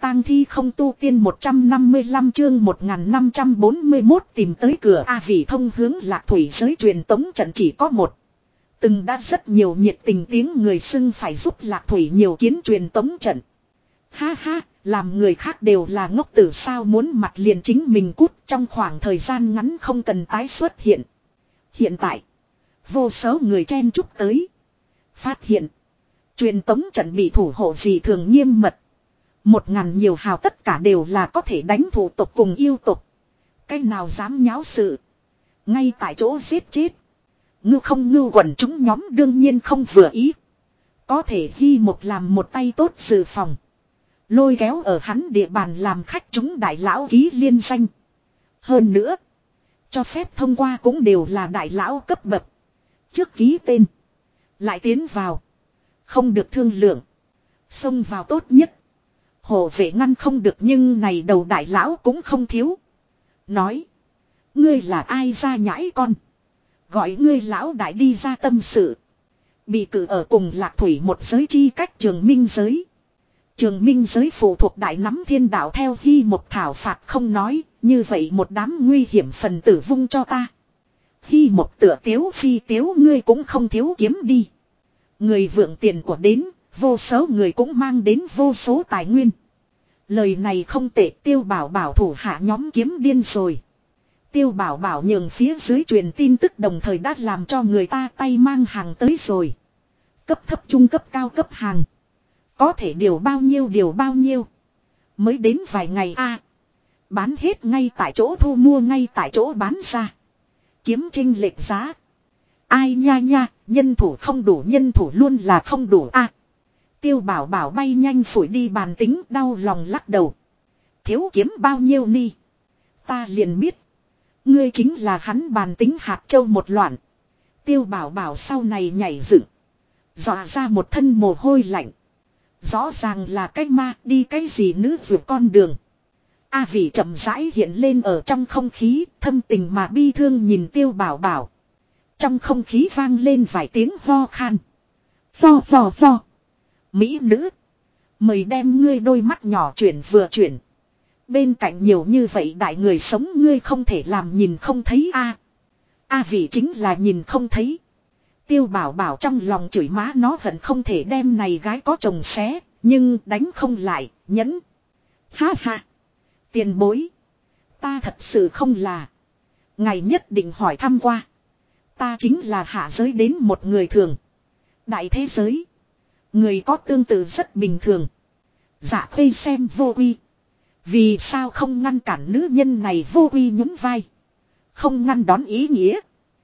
tang thi không tu tiên 155 chương 1541 tìm tới cửa A Vì thông hướng Lạc Thủy giới truyền tống trận chỉ có một. Từng đã rất nhiều nhiệt tình tiếng người xưng phải giúp Lạc Thủy nhiều kiến truyền tống trận. Ha ha, làm người khác đều là ngốc tử sao muốn mặt liền chính mình cút trong khoảng thời gian ngắn không cần tái xuất hiện. Hiện tại, vô số người chen chúc tới. Phát hiện, truyền tống trận bị thủ hộ gì thường nghiêm mật. 1000 nhiều hào tất cả đều là có thể đánh thủ tộc cùng yêu tộc. Cái nào dám nháo sự. Ngay tại chỗ giết chết. Ngưu không ngưu quần chúng nhóm đương nhiên không vừa ý. Có thể Hy một làm một tay tốt dự phòng. Lôi kéo ở hắn địa bàn làm khách chúng đại lão ký liên danh. Hơn nữa, cho phép thông qua cũng đều là đại lão cấp bậc. Trước ký tên, lại tiến vào. Không được thương lượng. Xông vào tốt nhất. Hộ vệ ngăn không được nhưng này đầu đại lão cũng không thiếu. Nói, ngươi là ai ra nhãi con. Gọi ngươi lão đại đi ra tâm sự. Bị cử ở cùng Lạc Thủy một giới chi cách Trường Minh giới. Trường Minh giới phụ thuộc đại nắm thiên đạo theo Hy một thảo phạt không nói. Như vậy một đám nguy hiểm phần tử vung cho ta. Hy một tựa tiếu phi tiếu ngươi cũng không thiếu kiếm đi. Người vượng tiền của đến. Vô số người cũng mang đến vô số tài nguyên. Lời này không tệ Tiêu Bảo Bảo thủ hạ nhóm kiếm điên rồi. Tiêu Bảo Bảo nhường phía dưới truyền tin tức đồng thời đã làm cho người ta tay mang hàng tới rồi. Cấp thấp trung cấp cao cấp hàng. Có thể điều bao nhiêu. Mới đến vài ngày a bán hết ngay tại chỗ thu mua ngay tại chỗ bán ra. Kiếm chênh lệch giá. Ai nha, nhân thủ không đủ nhân thủ luôn là không đủ a Tiêu Bảo Bảo bay nhanh phủi đi bàn tính đau lòng lắc đầu. Thiếu kiếm bao nhiêu ni. Ta liền biết. Ngươi chính là hắn bàn tính hạt châu một loạn. Tiêu Bảo Bảo sau này nhảy dựng. Dọa ra một thân mồ hôi lạnh. Rõ ràng là cái ma đi cái gì nữ vượt con đường. A Vì chậm rãi hiện lên ở trong không khí thâm tình mà bi thương nhìn Tiêu Bảo Bảo. Trong không khí vang lên vài tiếng ho khan. Ho. Mỹ nữ. Mời đem ngươi đôi mắt nhỏ chuyển vừa chuyển. Bên cạnh nhiều như vậy đại người sống ngươi không thể làm nhìn không thấy a. A Vì chính là nhìn không thấy. Tiêu Bảo Bảo trong lòng chửi má nó hận không thể đem này gái có chồng xé. Nhưng đánh không lại, nhẫn. Ha. Tiền bối. Ta thật sự không là. Ngài nhất định hỏi thăm qua. Ta chính là hạ giới đến một người thường. Đại thế giới. Người có tương tự rất bình thường. Dạ thuê xem vô uy. Vì sao không ngăn cản nữ nhân này vô uy nhún vai. Không ngăn đón ý nghĩa.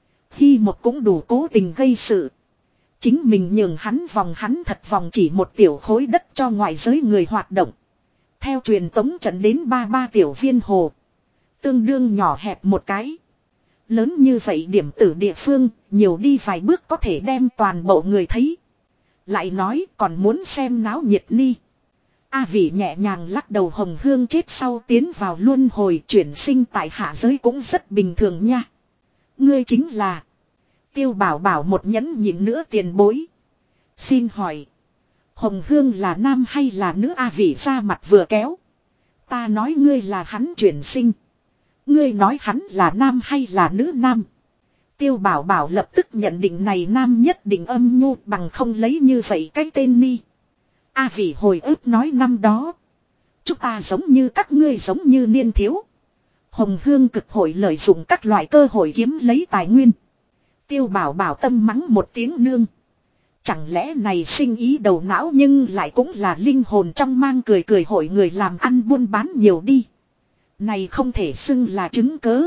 Hy một cũng đủ cố tình gây sự. Chính mình nhường hắn thật vòng chỉ một tiểu khối đất cho ngoại giới người hoạt động. Theo truyền tống trận đến 33 tiểu viên hồ. Tương đương nhỏ hẹp một cái. Lớn như vậy điểm tử địa phương, nhiều đi vài bước có thể đem toàn bộ người thấy. Lại nói còn muốn xem náo nhiệt ni. A Vì nhẹ nhàng lắc đầu Hồng Hương chết sau tiến vào luân hồi chuyển sinh tại hạ giới cũng rất bình thường nha. Ngươi chính là. Tiêu Bảo Bảo một nhẫn nhịn nữa tiền bối. Xin hỏi. Hồng Hương là nam hay là nữ A Vì ra mặt vừa kéo. Ta nói ngươi là hắn chuyển sinh. Ngươi nói hắn là nam hay là nữ nam. Tiêu Bảo Bảo lập tức nhận định này nam nhất định âm nhu bằng không lấy như vậy cái tên ni. A Vì hồi ức nói năm đó. Chúng ta giống như các ngươi giống như niên thiếu. Hồng Hương cực hội lợi dụng các loại cơ hội kiếm lấy tài nguyên. Tiêu Bảo Bảo tâm mắng một tiếng nương. Chẳng lẽ này sinh ý đầu não nhưng lại cũng là linh hồn trong mang cười hội người làm ăn buôn bán nhiều đi. Này không thể xưng là chứng cớ.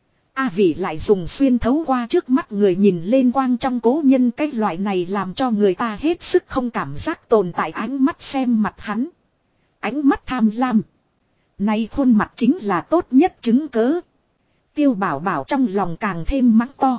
A Vì lại dùng xuyên thấu qua trước mắt người nhìn lên quang trong cố nhân cái loại này làm cho người ta hết sức không cảm giác tồn tại ánh mắt xem mặt hắn. Ánh mắt tham lam. Này khuôn mặt chính là tốt nhất chứng cớ. Tiêu Bảo Bảo trong lòng càng thêm mắng to.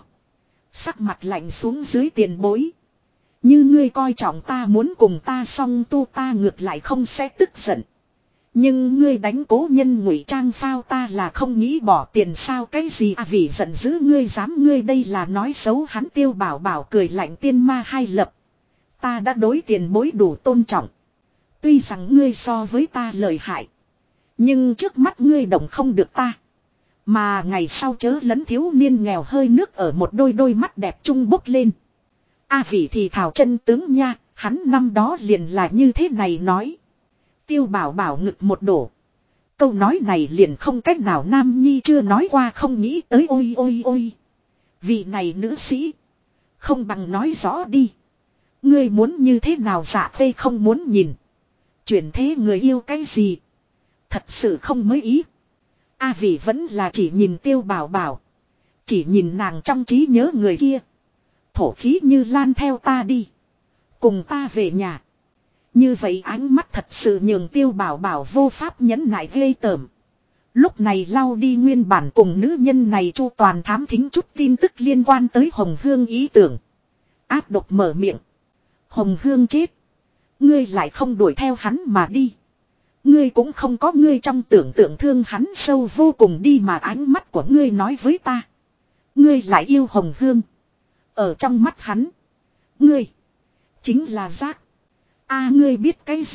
Sắc mặt lạnh xuống dưới tiền bối. Như ngươi coi trọng ta muốn cùng ta song tu ta ngược lại không sẽ tức giận. Nhưng ngươi đánh cố nhân ngụy trang phao ta là không nghĩ bỏ tiền sao cái gì à vì giận dữ ngươi dám ngươi đây là nói xấu hắn Tiêu Bảo Bảo cười lạnh tiên ma hai lập. Ta đã đối tiền bối đủ tôn trọng. Tuy rằng ngươi so với ta lợi hại. Nhưng trước mắt ngươi động không được ta. Mà ngày sau chớ lấn thiếu niên nghèo hơi nước ở một đôi mắt đẹp trung bốc lên. A Vị thì thảo chân tướng nha, hắn năm đó liền là như thế này nói. Tiêu Bảo Bảo ngực một đổ. Câu nói này liền không cách nào Nam Nhi chưa nói qua không nghĩ tới ôi ôi ôi. Vị này nữ sĩ. Không bằng nói rõ đi. Ngươi muốn như thế nào Dạ Phê không muốn nhìn. Chuyển thế người yêu cái gì. Thật sự không mới ý. A Vị vẫn là chỉ nhìn Tiêu Bảo Bảo. Chỉ nhìn nàng trong trí nhớ người kia. Thổ khí như lan theo ta đi. Cùng ta về nhà. Như vậy ánh mắt thật sự nhường Tiêu Bảo Bảo vô pháp nhẫn nại ghê tởm. Lúc này lau đi nguyên bản cùng nữ nhân này chu toàn thám thính chút tin tức liên quan tới Hồng Hương ý tưởng. Áp độc mở miệng. Hồng Hương chết. Ngươi lại không đuổi theo hắn mà đi. Ngươi cũng không có ngươi trong tưởng tượng thương hắn sâu vô cùng đi mà ánh mắt của ngươi nói với ta. Ngươi lại yêu Hồng Hương. Ở trong mắt hắn. Ngươi. Chính là rác. Ngươi biết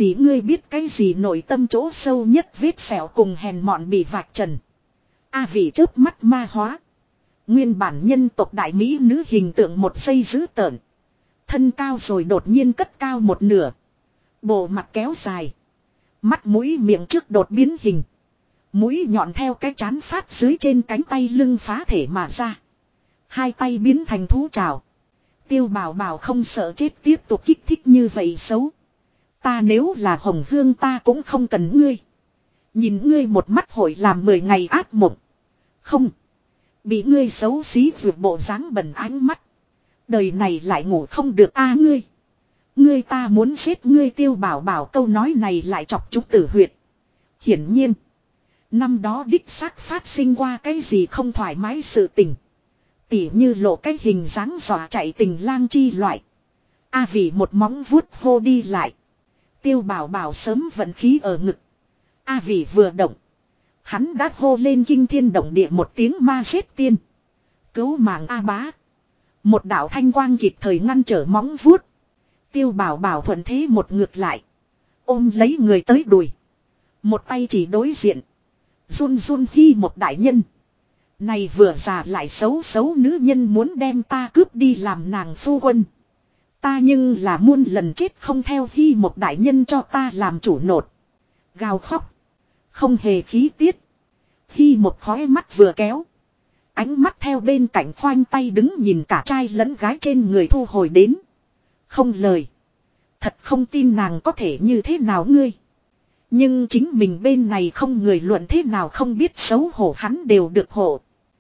cái gì nội tâm chỗ sâu nhất vết sẹo cùng hèn mọn bị vạch trần. Vì chớp mắt ma hóa. Nguyên bản nhân tộc đại mỹ nữ hình tượng một giây dữ tợn. Thân cao rồi đột nhiên cất cao một nửa. Bộ mặt kéo dài. Mắt mũi miệng trước đột biến hình. Mũi nhọn theo cái chán phát dưới trên cánh tay lưng phá thể mà ra. Hai tay biến thành thú trào. Tiêu Bảo Bảo không sợ chết tiếp tục kích thích như vậy xấu. Ta nếu là Hồng Hương ta cũng không cần ngươi. Nhìn ngươi một mắt hội làm 10 ngày ác mộng. Không. Bị ngươi xấu xí vượt bộ dáng bẩn ánh mắt. Đời này lại ngủ không được ngươi. Ngươi ta muốn giết ngươi Tiêu Bảo Bảo câu nói này lại chọc chúng tử huyệt. Hiển nhiên. Năm đó đích xác phát sinh qua cái gì không thoải mái sự tình. Tỉ như lộ cái hình dáng dọa chạy tình lang chi loại. Vì một móng vuốt hô đi lại. Tiêu Bảo Bảo sớm vận khí ở ngực. Vì vừa động. Hắn đã hô lên kinh thiên động địa một tiếng ma giết tiên. Cứu mạng Bá. Một đạo thanh quang kịp thời ngăn trở móng vuốt. Tiêu Bảo Bảo thuận thế một ngược lại. Ôm lấy người tới đùi. Một tay chỉ đối diện. Run run hi một đại nhân. Này vừa già lại xấu xấu nữ nhân muốn đem ta cướp đi làm nàng phu quân. Ta nhưng là muôn lần chết không theo hi một đại nhân cho ta làm chủ nột. Gào khóc. Không hề khí tiết. Hi một khói mắt vừa kéo. Ánh mắt theo bên cạnh khoanh tay đứng nhìn cả trai lẫn gái trên người thu hồi đến. Không lời. Thật không tin nàng có thể như thế nào ngươi. Nhưng chính mình bên này không người luận thế nào không biết xấu hổ hắn đều được hộ.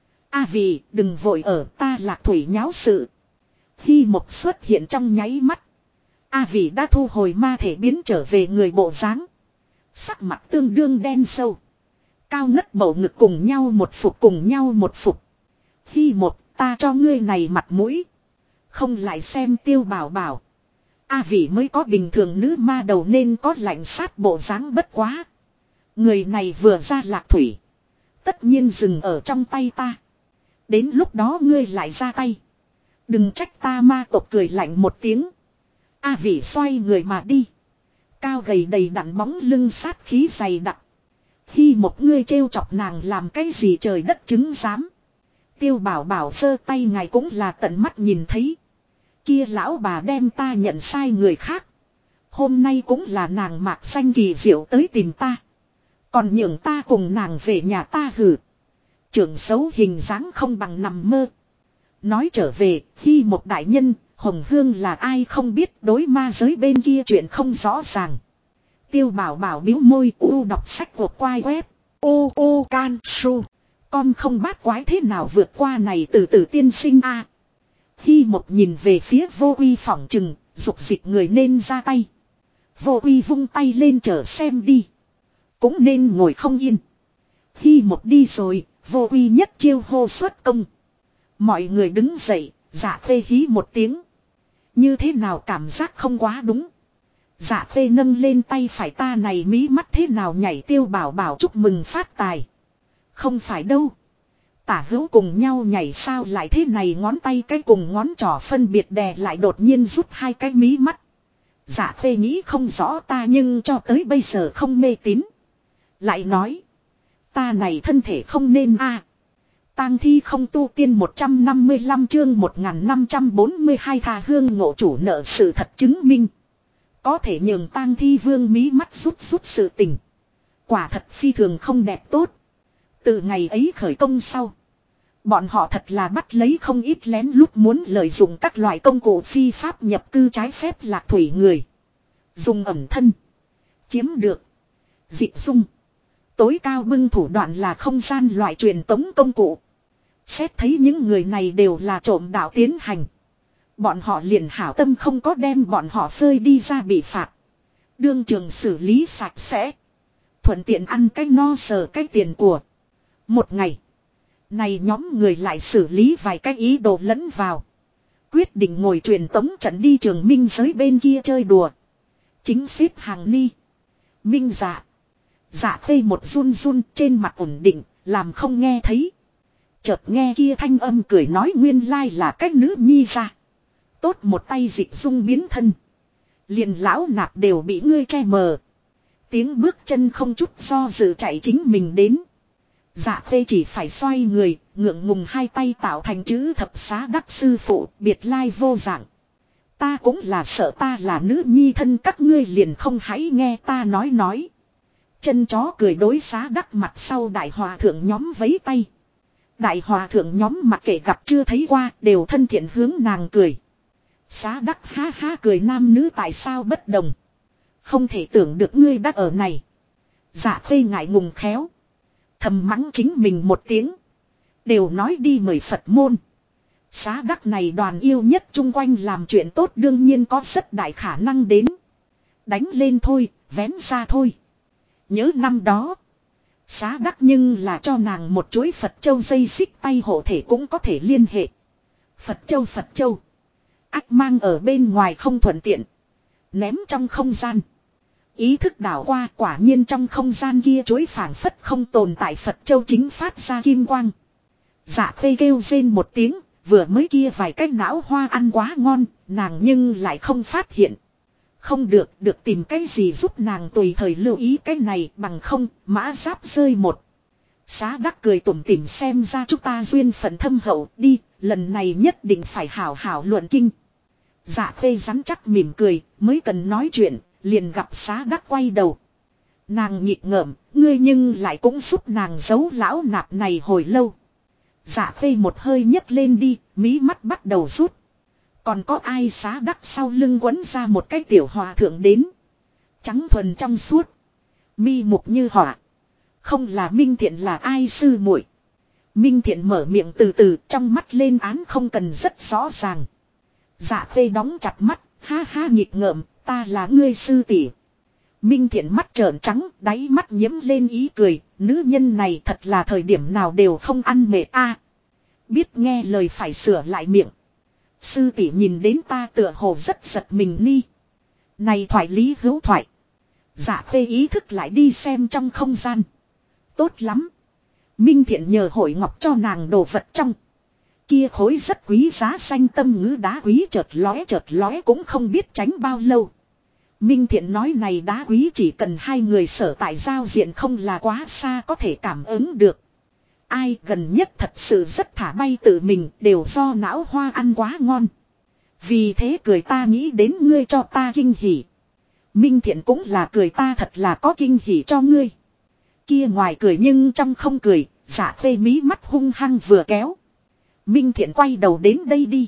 Vì đừng vội ở ta Lạc Thủy nháo sự. Hi một xuất hiện trong nháy mắt. Vì đã thu hồi ma thể biến trở về người bộ dáng. Sắc mặt tương đương đen sâu. Cao ngất bầu ngực cùng nhau một phục. Hi một ta cho ngươi này mặt mũi. Không lại xem Tiêu Bảo Bảo. Vì mới có bình thường nữ ma đầu nên có lạnh sát bộ dáng bất quá. Người này vừa ra Lạc Thủy. Tất nhiên dừng ở trong tay ta. Đến lúc đó ngươi lại ra tay. Đừng trách ta ma tộc cười lạnh một tiếng. Vì xoay người mà đi. Cao gầy đầy đặn bóng lưng sát khí dày đặc. Hi một ngươi trêu chọc nàng làm cái gì trời đất chứng giám. Tiêu Bảo Bảo sơ tay ngài cũng là tận mắt nhìn thấy. Kia lão bà đem ta nhận sai người khác. Hôm nay cũng là nàng mạc xanh kỳ diệu tới tìm ta. Còn nhường ta cùng nàng về nhà ta hử. Trưởng xấu hình dáng không bằng nằm mơ. Nói trở về, Hi một đại nhân, Hồng Hương là ai không biết đối ma giới bên kia chuyện không rõ ràng. Tiêu Bảo Bảo biếu môi đọc sách của quai web. Can su. Con không bát quái thế nào vượt qua này từ từ tiên sinh Hi một nhìn về phía Vô Uy phỏng chừng, dục dịch người nên ra tay. Vô Uy vung tay lên chờ xem đi. Cũng nên ngồi không yên. Hi một đi rồi, Vô Uy nhất chiêu hô xuất công. Mọi người đứng dậy, Dạ Phê hí một tiếng. Như thế nào cảm giác không quá đúng. Dạ Phê nâng lên tay phải ta này mí mắt thế nào nhảy Tiêu Bảo Bảo chúc mừng phát tài. Không phải đâu. Tả hữu cùng nhau nhảy sao lại thế này ngón tay cái cùng ngón trỏ phân biệt đè lại đột nhiên rút hai cái mí mắt. Dạ Khê nghĩ không rõ ta nhưng cho tới bây giờ không mê tín. Lại nói. Ta này thân thể không nên a. Tang thi không tu tiên 155 chương 1542 tha hương ngộ chủ nợ sự thật chứng minh. Có thể nhường tang thi vương mí mắt rút sự tình. Quả thật phi thường không đẹp tốt. Từ ngày ấy khởi công sau. Bọn họ thật là bắt lấy không ít lén lút muốn lợi dụng các loại công cụ phi pháp nhập cư trái phép lạc thủy người. Dùng ẩn thân. Chiếm được. Dị dung. Tối cao bưng thủ đoạn là không gian loại truyền tống công cụ. Xét thấy những người này đều là trộm đạo tiến hành. Bọn họ liền hảo tâm không có đem bọn họ phơi đi ra bị phạt. Đương trường xử lý sạch sẽ. Thuận tiện ăn cái no sờ cái tiền của. Một ngày. Này nhóm người lại xử lý vài cái ý đồ lẫn vào. Quyết định ngồi truyền tống trận đi Trường Minh giới bên kia chơi đùa. Chính xếp hàng ni. Minh dạ. Dạ Khê một run run trên mặt ổn định. Làm không nghe thấy. Chợt nghe kia thanh âm cười nói nguyên lai là cái nữ nhi ra. Tốt một tay dịch dung biến thân. Liền lão nạp đều bị ngươi che mờ. Tiếng bước chân không chút do dự chạy chính mình đến. Dạ Khê chỉ phải xoay người, ngượng ngùng hai tay tạo thành chữ thập xá đắc sư phụ, biệt lai vô dạng. Ta cũng là sợ ta là nữ nhi thân các ngươi liền không hãy nghe ta nói. Chân chó cười đối xá đắc mặt sau đại hòa thượng nhóm vấy tay. Đại hòa thượng nhóm mặc kệ gặp chưa thấy qua đều thân thiện hướng nàng cười. Xá đắc ha ha cười nam nữ tại sao bất đồng. Không thể tưởng được ngươi đã ở này. Dạ Khê ngại ngùng khéo. Thầm mắng chính mình một tiếng. Đều nói đi mời Phật môn. Xá đắc này đoàn yêu nhất chung quanh làm chuyện tốt đương nhiên có rất đại khả năng đến. Đánh lên thôi, vén ra thôi. Nhớ năm đó. Xá đắc nhưng là cho nàng một chuỗi Phật châu dây xích tay hộ thể cũng có thể liên hệ. Phật châu. Ác mang ở bên ngoài không thuận tiện. Ném trong không gian. Ý thức đảo qua quả nhiên trong không gian kia chuỗi phảng phất không tồn tại Phật châu chính phát ra kim quang. Dạ Khê kêu rên một tiếng, vừa mới kia vài cái não hoa ăn quá ngon, nàng nhưng lại không phát hiện. Không được tìm cái gì giúp nàng tùy thời lưu ý cái này bằng không, mã giáp rơi một. Xá đắc cười tủm tỉm xem ra chúng ta duyên phận thâm hậu đi, lần này nhất định phải hảo luận kinh. Dạ Khê rắn chắc mỉm cười, mới cần nói chuyện, liền gặp xá đắc quay đầu. Nàng nhịp ngợm, ngươi nhưng lại cũng giúp nàng giấu lão nạp này hồi lâu. Dạ Khê một hơi nhấc lên đi, mí mắt bắt đầu rút. Còn có ai xá đắc sau lưng quấn ra một cái tiểu hòa thượng đến. Trắng thuần trong suốt. Mi mục như họa. Không là Minh Thiện là ai sư muội. Minh Thiện mở miệng từ từ trong mắt lên án không cần rất rõ ràng. Dạ Khê đóng chặt mắt, ha ha nhịp ngợm, ta là ngươi sư tỷ. Minh Thiện mắt trợn trắng, đáy mắt nhiễm lên ý cười, nữ nhân này thật là thời điểm nào đều không ăn mệt a. Biết nghe lời phải sửa lại miệng. Sư tỷ nhìn đến ta tựa hồ rất giật mình ni. Này thoại lý hữu thoại. Dạ Khê ý thức lại đi xem trong không gian. Tốt lắm. Minh Thiện nhờ hội ngọc cho nàng đồ vật trong. Kia khối rất quý giá xanh tâm ngữ đá quý chợt lóe cũng không biết tránh bao lâu. Minh Thiện nói này đá quý chỉ cần hai người sở tại giao diện không là quá xa có thể cảm ứng được. Ai gần nhất thật sự rất thả bay tự mình đều do não hoa ăn quá ngon. Vì thế cười ta nghĩ đến ngươi cho ta kinh hỉ. Minh Thiện cũng là cười ta thật là có kinh hỉ cho ngươi. Kia ngoài cười nhưng trong không cười, Dạ Khê mí mắt hung hăng vừa kéo. Minh Thiện quay đầu đến đây đi.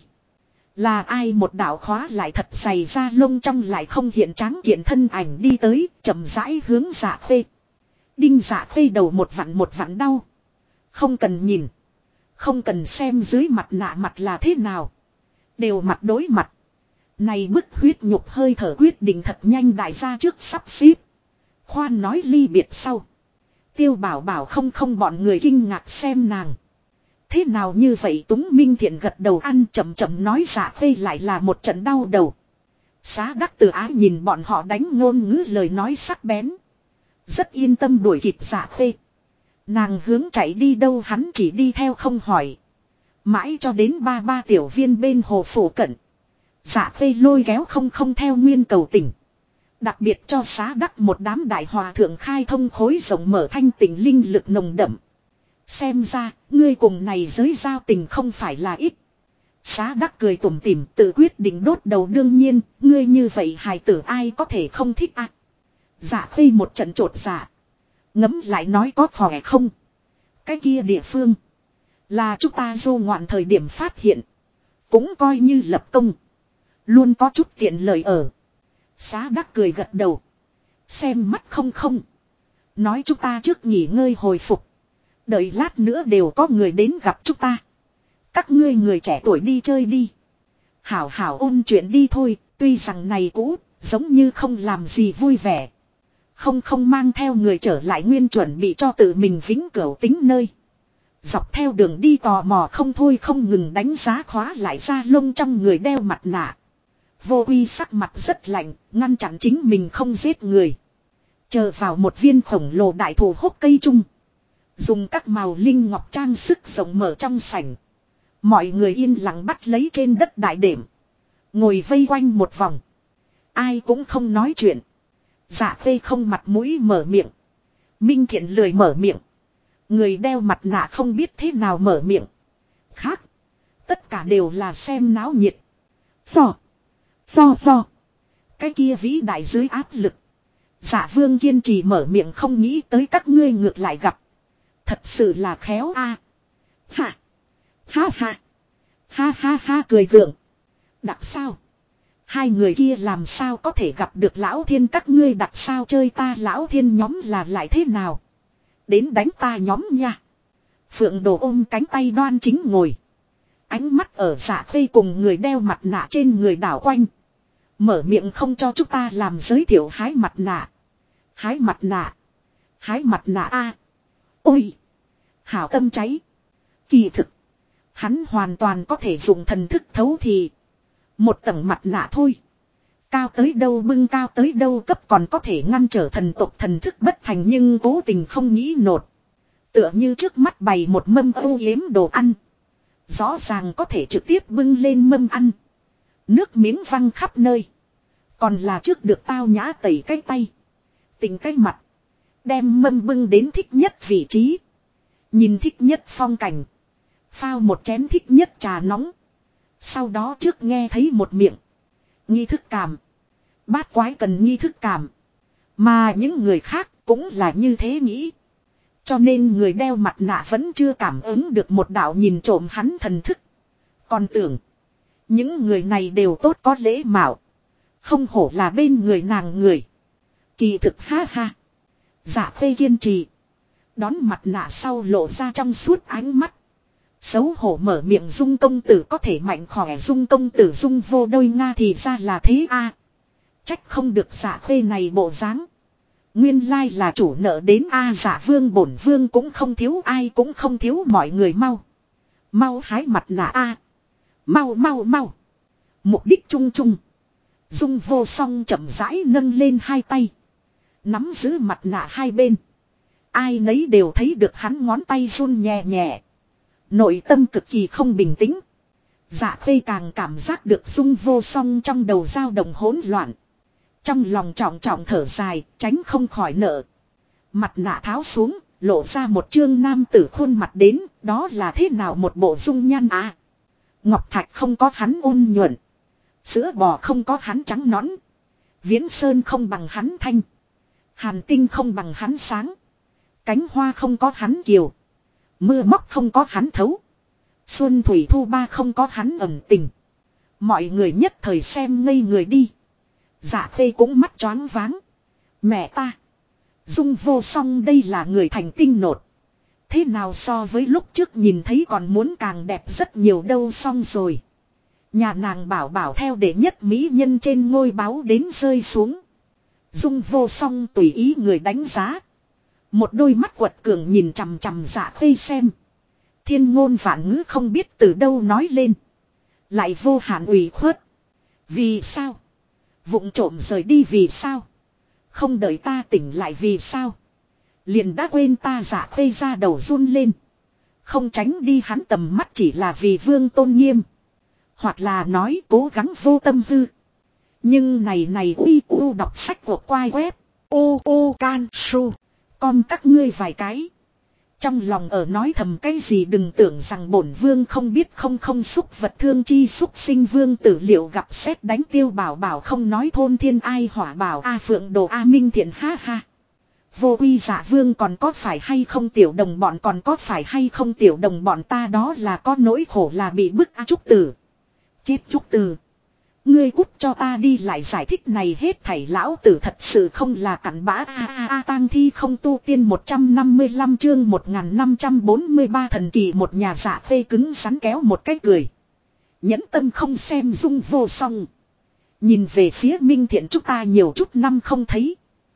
Là ai một đạo khóa lại thật dày ra lông trong lại không hiện tráng kiện thân ảnh đi tới, chậm rãi hướng Dạ Khê. Đinh Dạ Khê đầu một vặn đau. Không cần nhìn. Không cần xem dưới mặt nạ mặt là thế nào. Đều mặt đối mặt. Này bức huyết nhục hơi thở quyết định thật nhanh đại gia trước sắp xếp. Khoan nói ly biệt sau. Tiêu bảo không bọn người kinh ngạc xem nàng. Thế nào như vậy Túng Minh Thiện gật đầu ăn chậm nói Dạ Khê lại là một trận đau đầu. Xá đắc từ ái nhìn bọn họ đánh ngôn ngữ lời nói sắc bén. Rất yên tâm đuổi kịp Dạ Khê. Nàng hướng chạy đi đâu hắn chỉ đi theo không hỏi. Mãi cho đến ba tiểu viên bên hồ phủ cận. Dạ Khê lôi kéo không theo nguyên cầu tỉnh. Đặc biệt cho Xá Đắc một đám đại hòa thượng khai thông khối rộng mở thanh tình linh lực nồng đậm. Xem ra, ngươi cùng này giới giao tình không phải là ít. Xá Đắc cười tủm tỉm tự quyết định đốt đầu đương nhiên, ngươi như vậy hài tử ai có thể không thích à. Dạ Khê một trận trột dạ. Ngấm lại nói có khỏe không. Cái kia địa phương. Là chúng ta du ngoạn thời điểm phát hiện. Cũng coi như lập công. Luôn có chút tiện lợi ở. Xá Đắc cười gật đầu. Xem mắt không. Nói chúng ta trước nghỉ ngơi hồi phục. Đợi lát nữa đều có người đến gặp chúng ta. Các ngươi người trẻ tuổi đi chơi đi. Hảo hảo ôn chuyện đi thôi. Tuy rằng này cũ, giống như không làm gì vui vẻ. Không mang theo người trở lại nguyên chuẩn bị cho tự mình vĩnh cửu tính nơi. Dọc theo đường đi tò mò không thôi không ngừng đánh giá khóa lại ra lông trong người đeo mặt nạ. Vô Uy sắc mặt rất lạnh, ngăn chặn chính mình không giết người. Chờ vào một viên khổng lồ đại thụ hốc cây chung. Dùng các màu linh ngọc trang sức rộng mở trong sảnh. Mọi người yên lặng bắt lấy trên đất đại đệm. Ngồi vây quanh một vòng. Ai cũng không nói chuyện. Dạ Khê không mặt mũi mở miệng. Minh Thiện lười mở miệng. Người đeo mặt nạ không biết thế nào mở miệng. Khác. Tất cả đều là xem náo nhiệt. Lo. Cái kia vĩ đại dưới áp lực. Dạ Vương kiên trì mở miệng không nghĩ tới các ngươi ngược lại gặp. Thật sự là khéo a. Ha cười gượng. Đặc sao? Hai người kia làm sao có thể gặp được Lão Thiên các ngươi đặc sao chơi ta Lão Thiên nhóm là lại thế nào? Đến đánh ta nhóm nha. Phượng Đồ ôm cánh tay đoan chính ngồi. Ánh mắt ở Dạ Khê cùng người đeo mặt nạ trên người đảo quanh. Mở miệng không cho chúng ta làm giới thiệu hái mặt nạ. Hái mặt nạ a. Ôi. Hảo tâm cháy. Kỳ thực. Hắn hoàn toàn có thể dùng thần thức thấu thì. Một tầng mặt nạ thôi. Cao tới đâu bưng cao tới đâu cấp còn có thể ngăn trở thần tộc thần thức bất thành nhưng cố tình không nghĩ nột. Tựa như trước mắt bày một mâm âu yếm đồ ăn. Rõ ràng có thể trực tiếp bưng lên mâm ăn. Nước miếng văng khắp nơi. Còn là trước được tao nhã tẩy cái tay. Tỉnh cái mặt. Đem mâm bưng đến thích nhất vị trí. Nhìn thích nhất phong cảnh. Phao một chén thích nhất trà nóng. Sau đó trước nghe thấy một miệng. Nghi thức cảm. Bát quái cần nghi thức cảm. Mà những người khác cũng là như thế nghĩ. Cho nên người đeo mặt nạ vẫn chưa cảm ứng được một đạo nhìn trộm hắn thần thức. Còn tưởng. Những người này đều tốt có lễ mạo. Không hổ là bên người nàng người. Kỳ thực ha. Dạ Khê kiên trì. Đón mặt nạ sau lộ ra trong suốt ánh mắt. Xấu hổ mở miệng Dung công tử có thể mạnh khỏe Dung công tử Dung vô đôi Nga thì ra là thế a. Trách không được Dạ Khê này bộ dáng. Nguyên lai là chủ nợ đến a. Dạ Vương bổn vương cũng không thiếu ai cũng không thiếu mọi người mau hái mặt nạ a. Mau. Mục đích chung. Dung vô song chậm rãi nâng lên hai tay. Nắm giữ mặt nạ hai bên. Ai nấy đều thấy được hắn ngón tay run nhẹ. Nội tâm cực kỳ không bình tĩnh. Dạ Khê càng cảm giác được Dung vô song trong đầu dao động hỗn loạn. Trong lòng trọng thở dài, tránh không khỏi nợ. Mặt nạ tháo xuống, lộ ra một trương nam tử khuôn mặt đến, đó là thế nào một bộ dung nhan à. Ngọc thạch không có hắn ôn nhuận. Sữa bò không có hắn trắng nõn. Viễn sơn không bằng hắn thanh. Hàn tinh không bằng hắn sáng. Cánh hoa không có hắn kiều. Mưa móc không có hắn thấu. Xuân thủy thu ba không có hắn ẩn tình. Mọi người nhất thời xem ngây người đi. Dạ Khê cũng mắt choáng váng. Mẹ ta. Dung vô song đây là người thành tinh nột. Thế nào so với lúc trước nhìn thấy còn muốn càng đẹp rất nhiều đâu xong rồi. Nhà nàng bảo theo để nhất mỹ nhân trên ngôi báo đến rơi xuống. Dung vô song tùy ý người đánh giá. Một đôi mắt quật cường nhìn chằm Dạ Khê xem. Thiên ngôn vạn ngữ không biết từ đâu nói lên. Lại vô hạn ủy khuất. Vì sao? Vụng trộm rời đi vì sao? Không đợi ta tỉnh lại vì sao? Liền đã quên ta. Dạ Khê ra đầu run lên. Không tránh đi hắn tầm mắt chỉ là vì vương tôn nghiêm. Hoặc là nói cố gắng vô tâm hư. Nhưng này uy u đọc sách của quai web. U can su. Con các ngươi vài cái. Trong lòng ở nói thầm cái gì đừng tưởng rằng bổn vương không biết không xúc vật thương chi xúc sinh vương tử liệu gặp xét đánh tiêu bảo bảo không nói thôn thiên ai hỏa bảo a phượng đồ a minh thiện ha ha. Vô uy giả vương còn có phải hay không tiểu đồng bọn còn có phải hay không tiểu đồng bọn ta đó là có nỗi khổ là bị bức a trúc tử. Chết trúc tử. Ngươi cút cho ta đi lại giải thích này hết thảy lão tử thật sự không là cặn bã tang thi không tu tiên 155 chương 1543 thần kỳ một nhà dạ phê cứng rắn kéo một cái cười. Nhẫn tâm không xem dung vô song. Nhìn về phía Minh Thiện chúng ta nhiều chút năm không thấy.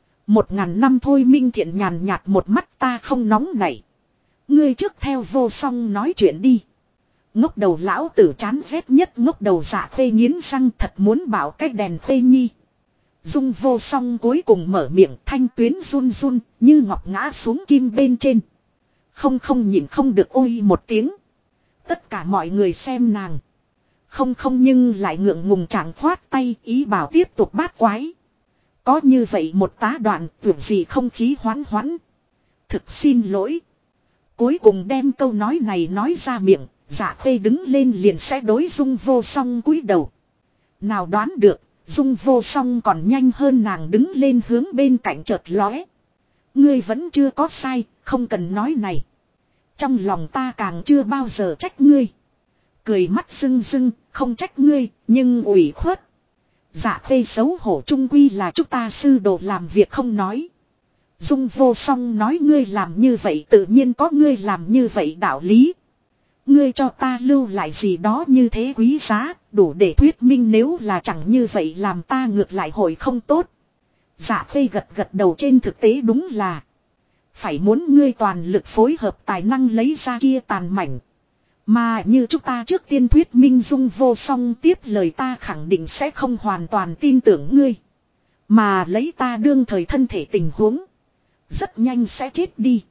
1000 năm thôi Minh Thiện nhàn nhạt một mắt ta không nóng nảy. Ngươi trước theo vô song nói chuyện đi. Ngốc đầu lão tử chán ghét nhất ngốc đầu dạ phê nghiến răng thật muốn bảo cái đèn phê nhi. Dung vô song cuối cùng mở miệng thanh tuyến run run như ngọc ngã xuống kim bên trên. Không nhìn không được ôi một tiếng. Tất cả mọi người xem nàng. Không nhưng lại ngượng ngùng chẳng khoát tay ý bảo tiếp tục bát quái. Có như vậy một tá đoạn tưởng gì không khí hoán. Thực xin lỗi. Cuối cùng đem câu nói này nói ra miệng. Dạ khê đứng lên liền sẽ đối dung vô song cúi đầu. Nào đoán được, dung vô song còn nhanh hơn nàng đứng lên hướng bên cạnh chợt lóe. Ngươi vẫn chưa có sai, không cần nói này. Trong lòng ta càng chưa bao giờ trách ngươi. Cười mắt rưng, không trách ngươi, nhưng ủy khuất. Dạ khê xấu hổ trung quy là chúng ta sư đồ làm việc không nói. Dung vô song nói ngươi làm như vậy tự nhiên có ngươi làm như vậy đạo lý. Ngươi cho ta lưu lại gì đó như thế quý giá, đủ để thuyết minh nếu là chẳng như vậy làm ta ngược lại hồi không tốt. Dạ phê gật đầu trên thực tế đúng là. Phải muốn ngươi toàn lực phối hợp tài năng lấy ra kia tàn mảnh. Mà như chúng ta trước tiên thuyết minh dung vô song tiếp lời ta khẳng định sẽ không hoàn toàn tin tưởng ngươi. Mà lấy ta đương thời thân thể tình huống. Rất nhanh sẽ chết đi.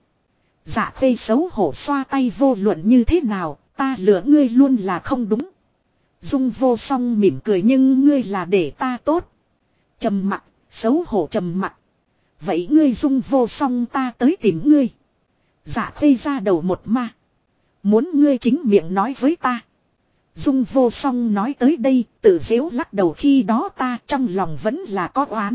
Dạ phê xấu hổ xoa tay vô luận như thế nào, ta lừa ngươi luôn là không đúng. Dung vô song mỉm cười nhưng ngươi là để ta tốt. Trầm mặc, xấu hổ trầm mặc. Vậy ngươi dung vô song ta tới tìm ngươi. Dạ phê ra đầu một ma. Muốn ngươi chính miệng nói với ta. Dung vô song nói tới đây, tự dễu lắc đầu khi đó ta trong lòng vẫn là có oán.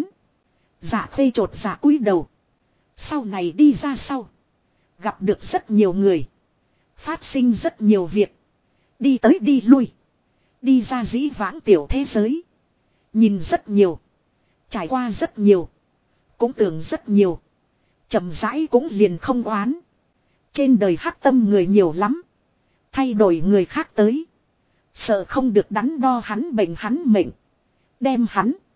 Dạ phê trột dạ cúi đầu. Sau này đi ra sau. Gặp được rất nhiều người. Phát sinh rất nhiều việc. Đi tới đi lui. Đi ra dĩ vãng tiểu thế giới. Nhìn rất nhiều. Trải qua rất nhiều. Cũng tưởng rất nhiều. Chậm rãi cũng liền không oán. Trên đời hắc tâm người nhiều lắm. Thay đổi người khác tới. Sợ không được đắn đo hắn bệnh hắn mệnh. Đem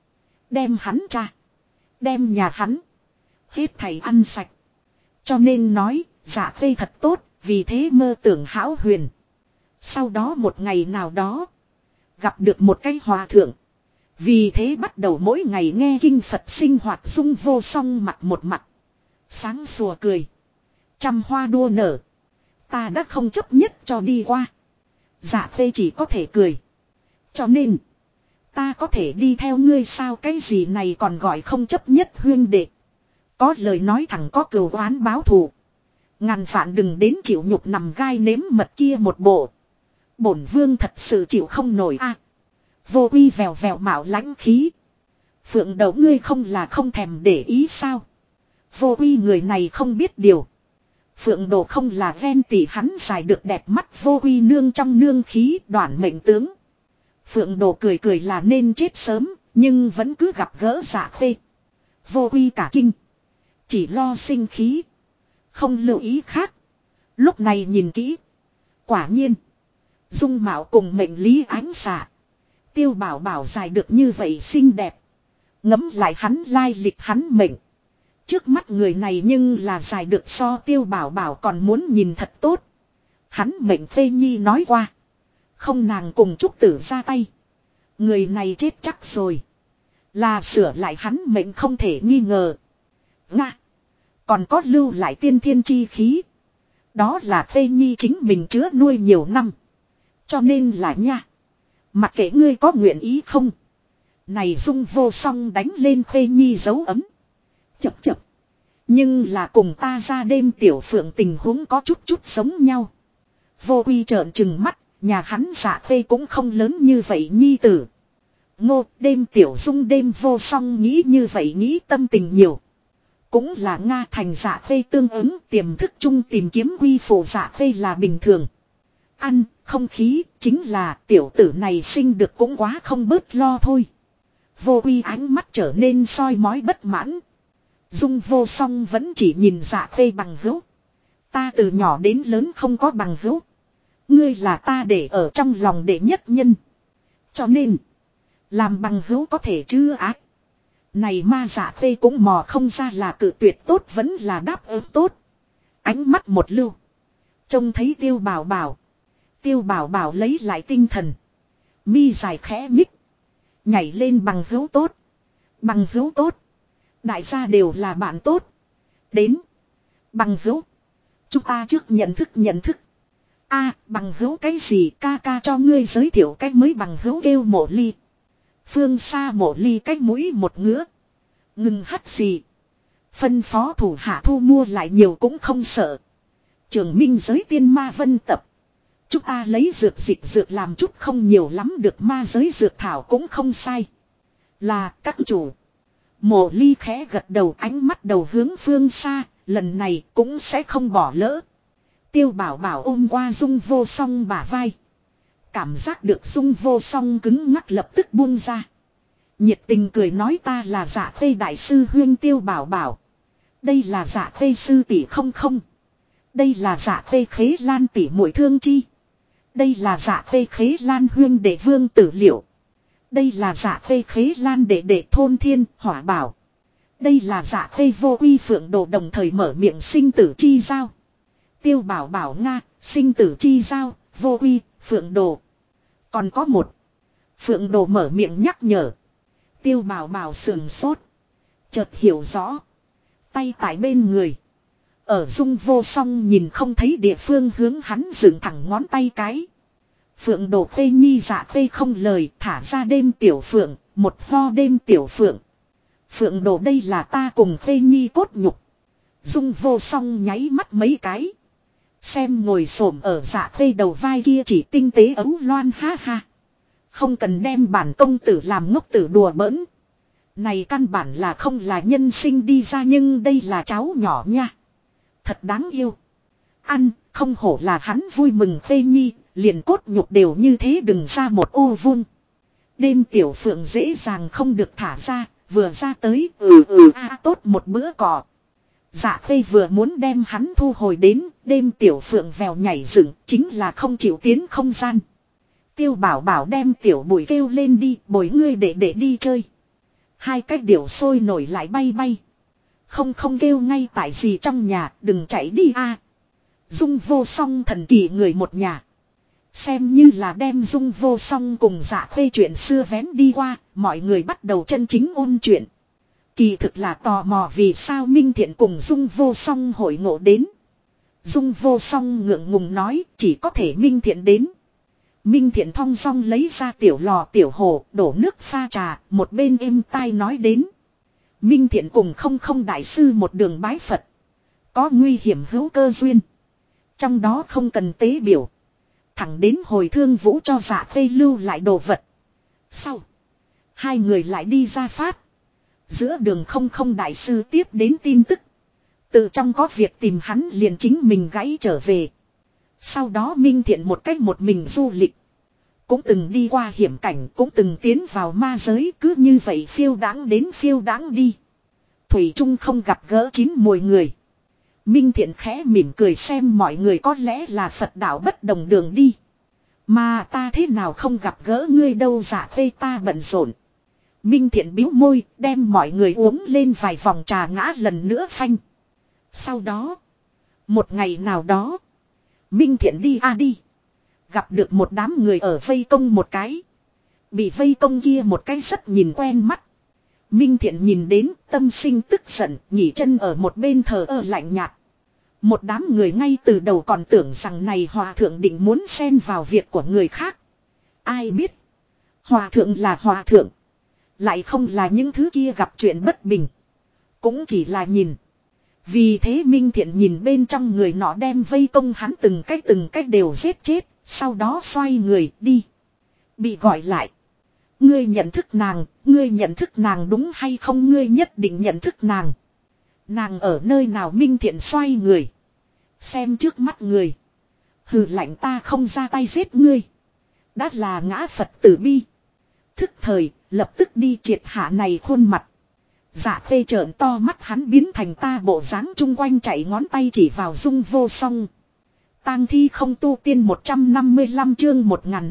hắn cha. Đem nhà hắn. Hết thảy ăn sạch. Cho nên nói, dạ phê thật tốt, vì thế mơ tưởng hão huyền. Sau đó một ngày nào đó, gặp được một cái hòa thượng. Vì thế bắt đầu mỗi ngày nghe kinh Phật sinh hoạt dung vô song mặt một mặt. Sáng sủa cười. Trăm hoa đua nở. Ta đã không chấp nhất cho đi qua. Dạ phê chỉ có thể cười. Cho nên, ta có thể đi theo ngươi sao cái gì này còn gọi không chấp nhất huyên đệ. Có lời nói thẳng có cừu oán báo thù. Ngàn vạn đừng đến chịu nhục nằm gai nếm mật kia một bộ. Bổn vương thật sự chịu không nổi a. Vô uy vèo vèo mạo lãnh khí. Phượng đầu ngươi không là không thèm để ý sao. Vô uy người này không biết điều. Phượng đồ không là ven tỉ hắn dài được đẹp mắt vô uy nương trong nương khí đoản mệnh tướng. Phượng đồ cười là nên chết sớm, nhưng vẫn cứ gặp gỡ dạ phê. Vô uy cả kinh. Chỉ lo sinh khí. Không lưu ý khác. Lúc này nhìn kỹ. Quả nhiên. Dung mạo cùng mệnh lý ánh xạ. Tiêu bảo bảo dài được như vậy xinh đẹp. Ngẫm lại hắn lai lịch hắn mệnh. Trước mắt người này nhưng là dài được so tiêu bảo bảo còn muốn nhìn thật tốt. Hắn mệnh phê nhi nói qua. Không nàng cùng trúc tử ra tay. Người này chết chắc rồi. Là sửa lại hắn mệnh không thể nghi ngờ. Nga. Còn có lưu lại tiên thiên chi khí. Đó là phê nhi chính mình chứa nuôi nhiều năm. Cho nên là nha. Mặc kệ ngươi có nguyện ý không. Này Dung Vô Song đánh lên Khuê Nhi dấu ấm. Chập chập. Nhưng là cùng ta ra đêm tiểu phượng tình huống có chút chút giống nhau. Vô Quy trợn trừng mắt, nhà hắn Dạ Khuê cũng không lớn như vậy nhi tử. Ngô, đêm tiểu Dung đêm Vô Song nghĩ như vậy nghĩ tâm tình nhiều. Cũng là Nga thành Dạ Khuê tương ứng tiềm thức chung tìm kiếm quy phụ Dạ Khuê là bình thường. Ăn, không khí, chính là tiểu tử này sinh được cũng quá không bớt lo thôi. Vô Quy ánh mắt trở nên soi mói bất mãn. Dung Vô Song vẫn chỉ nhìn Dạ Khuê bằng hữu. Ta từ nhỏ đến lớn không có bằng hữu. Ngươi là ta để ở trong lòng đệ nhất nhân. Cho nên, làm bằng hữu có thể chứ ác. Này ma Dạ Khuê cũng mò không ra là cự tuyệt tốt vẫn là đáp ứng tốt. Ánh mắt một lưu. Trông thấy Tiêu Bảo Bảo. Tiêu Bảo Bảo lấy lại tinh thần. Mi dài khẽ nhích. Nhảy lên bằng hữu tốt. Bằng hữu tốt. Đại gia đều là bạn tốt. Đến. Bằng hữu. Chúng ta trước nhận thức. Bằng hữu cái gì ca ca cho ngươi giới thiệu cách mới bằng hữu kêu Mộ Ly. Phương xa Mộ Ly cách mũi một ngứa. Ngừng hắt gì. Phân phó thủ hạ thu mua lại nhiều cũng không sợ. Trường Minh giới tiên ma vân tập. Chúng ta lấy dược làm chút không nhiều lắm được ma giới dược thảo cũng không sai. Là các chủ. Mộ Ly khẽ gật đầu ánh mắt đầu hướng phương xa, lần này cũng sẽ không bỏ lỡ. Tiêu Bảo Bảo ôm qua Dung Vô Song bả vai. Cảm giác được Dung Vô Song cứng ngắc lập tức buông ra. Nhiệt tình cười nói ta là Dạ Khuê đại sư huyên Tiêu Bảo Bảo. Đây là Dạ Khuê sư tỷ không không. Đây là Dạ Khuê Khế Lan tỷ muội Thương Chi. Đây là Dạ Khuê Khế Lan huyên đệ Vương Tử Liệu. Đây là Dạ Khuê Khế Lan đệ Thôn Thiên Hỏa Bảo. Đây là Dạ Khuê Vô Quy Phượng Đồ đồng thời mở miệng sinh tử chi giao. Tiêu Bảo Bảo Nga, sinh tử chi giao, Vô Quy, Phượng Đồ. Còn có một. Phượng Đồ mở miệng nhắc nhở. Tiêu Bảo Bảo sườn sốt. Chợt hiểu rõ. Tay tại bên người. Ở Dung Vô Song nhìn không thấy địa phương hướng hắn dựng thẳng ngón tay cái. Phượng Đồ Khuê Nhi Dạ Khuê không lời thả ra đêm tiểu phượng, một ho đêm tiểu phượng. Phượng Đồ đây là ta cùng Khuê Nhi cốt nhục. Dung Vô Song nháy mắt mấy cái. Xem ngồi xổm ở Dạ Khuê đầu vai kia chỉ tinh tế ấu loan ha ha. Không cần đem bản công tử làm ngốc tử đùa bỡn. Này căn bản là không là nhân sinh đi ra nhưng đây là cháu nhỏ nha. Thật đáng yêu. Ăn, không hổ là hắn vui mừng Khuê Nhi, liền cốt nhục đều như thế đừng ra một ô vuông. Đêm tiểu phượng dễ dàng không được thả ra, vừa ra tới tốt một bữa cỏ. Dạ Khuê vừa muốn đem hắn thu hồi đến, đêm tiểu phượng vèo nhảy dựng, chính là không chịu tiến không gian. Tiêu Bảo Bảo đem tiểu bụi kêu lên đi, bồi ngươi để đi chơi. Hai cái điểu sôi nổi lại bay bay. Không kêu ngay tại gì trong nhà, đừng chạy đi a. Dung Vô Song thần kỳ người một nhà. Xem như là đem Dung Vô Song cùng Dạ Khuê chuyện xưa vén đi qua, mọi người bắt đầu chân chính ôn chuyện. Kỳ thực là tò mò vì sao Minh Thiện cùng Dung Vô Song hội ngộ đến. Dung Vô Song ngượng ngùng nói chỉ có thể Minh Thiện đến. Minh Thiện thong song lấy ra tiểu lò tiểu hồ, đổ nước pha trà, một bên êm tai nói đến. Minh Thiện cùng không đại sư một đường bái Phật. Có nguy hiểm hữu cơ duyên. Trong đó không cần tế biểu. Thẳng đến hồi Thương Vũ cho Dạ Khuê lưu lại đồ vật. Sau. Hai người lại đi ra phát. Giữa đường không đại sư tiếp đến tin tức. Từ trong có việc tìm hắn liền chính mình gãy trở về. Sau đó Minh Thiện một cách một mình du lịch. Cũng từng đi qua hiểm cảnh, cũng từng tiến vào ma giới, cứ như vậy phiêu đãng đến phiêu đãng đi. Thủy Trung không gặp gỡ chín mùi người. Minh Thiện khẽ mỉm cười xem mọi người có lẽ là Phật đạo bất đồng đường đi. Mà ta thế nào không gặp gỡ ngươi đâu Dạ Khuê ta bận rộn. Minh Thiện bĩu môi, đem mọi người uống lên vài vòng trà ngã lần nữa phanh. Sau đó, một ngày nào đó, Minh Thiện đi đi. Gặp được một đám người ở vây công một cái. Bị vây công kia một cái rất nhìn quen mắt. Minh Thiện nhìn đến tâm sinh tức giận, nhỉ chân ở một bên thờ ơ lạnh nhạt. Một đám người ngay từ đầu còn tưởng rằng này hòa thượng định muốn xen vào việc của người khác. Ai biết. Hòa thượng là hòa thượng. Lại không là những thứ kia gặp chuyện bất bình. Cũng chỉ là nhìn. Vì thế Minh Thiện nhìn bên trong người nọ đem vây công hắn từng cách đều giết chết. Sau đó xoay người đi. Bị gọi lại. Ngươi nhận thức nàng đúng hay không, ngươi nhất định nhận thức nàng. Nàng ở nơi nào? Minh Thiện xoay người. Xem trước mắt người. Hừ lạnh, ta không ra tay giết ngươi. Đã là ngã Phật tử bi. Thức thời, lập tức đi triệt hạ này khuôn mặt. Dạ Khê trợn to mắt, hắn biến thành ta bộ dáng, chung quanh chạy ngón tay chỉ vào Dung Vô Song. Tang thi không tu tiên 155 chương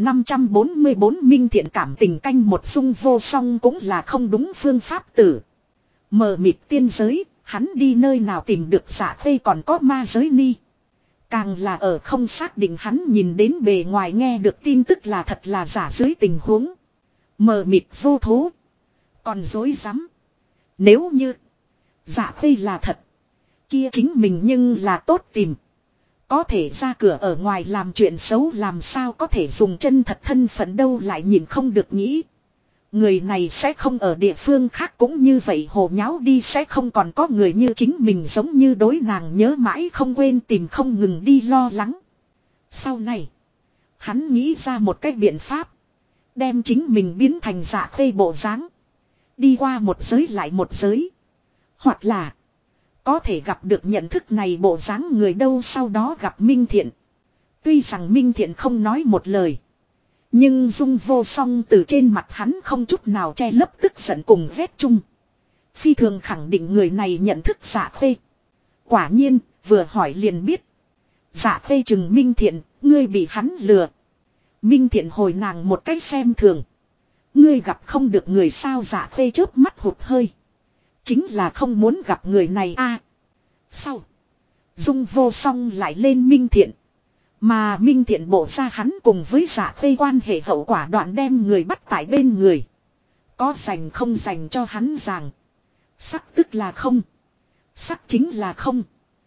1544 Minh Thiện cảm tình canh một. Dung Vô Song cũng là không đúng phương pháp tử. Mờ mịt tiên giới, hắn đi nơi nào tìm được Dạ Khê, còn có ma giới ni. Càng là ở không xác định hắn nhìn đến bề ngoài nghe được tin tức là thật là giả dưới tình huống. Mờ mịt vô thố. Còn dối rắm. Nếu như Dạ Khê là thật, kia chính mình nhưng là tốt tìm. Có thể ra cửa ở ngoài làm chuyện xấu, làm sao có thể dùng chân thật thân phận đâu, lại nhìn không được nghĩ. Người này sẽ không ở địa phương khác cũng như vậy hồ nháo đi, sẽ không còn có người như chính mình giống như đối nàng nhớ mãi không quên, tìm không ngừng đi lo lắng. Sau này, hắn nghĩ ra một cách biện pháp. Đem chính mình biến thành Dạ Khê bộ dáng. Đi qua một giới lại một giới. Hoặc là có thể gặp được nhận thức này bộ dáng người đâu, sau đó gặp Minh Thiện. Tuy rằng Minh Thiện không nói một lời, nhưng Dung Vô Song từ trên mặt hắn không chút nào che lấp tức giận cùng ghét chung. Phi thường khẳng định người này nhận thức Dạ Khê. Quả nhiên, vừa hỏi liền biết. Dạ Khê chừng Minh Thiện, ngươi bị hắn lừa. Minh Thiện hồi nàng một cách xem thường. Ngươi gặp không được người sao? Dạ Khê chớp mắt hụt hơi. Chính là không muốn gặp người này a. Sau, Dung Vô Song lại lên Minh Thiện. Mà Minh Thiện bộ ra hắn cùng với Dạ Khê quan hệ hậu quả đoạn đem người bắt tại bên người. Có dành không dành cho hắn giảng. Sắc tức là không. Sắc chính là không.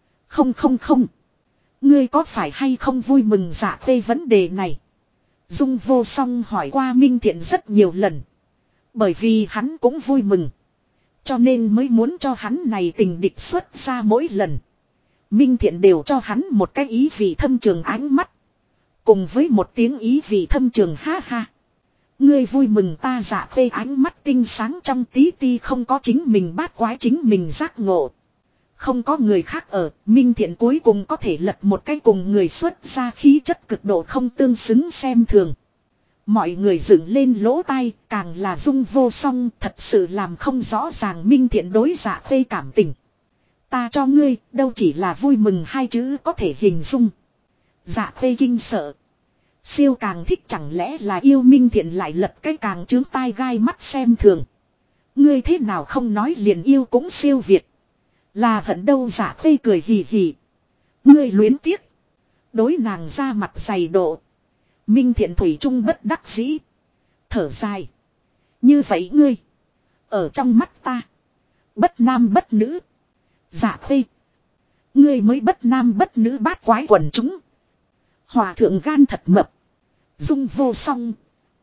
Không. Ngươi có phải hay không vui mừng Dạ Khê vấn đề này? Dung Vô Song hỏi qua Minh Thiện rất nhiều lần. Bởi vì hắn cũng vui mừng, cho nên mới muốn cho hắn này tình địch xuất ra mỗi lần. Minh Thiện đều cho hắn một cái ý vị thâm trường ánh mắt. Cùng với một tiếng ý vị thâm trường ha ha. Ngươi vui mừng ta? Dạ Khê ánh mắt tinh sáng trong tí ti, không có chính mình bát quái, chính mình giác ngộ. Không có người khác ở, Minh Thiện cuối cùng có thể lật một cái cùng người xuất ra khí chất cực độ không tương xứng xem thường. Mọi người dựng lên lỗ tai, càng là Dung Vô Song thật sự làm không rõ ràng Minh Thiện đối Dạ Khê cảm tình. Ta cho ngươi, đâu chỉ là vui mừng hai chữ có thể hình dung. Dạ Khê kinh sợ. Siêu càng thích, chẳng lẽ là yêu? Minh Thiện lại lật cái càng chướng tai gai mắt xem thường. Ngươi thế nào không nói liền yêu cũng siêu việt. Là hận đâu? Dạ Khê cười hì hì. Ngươi luyến tiếc. Đối nàng ra mặt dày độ. Minh Thiện thủy chung bất đắc dĩ. Thở dài. Như vậy ngươi, ở trong mắt ta, bất nam bất nữ. Dạ Khê, ngươi mới bất nam bất nữ, bát quái quần chúng. Hòa thượng gan thật mập. Dung Vô Song,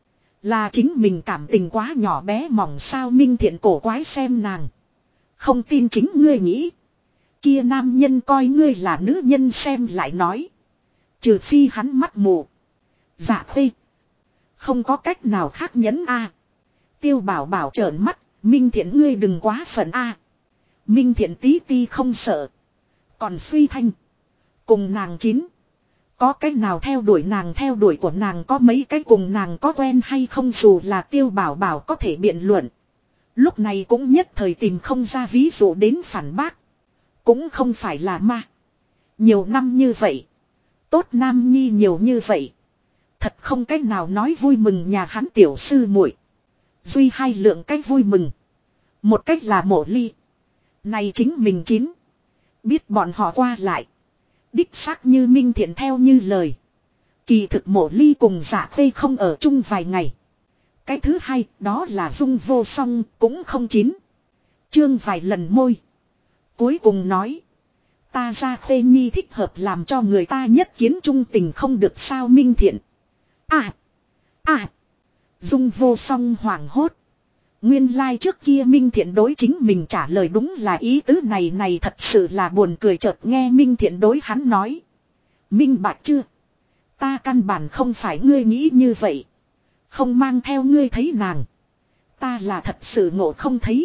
là chính mình cảm tình quá nhỏ bé mỏng sao? Minh Thiện cổ quái xem nàng. Không tin chính ngươi nghĩ. Kia nam nhân coi ngươi là nữ nhân xem lại nói. Trừ phi hắn mắt mù. Dạ Khê, không có cách nào khác nhẫn a. Tiêu Bảo Bảo trợn mắt. Minh Thiện ngươi đừng quá phận a. Minh Thiện tí ti không sợ. Còn suy thanh. Cùng nàng chín. Có cách nào theo đuổi nàng? Theo đuổi của nàng có mấy cái cùng nàng có quen hay không? Dù là Tiêu Bảo Bảo có thể biện luận, lúc này cũng nhất thời tìm không ra ví dụ đến phản bác. Cũng không phải là ma. Nhiều năm như vậy, tốt nam nhi nhiều như vậy, thật không cách nào nói vui mừng nhà hắn tiểu sư muội. Duy hai lượng cách vui mừng. Một cách là Mộ Ly. Này chính mình chín. Biết bọn họ qua lại. Đích xác như Minh Thiện theo như lời. Kỳ thực Mộ Ly cùng Dạ Khê không ở chung vài ngày. Cái thứ hai đó là Dung Vô Song cũng không chín. Chương vài lần môi. Cuối cùng nói. Ta Dạ Khê nhi thích hợp làm cho người ta nhất kiến trung tình không được sao? Minh Thiện. Dung Vô Song hoảng hốt. Nguyên lai trước kia Minh Thiện đối chính mình trả lời đúng là ý tứ này, này thật sự là buồn cười. Chợt nghe Minh Thiện đối hắn nói. Minh bạch chưa? Ta căn bản không phải ngươi nghĩ như vậy. Không mang theo ngươi thấy nàng. Ta là thật sự ngộ không thấy.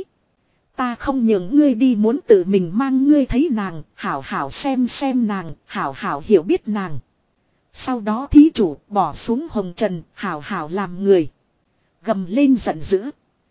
Ta không nhường ngươi đi, muốn tự mình mang ngươi thấy nàng, hảo hảo xem nàng, hảo hảo hiểu biết nàng. Sau đó thí chủ bỏ xuống hồng trần, hảo hảo làm người. Gầm lên giận dữ.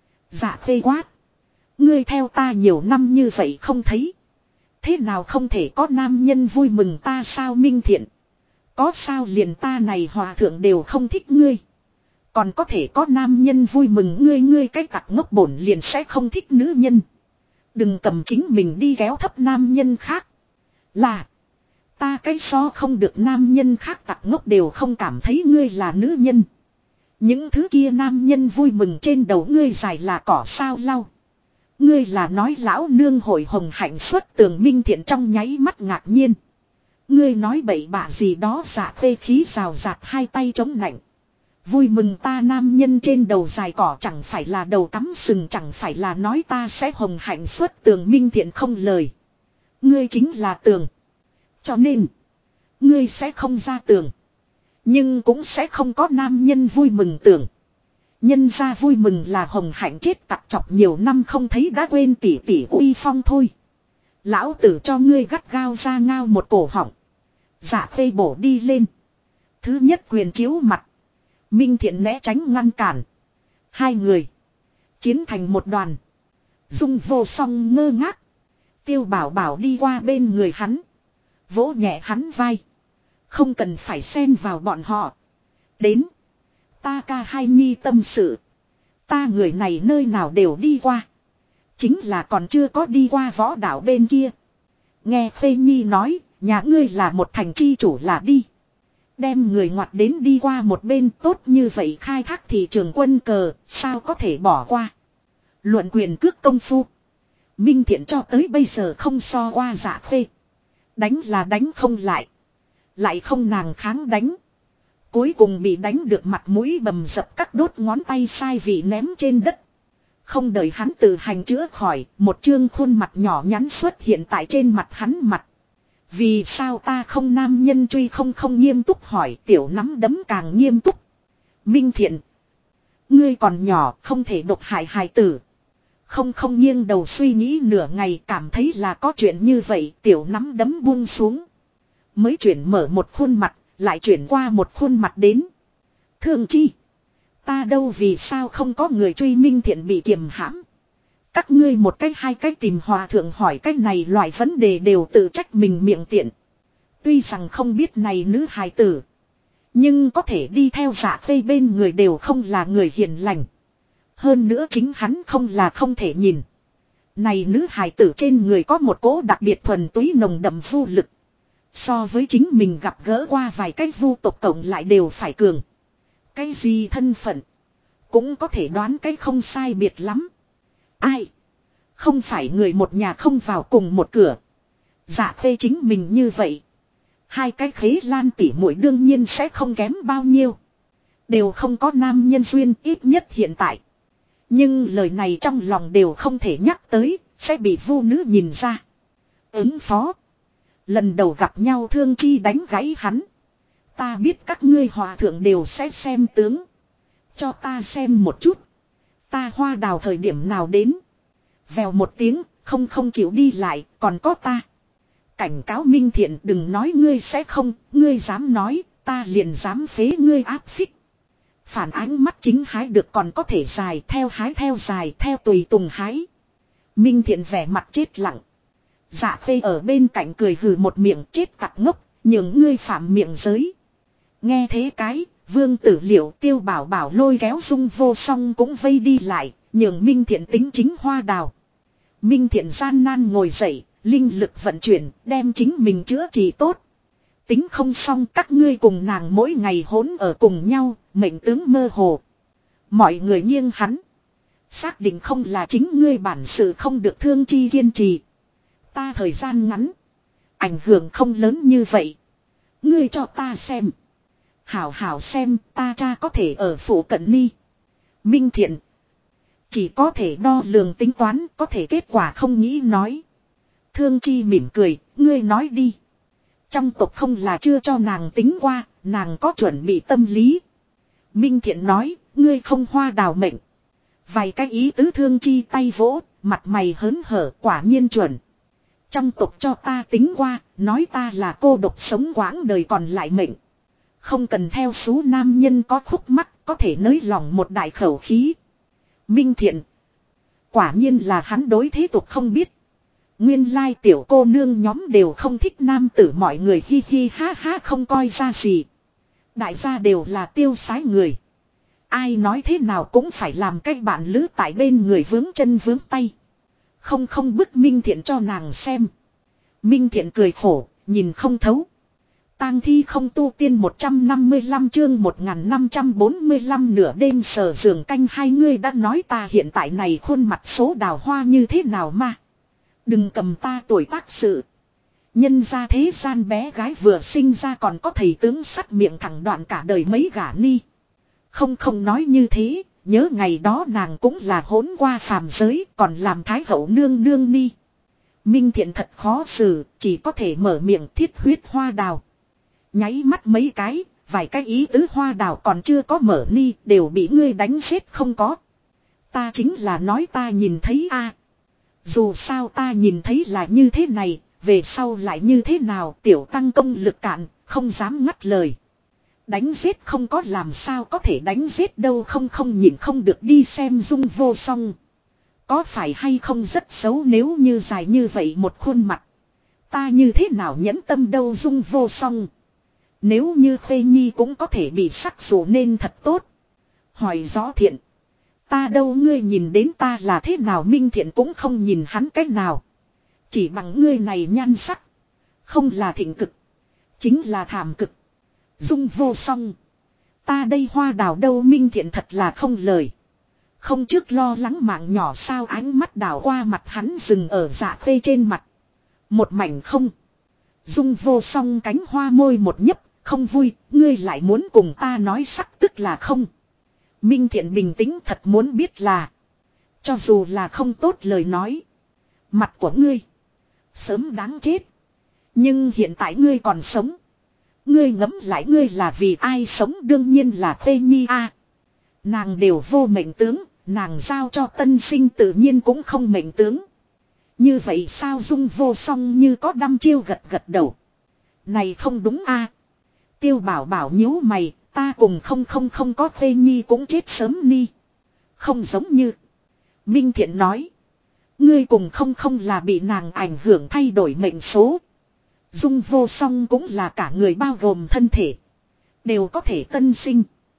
Dạ Khê quát. Ngươi theo ta nhiều năm như vậy không thấy. Thế nào không thể có nam nhân vui mừng ta sao? Minh Thiện. Có sao liền ta này hòa thượng đều không thích ngươi. Còn có thể có nam nhân vui mừng ngươi? Ngươi cái tặc ngốc bổn liền sẽ không thích nữ nhân. Đừng cầm chính mình đi kéo thấp nam nhân khác. Là. Ta cái so không được nam nhân khác tặc ngốc đều không cảm thấy ngươi là nữ nhân. Những thứ kia nam nhân vui mừng trên đầu ngươi dài là cỏ sao lau. Ngươi là nói lão nương hội hồng hạnh xuất tường? Minh Thiện trong nháy mắt ngạc nhiên. Ngươi nói bậy bạ gì đó? Dạ Khê khí rào rạt hai tay chống nạnh. Vui mừng ta nam nhân trên đầu dài cỏ chẳng phải là đầu cắm sừng, chẳng phải là nói ta sẽ hồng hạnh xuất tường? Minh Thiện không lời. Ngươi chính là tường. Cho nên. Ngươi sẽ không ra tường. Nhưng cũng sẽ không có nam nhân vui mừng tường. Nhân ra vui mừng là hồng hạnh chết tặc chọc nhiều năm không thấy đã quên tỉ tỉ uy phong thôi. Lão tử cho ngươi gắt gao ra ngao một cổ họng. Dạ Khê bổ đi lên. Thứ nhất quyền chiếu mặt. Minh Thiện né tránh ngăn cản. Hai người chiến thành một đoàn. Dung Vô Song ngơ ngác. Tiêu Bảo Bảo đi qua bên người hắn. Vỗ nhẹ hắn vai. Không cần phải xen vào bọn họ. Đến. Ta ca hai nhi tâm sự. Ta người này nơi nào đều đi qua. Chính là còn chưa có đi qua võ đảo bên kia. Nghe Khê Nhi nói. Nhà ngươi là một thành chi chủ là đi. Đem người ngoặt đến đi qua một bên, tốt như vậy khai thác thị trường quân cờ. Sao có thể bỏ qua. Luận quyền cước công phu. Minh Thiện cho tới bây giờ không so qua Dạ Khê. Đánh là đánh không lại. Lại không nàng kháng đánh. Cuối cùng bị đánh được mặt mũi bầm dập, các đốt ngón tay sai vị ném trên đất. Không đợi hắn tự hành chữa khỏi, một chương khuôn mặt nhỏ nhắn xuất hiện tại trên mặt hắn mặt. Vì sao ta không? Nam nhân truy không nghiêm túc hỏi. Tiểu nắm đấm càng nghiêm túc. Minh Thiện. Ngươi còn nhỏ, không thể độc hại hài tử. Không nghiêng đầu suy nghĩ nửa ngày, cảm thấy là có chuyện như vậy. Tiểu nắm đấm buông xuống. Mới chuyển mở một khuôn mặt, lại chuyển qua một khuôn mặt đến. Thương chi. Ta đâu, vì sao không có người truy? Minh Thiện bị kiềm hãm. Các ngươi một cách hai cách tìm hòa thượng hỏi cách này loại vấn đề đều tự trách mình miệng tiện. Tuy rằng không biết này nữ hài tử. Nhưng có thể đi theo Dạ Khê bên người đều không là người hiền lành. Hơn nữa chính hắn không là không thể nhìn. Này nữ hài tử trên người có một cỗ đặc biệt thuần túy nồng đậm vô lực. So với chính mình gặp gỡ qua vài cách vu tộc cộng lại đều phải cường. Cái gì thân phận. Cũng có thể đoán cái không sai biệt lắm. Ai. Không phải người một nhà không vào cùng một cửa. Dạ Khê chính mình như vậy. Hai cái Khế Lan tỉ muội đương nhiên sẽ không kém bao nhiêu. Đều không có nam nhân duyên, ít nhất hiện tại. Nhưng lời này trong lòng đều không thể nhắc tới. Sẽ bị vu nữ nhìn ra. Ứng phó. Lần đầu gặp nhau Thương Chi đánh gãy hắn. Ta biết các ngươi hòa thượng đều sẽ xem tướng. Cho ta xem một chút. Ta hoa đào thời điểm nào đến. Vèo một tiếng, không chịu đi lại, còn có ta. Cảnh cáo Minh Thiện, đừng nói ngươi sẽ không, ngươi dám nói, ta liền dám phế ngươi áp phích. Phản ánh mắt chính hái được còn có thể dài, theo hái theo dài, theo tùy tùng hái. Minh Thiện vẻ mặt chết lặng. Dạ Khê ở bên cạnh cười hừ một miệng, chết tặc ngốc, nhường ngươi phạm miệng giới. Nghe thế cái, Vương Tử Liệu, Tiêu Bảo Bảo lôi kéo Dung Vô Song cũng vây đi lại, nhường Minh Thiện tính chính hoa đào. Minh Thiện gian nan ngồi dậy, linh lực vận chuyển, đem chính mình chữa trị tốt. Tính không xong, các ngươi cùng nàng mỗi ngày hỗn ở cùng nhau, mệnh tướng mơ hồ. Mọi người nghiêng hắn. Xác định không là chính ngươi bản sự không được Thương Chi kiên trì. Ta thời gian ngắn. Ảnh hưởng không lớn như vậy. Ngươi cho ta xem. Hảo hảo xem, ta cha có thể ở phủ cận ni. Minh Thiện. Chỉ có thể đo lường tính toán, có thể kết quả không nghĩ nói. Thương Chi mỉm cười, ngươi nói đi. Trong tộc không là chưa cho nàng tính qua, nàng có chuẩn bị tâm lý. Minh Thiện nói, ngươi không hoa đào mệnh. Vài cái ý tứ Thương Chi tay vỗ, mặt mày hớn hở, quả nhiên chuẩn. Trong tộc cho ta tính qua, nói ta là cô độc sống quãng đời còn lại mệnh. Không cần theo số nam nhân có khúc mắc, có thể nới lòng một đại khẩu khí. Minh Thiện. Quả nhiên là hắn đối thế tục không biết. Nguyên lai tiểu cô nương nhóm đều không thích nam tử, mọi người hi hi ha ha không coi ra gì. Đại gia đều là tiêu sái người. Ai nói thế nào cũng phải làm cách bạn lữ tại bên người vướng chân vướng tay. Không bức Minh Thiện cho nàng xem. Minh Thiện cười khổ, nhìn không thấu. Tang thi không tu tiên 155 chương 1545 nửa đêm sờ giường canh hai, ngươi đã nói ta hiện tại này khuôn mặt số đào hoa như thế nào mà. Đừng cầm ta tuổi tác sự. Nhân ra thế gian bé gái vừa sinh ra còn có thầy tướng sắt miệng thẳng đoạn cả đời mấy gả ni. Không nói như thế, nhớ ngày đó nàng cũng là hỗn qua phàm giới, còn làm thái hậu nương nương ni. Minh Thiện thật khó xử, chỉ có thể mở miệng thiết huyết hoa đào. Nháy mắt mấy cái, vài cái ý tứ hoa đào còn chưa có mở ni, đều bị ngươi đánh giết không có. Ta chính là nói ta nhìn thấy a. Dù sao ta nhìn thấy là như thế này, về sau lại như thế nào, tiểu tăng công lực cạn, không dám ngắt lời. Đánh giết không có làm sao có thể đánh giết đâu, không nhìn không được đi xem Dung Vô Song. Có phải hay không rất xấu, nếu như dài như vậy một khuôn mặt. Ta như thế nào nhẫn tâm đâu Dung Vô Song. Nếu như Khuê Nhi cũng có thể bị sắc dụ nên thật tốt. Hỏi rõ Thiện. Ta đâu ngươi nhìn đến ta là thế nào, Minh Thiện cũng không nhìn hắn cách nào. Chỉ bằng ngươi này nhan sắc. Không là thịnh cực. Chính là thảm cực. Dung Vô Song. Ta đây hoa đào đâu, Minh Thiện thật là không lời. Không trước lo lắng mạng nhỏ sao, ánh mắt đảo qua mặt hắn dừng ở Dạ Khuê trên mặt. Một mảnh không. Dung Vô Song cánh hoa môi một nhấp, không vui, ngươi lại muốn cùng ta nói sắc tức là không. Minh Thiện bình tĩnh, thật muốn biết là. Cho dù là không tốt lời nói. Mặt của ngươi. Sớm đáng chết. Nhưng hiện tại ngươi còn sống. Ngươi ngẫm lại ngươi là vì ai sống, đương nhiên là Khuê Nhi a. Nàng đều vô mệnh tướng, nàng giao cho tân sinh tự nhiên cũng không mệnh tướng. Như vậy sao, Dung Vô Song như có đăm chiêu gật gật đầu. Này không đúng a. Tiêu Bảo Bảo nhíu mày, ta cùng không có Khuê Nhi cũng chết sớm ni. Không giống như. Minh Thiện nói. Ngươi cùng không là bị nàng ảnh hưởng thay đổi mệnh số. Dung Vô Song cũng là cả người bao gồm thân thể. Đều có thể tân sinh.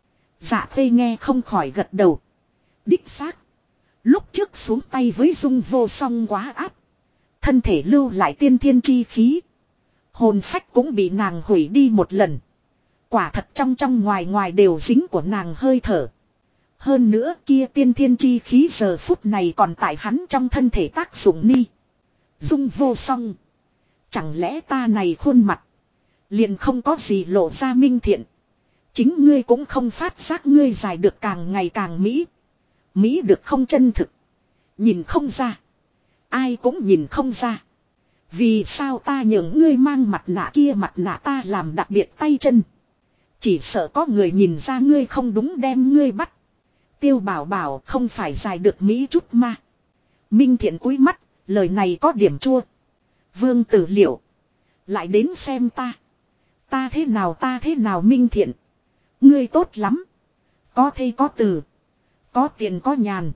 Dạ Khuê nghe không khỏi gật đầu. Đích xác. Lúc trước xuống tay với Dung Vô Song quá áp. Thân thể lưu lại tiên thiên chi khí. Hồn phách cũng bị nàng hủy đi một lần. Quả thật trong ngoài đều dính của nàng hơi thở. Hơn nữa kia tiên thiên chi khí giờ phút này còn tại hắn trong thân thể tác dụng ni. Dung Vô Song. Chẳng lẽ ta này khuôn mặt. Liền không có gì lộ ra, Minh Thiện. Chính ngươi cũng không phát giác ngươi dài được càng ngày càng mỹ. Mỹ được không chân thực. Nhìn không ra. Ai cũng nhìn không ra. Vì sao ta nhường ngươi mang mặt nạ kia, mặt nạ ta làm đặc biệt tay chân. Chỉ sợ có người nhìn ra ngươi không đúng đem ngươi bắt. Tiêu Bảo Bảo không phải dài được mỹ chút mà. Minh Thiện cúi mắt, lời này có điểm chua. Vương Tử Liệu. Lại đến xem ta. Ta thế nào Minh Thiện. Ngươi tốt lắm. Có thê có từ. Có tiền có nhàn.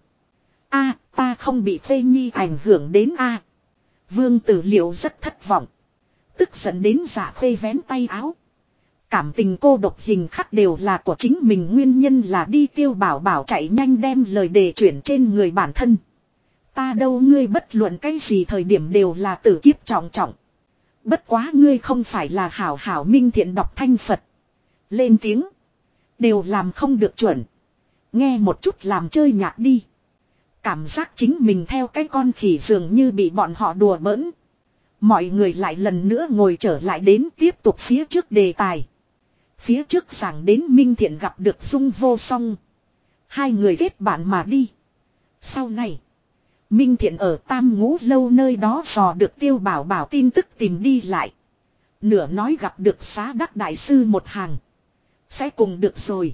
A, ta không bị Phê Nhi ảnh hưởng đến a. Vương Tử Liệu rất thất vọng. Tức giận đến Dạ Khuê vén tay áo. Cảm tình cô độc hình khắc đều là của chính mình, nguyên nhân là đi. Tiêu Bảo Bảo chạy nhanh đem lời đề chuyển trên người bản thân. Ta đâu, ngươi bất luận cái gì thời điểm đều là tử kiếp trọng trọng. Bất quá ngươi không phải là hảo. Minh Thiện đọc thanh Phật. Lên tiếng. Đều làm không được chuẩn. Nghe một chút làm chơi nhạc đi. Cảm giác chính mình theo cái con khỉ dường như bị bọn họ đùa bỡn. Mọi người lại lần nữa ngồi trở lại đến tiếp tục phía trước đề tài. Phía trước giảng đến Minh Thiện gặp được Dung Vô Song. Hai người kết bạn mà đi. Sau này. Minh Thiện ở Tam Ngũ Lâu nơi đó dò được Tiêu Bảo Bảo tin tức tìm đi lại. Nửa nói gặp được Xá Đắc Đại Sư một hàng. Sẽ cùng được rồi.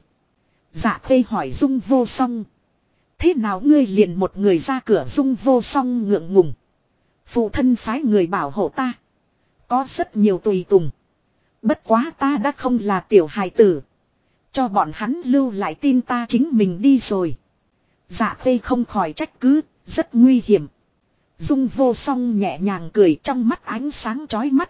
Dạ Khê hỏi Dung Vô Song. Thế nào ngươi liền một người ra cửa? Dung Vô Song ngượng ngùng. Phụ thân phái người bảo hộ ta. Có rất nhiều tùy tùng. Bất quá ta đã không là tiểu hài tử. Cho bọn hắn lưu lại tin ta chính mình đi rồi. Dạ Khê không khỏi trách cứ. Rất nguy hiểm. Dung Vô Song nhẹ nhàng cười, trong mắt ánh sáng chói mắt.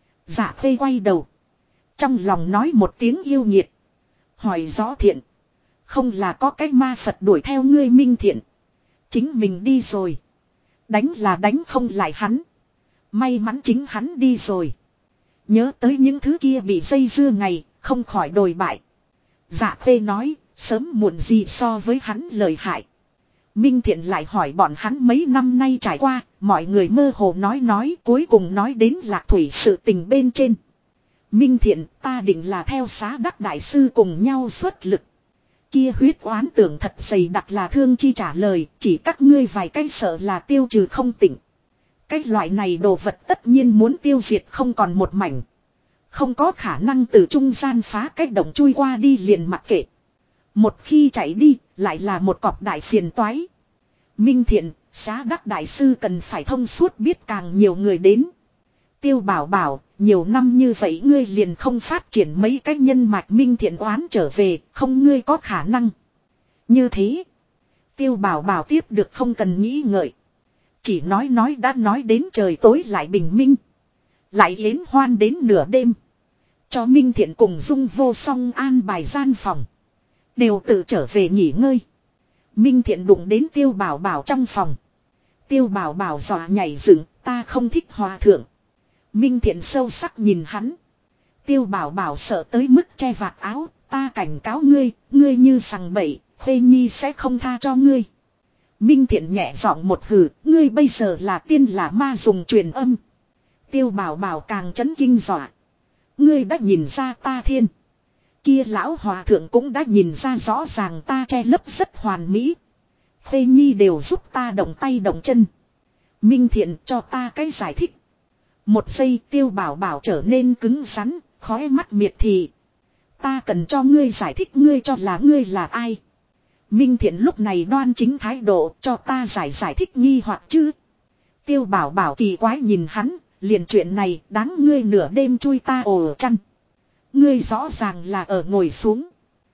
Dạ Khê quay đầu. Trong lòng nói một tiếng yêu nghiệt. Hỏi rõ Thiện. Không là có cái ma Phật đuổi theo ngươi? Minh Thiện. Chính mình đi rồi. Đánh là đánh không lại hắn. May mắn chính hắn đi rồi. Nhớ tới những thứ kia bị dây dưa ngày, không khỏi đồi bại. Dạ Khê nói, sớm muộn gì so với hắn lợi hại. Minh Thiện lại hỏi bọn hắn mấy năm nay trải qua, mọi người mơ hồ nói cuối cùng nói đến Lạc Thủy sự tình bên trên. Minh Thiện, ta định là theo Xá Đắc Đại Sư cùng nhau xuất lực. Kia huyết oán tưởng thật dày đặc là Thương Chi trả lời, chỉ các ngươi vài cái sợ là tiêu trừ không tỉnh. Cái loại này đồ vật tất nhiên muốn tiêu diệt không còn một mảnh. Không có khả năng từ trung gian phá cách động chui qua đi liền mặc kệ. Một khi chạy đi, lại là một cọp đại phiền toái. Minh Thiện, Xá Đắc Đại Sư cần phải thông suốt biết càng nhiều người đến. Tiêu Bảo Bảo, nhiều năm như vậy ngươi liền không phát triển mấy cái nhân mạch. Minh Thiện oán trở về, không ngươi có khả năng. Như thế, Tiêu Bảo Bảo tiếp được không cần nghĩ ngợi. Chỉ nói đã nói đến trời tối lại bình minh. Lại yến hoan đến nửa đêm. Cho Minh Thiện cùng Dung Vô Song an bài gian phòng. Đều tự trở về nghỉ ngơi. Minh Thiện đụng đến Tiêu Bảo Bảo trong phòng. Tiêu Bảo Bảo dọa nhảy dựng, ta không thích hòa thượng. Minh Thiện sâu sắc nhìn hắn. Tiêu Bảo Bảo sợ tới mức che vạt áo, ta cảnh cáo ngươi, ngươi như sằng bậy, Khê Nhi sẽ không tha cho ngươi. Minh Thiện nhẹ giọng một hừ, ngươi bây giờ là tiên là ma dùng truyền âm. Tiêu Bảo Bảo càng chấn kinh dọa. Ngươi đã nhìn ra ta thiên. Kia lão hòa thượng cũng đã nhìn ra rõ ràng ta che lấp rất hoàn mỹ. Khê Nhi đều giúp ta động tay động chân. Minh Thiện cho ta cái giải thích. Một giây Tiêu Bảo Bảo trở nên cứng rắn, khóe mắt miệt thị. Ta cần cho ngươi giải thích, ngươi cho là ngươi là ai. Minh Thiện lúc này đoan chính thái độ, cho ta giải thích nghi hoặc chứ. Tiêu Bảo Bảo kỳ quái nhìn hắn, liền chuyện này đáng ngươi nửa đêm chui ta ổ chăn. Ngươi rõ ràng là ở ngồi xuống.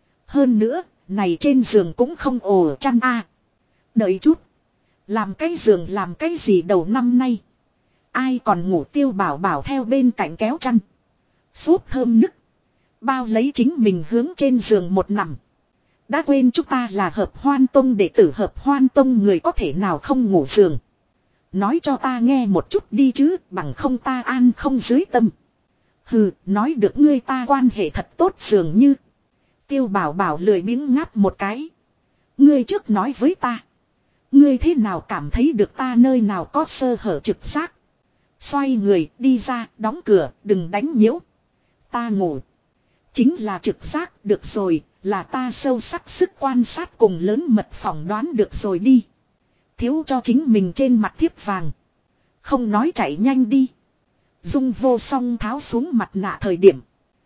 Hơn nữa, này trên giường cũng không ổ chăn a. Đợi chút. Làm cái giường làm cái gì đầu năm nay. Ai còn ngủ? Tiêu Bảo Bảo theo bên cạnh kéo chăn. Xốp thơm nức. Bao lấy chính mình hướng trên giường một nằm. Đã quên chúng ta là Hợp Hoan Tông đệ tử. Hợp Hoan Tông người có thể nào không ngủ giường. Nói cho ta nghe một chút đi chứ, bằng không ta an không dưới tâm. Hừ, nói được ngươi ta quan hệ thật tốt dường như. Tiêu Bảo Bảo lười biếng ngáp một cái. Ngươi trước nói với ta. Ngươi thế nào cảm thấy được ta nơi nào có sơ hở trực giác. Xoay người đi ra, đóng cửa, đừng đánh nhiễu. Ta ngủ. Chính là trực giác, được rồi, là ta sâu sắc sức quan sát cùng lớn mật phỏng đoán được rồi đi. Thiếu cho chính mình trên mặt thiếp vàng. Không nói chạy nhanh đi. Dung Vô Song tháo xuống mặt nạ thời điểm.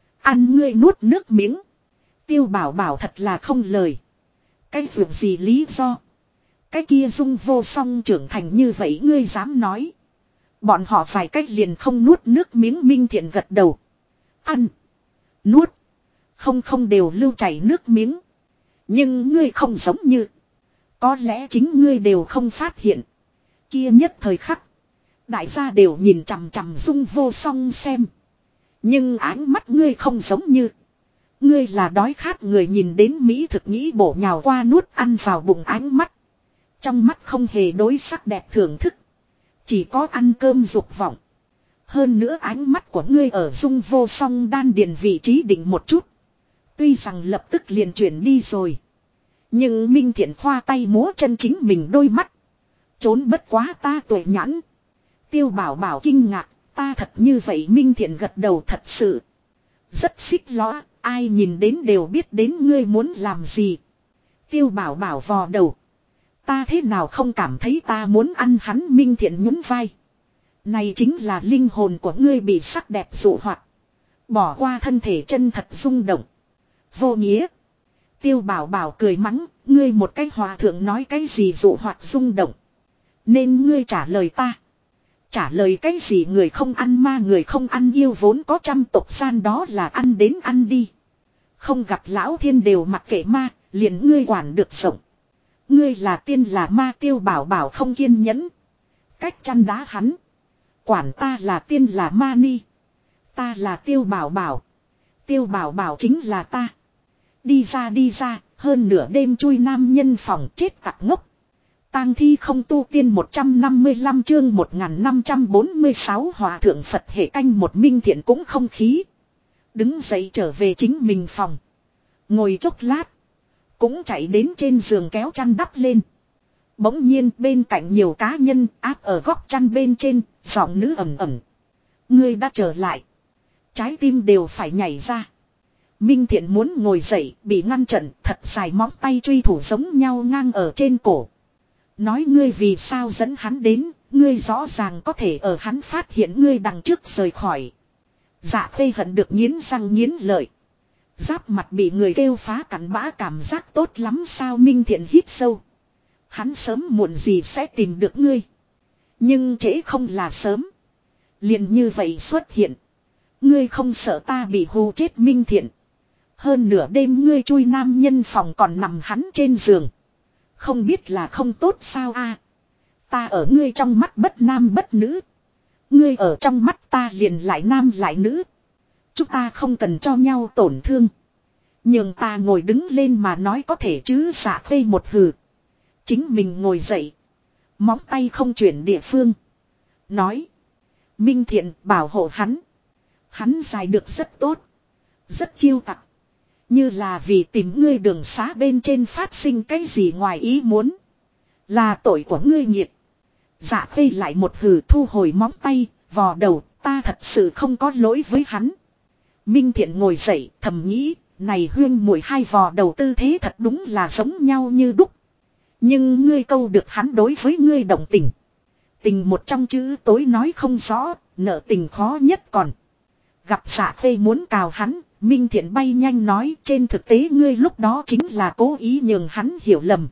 Ăn ngươi nuốt nước miếng. Tiêu Bảo Bảo thật là không lời. Cái việc gì lý do. Cái kia Dung Vô Song trưởng thành như vậy ngươi dám nói. Bọn họ phải cách liền không nuốt nước miếng. Minh Thiện gật đầu. Ăn. Nuốt. Không đều lưu chảy nước miếng. Nhưng ngươi không giống như. Có lẽ chính ngươi đều không phát hiện. Kia nhất thời khắc. Đại gia đều nhìn chằm chằm Dung Vô Song xem. Nhưng ánh mắt ngươi không giống như. Ngươi là đói khát người nhìn đến mỹ thực nghĩ bổ nhào qua nuốt ăn vào bụng ánh mắt. Trong mắt không hề đối sắc đẹp thưởng thức. Chỉ có ăn cơm dục vọng. Hơn nữa ánh mắt của ngươi ở Dung Vô Song đan điền vị trí định một chút. Tuy rằng lập tức liền chuyển đi rồi. Nhưng Minh Thiện khoa tay múa chân chính mình đôi mắt. Trốn bất quá ta tuổi nhãn. Tiêu Bảo Bảo kinh ngạc, ta thật như vậy. Minh Thiện gật đầu thật sự. Rất xích lõa, ai nhìn đến đều biết đến ngươi muốn làm gì. Tiêu Bảo Bảo vò đầu. Ta thế nào không cảm thấy ta muốn ăn hắn. Minh Thiện nhún vai. Này chính là linh hồn của ngươi bị sắc đẹp dụ hoặc. Bỏ qua thân thể chân thật rung động. Vô nghĩa. Tiêu Bảo Bảo cười mắng. Ngươi một cái hòa thượng nói cái gì dụ hoặc rung động. Nên ngươi trả lời ta. Trả lời cái gì người không ăn ma người không ăn yêu vốn có trăm tộc gian đó là ăn đến ăn đi. Không gặp lão thiên đều mặc kệ ma, liền ngươi quản được rộng. Ngươi là tiên là ma. Tiêu Bảo Bảo không kiên nhẫn. Cách chăn đá hắn. Quản ta là tiên là ma ni. Ta là Tiêu Bảo Bảo. Tiêu Bảo Bảo chính là ta. Đi ra, hơn nửa đêm chui nam nhân phòng chết cặc ngốc. Tang thi không tu tiên 155 chương 1546 hòa thượng Phật hệ canh một. Minh Thiện cũng không khí. Đứng dậy trở về chính mình phòng. Ngồi chốc lát. Cũng chạy đến trên giường kéo chăn đắp lên. Bỗng nhiên bên cạnh nhiều cá nhân áp ở góc chăn bên trên, giọng nữ ẩm ẩm. Ngươi đã trở lại. Trái tim đều phải nhảy ra. Minh Thiện muốn ngồi dậy, bị ngăn chặn, thật dài móng tay truy thủ giống nhau ngang ở trên cổ. Nói ngươi vì sao dẫn hắn đến, ngươi rõ ràng có thể ở hắn phát hiện ngươi đằng trước rời khỏi. Dạ Khê hận được nghiến răng nghiến lợi. Giáp mặt bị người kêu phá cắn bã cảm giác tốt lắm sao. Minh Thiện hít sâu. Hắn sớm muộn gì sẽ tìm được ngươi. Nhưng trễ không là sớm. Liền như vậy xuất hiện. Ngươi không sợ ta bị hù chết. Minh Thiện. Hơn nửa đêm ngươi chui nam nhân phòng còn nằm hắn trên giường. Không biết là không tốt sao a? Ta ở ngươi trong mắt bất nam bất nữ. Ngươi ở trong mắt ta liền lại nam lại nữ. Chúng ta không cần cho nhau tổn thương. Nhưng ta ngồi đứng lên mà nói có thể chứ. Dạ Khê một hừ. Chính mình ngồi dậy. Móng tay không chuyển địa phương. Nói. Minh Thiện bảo hộ hắn. Hắn dài được rất tốt. Rất chiêu tặc. Như là vì tìm ngươi đường xá bên trên phát sinh cái gì ngoài ý muốn. Là tội của ngươi nghiệt. Dạ Khê lại một hừ thu hồi móng tay. Vò đầu ta thật sự không có lỗi với hắn. Minh Thiện ngồi dậy thầm nghĩ. Này huyên muội hai vò đầu tư thế thật đúng là giống nhau như đúc. Nhưng ngươi câu được hắn đối với ngươi động tình. Tình một trong chữ tối nói không rõ. Nợ tình khó nhất còn. Gặp Dạ Khê muốn cào hắn. Minh Thiện bay nhanh nói trên thực tế ngươi lúc đó chính là cố ý nhường hắn hiểu lầm.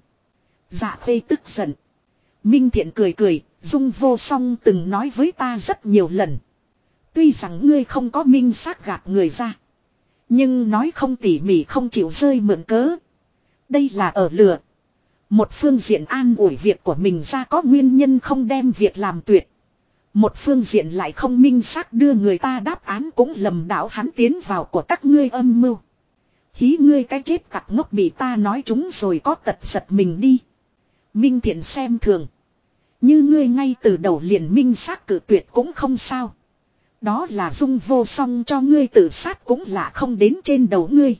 Dạ Khê tức giận. Minh Thiện cười cười. Dung Vô Song từng nói với ta rất nhiều lần. Tuy rằng ngươi không có minh xác gạt người ra. Nhưng nói không tỉ mỉ không chịu rơi mượn cớ. Đây là ở lừa. Một phương diện an ủi việc của mình ra có nguyên nhân không đem việc làm tuyệt. Một phương diện lại không minh xác đưa người ta đáp án cũng lầm đảo hắn tiến vào của các ngươi âm mưu. Hí ngươi cái chết cặc ngốc bị ta nói chúng rồi có tật giật mình đi. Minh Thiện xem thường. Như ngươi ngay từ đầu liền minh xác cử tuyệt cũng không sao. Đó là Dung Vô Song cho ngươi tự sát cũng là không đến trên đầu ngươi.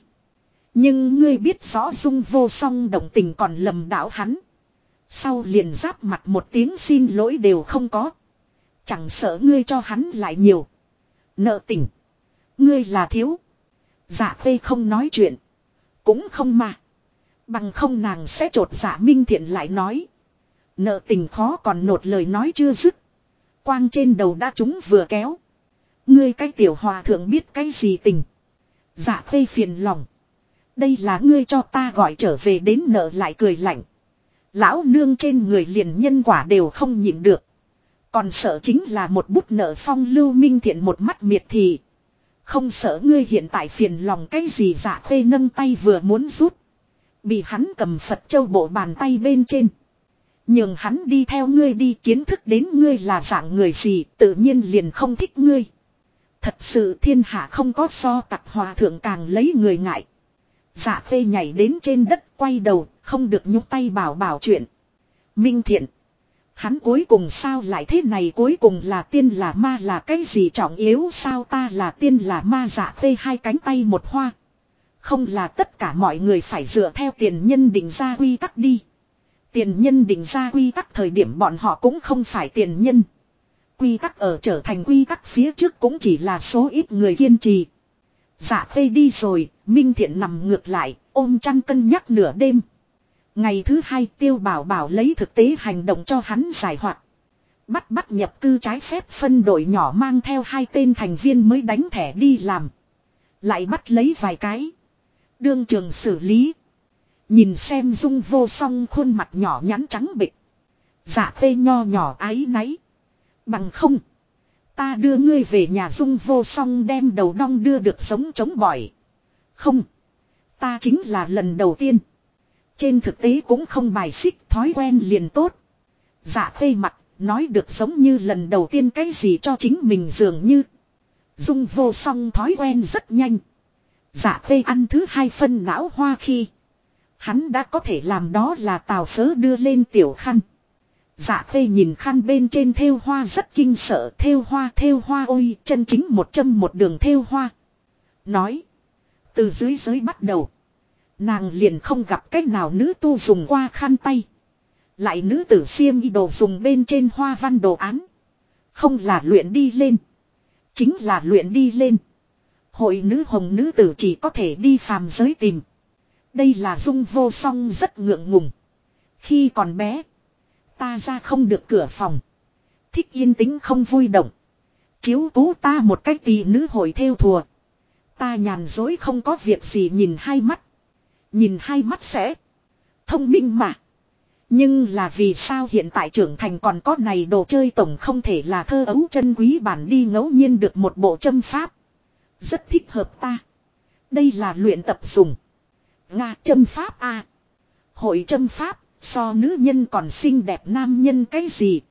Nhưng ngươi biết rõ Dung Vô Song động tình còn lầm đảo hắn. Sau liền giáp mặt một tiếng xin lỗi đều không có. Chẳng sợ ngươi cho hắn lại nhiều. Nợ tình. Ngươi là thiếu. Dạ Khê không nói chuyện. Cũng không mà. Bằng không nàng sẽ trột dạ. Minh Thiện lại nói. Nợ tình khó còn nột lời nói chưa dứt. Quang trên đầu đã trúng vừa kéo. Ngươi cái tiểu hòa thượng biết cái gì tình. Dạ Khê phiền lòng. Đây là ngươi cho ta gọi trở về đến nợ lại cười lạnh. Lão nương trên người liền nhân quả đều không nhịn được. Còn sợ chính là một bút nợ phong lưu. Minh Thiện một mắt miệt thị. Không sợ ngươi hiện tại phiền lòng cái gì. Dạ Khê nâng tay vừa muốn rút. Bị hắn cầm Phật châu bộ bàn tay bên trên. Nhưng hắn đi theo ngươi đi kiến thức đến ngươi là dạng người gì tự nhiên liền không thích ngươi. Thật sự thiên hạ không có so tặc hòa thượng càng lấy người ngại. Dạ Khê nhảy đến trên đất quay đầu không được nhúc tay bảo chuyện. Minh Thiện. Hắn cuối cùng sao lại thế này cuối cùng là tiên là ma là cái gì trọng yếu sao ta là tiên là ma. Dạ Khê hai cánh tay một hoa. Không là tất cả mọi người phải dựa theo tiền nhân định ra quy tắc đi. Tiền nhân định ra quy tắc thời điểm bọn họ cũng không phải tiền nhân. Quy tắc ở trở thành quy tắc phía trước cũng chỉ là số ít người kiên trì. Dạ Khê đi rồi, Minh Thiện nằm ngược lại, ôm chăn cân nhắc nửa đêm. Ngày thứ hai Tiêu Bảo Bảo lấy thực tế hành động cho hắn giải hoạt. Bắt nhập cư trái phép phân đội nhỏ mang theo 2 tên thành viên mới đánh thẻ đi làm. Lại bắt lấy vài cái. Đương trường xử lý. Nhìn xem Dung Vô Song khuôn mặt nhỏ nhắn trắng bệch. Dạ Khê nho nhỏ áy náy. Bằng không. Ta đưa ngươi về nhà. Dung Vô Song đem đầu đong đưa được sống chống bỏi. Không. Ta chính là lần đầu tiên. Trên thực tế cũng không bài xích, thói quen liền tốt. Dạ Khê mặt, nói được giống như lần đầu tiên cái gì cho chính mình dường như. Dung Vô Song thói quen rất nhanh. Dạ Khê ăn thứ 2 phân não hoa khi hắn đã có thể làm đó là tào phớ đưa lên tiểu khăn. Dạ Khê nhìn khăn bên trên thêu hoa rất kinh sợ. Thêu hoa ôi, chân chính một châm một đường thêu hoa. Nói. Từ dưới giới bắt đầu. Nàng liền không gặp cách nào nữ tu dùng qua khăn tay. Lại nữ tử xiêm y đồ dùng bên trên hoa văn đồ án. Không là luyện đi lên. Chính là luyện đi lên. Hội nữ hồng nữ tử chỉ có thể đi phàm giới tìm. Đây là Dung Vô Song rất ngượng ngùng. Khi còn bé. Ta ra không được cửa phòng. Thích yên tĩnh không vui động. Chiếu cố ta một cách tỳ nữ hội theo thùa. Ta nhàn dối không có việc gì nhìn 2 mắt. Nhìn 2 mắt sẽ. Thông minh mà. Nhưng là vì sao hiện tại trưởng thành còn có này đồ chơi tổng không thể là thơ ấu chân quý bản đi ngẫu nhiên được một bộ châm pháp. Rất thích hợp ta. Đây là luyện tập dùng. Nga châm pháp à. Hội châm pháp, so nữ nhân còn xinh đẹp nam nhân cái gì.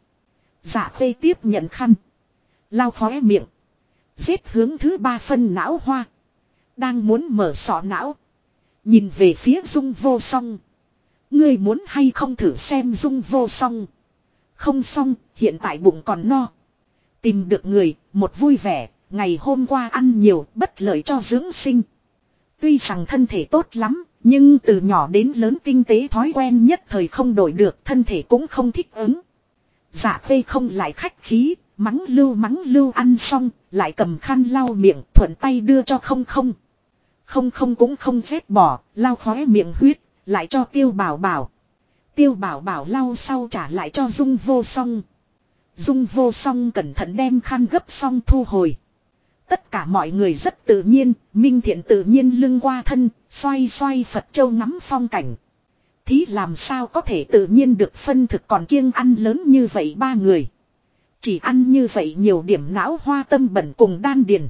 Dạ Khê tiếp nhận khăn. Lau khóe miệng. Giết hướng thứ 3 phân não hoa. Đang muốn mở sọ não. Nhìn về phía Dung Vô Song. Ngươi muốn hay không thử xem. Dung Vô Song. Không xong, hiện tại bụng còn no. Tìm được người, một vui vẻ. Ngày hôm qua ăn nhiều, bất lợi cho dưỡng sinh. Tuy rằng thân thể tốt lắm, nhưng từ nhỏ đến lớn tinh tế thói quen nhất thời không đổi được, thân thể cũng không thích ứng. Dạ Khê không lại khách khí, mắng lưu ăn xong, lại cầm khăn lau miệng, thuận tay đưa cho không. Không cũng không ghét bỏ, lau khóe miệng huyết, lại cho Tiêu Bảo Bảo. Tiêu Bảo Bảo lau sau trả lại cho Dung Vô Song. Dung Vô Song cẩn thận đem khăn gấp xong thu hồi. Tất cả mọi người rất tự nhiên, Minh Thiện tự nhiên lưng qua thân, xoay Phật châu ngắm phong cảnh. Thí làm sao có thể tự nhiên được phân thực còn kiêng ăn lớn như vậy 3 người. Chỉ ăn như vậy nhiều điểm não hoa tâm bẩn cùng đan điền.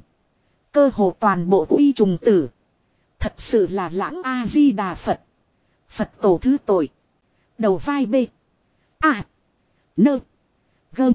Cơ hồ toàn bộ uy trùng tử. Thật sự là lãng A-di-đà Phật. Phật tổ thứ tội. Đầu vai B. A. Nơ. Gơ.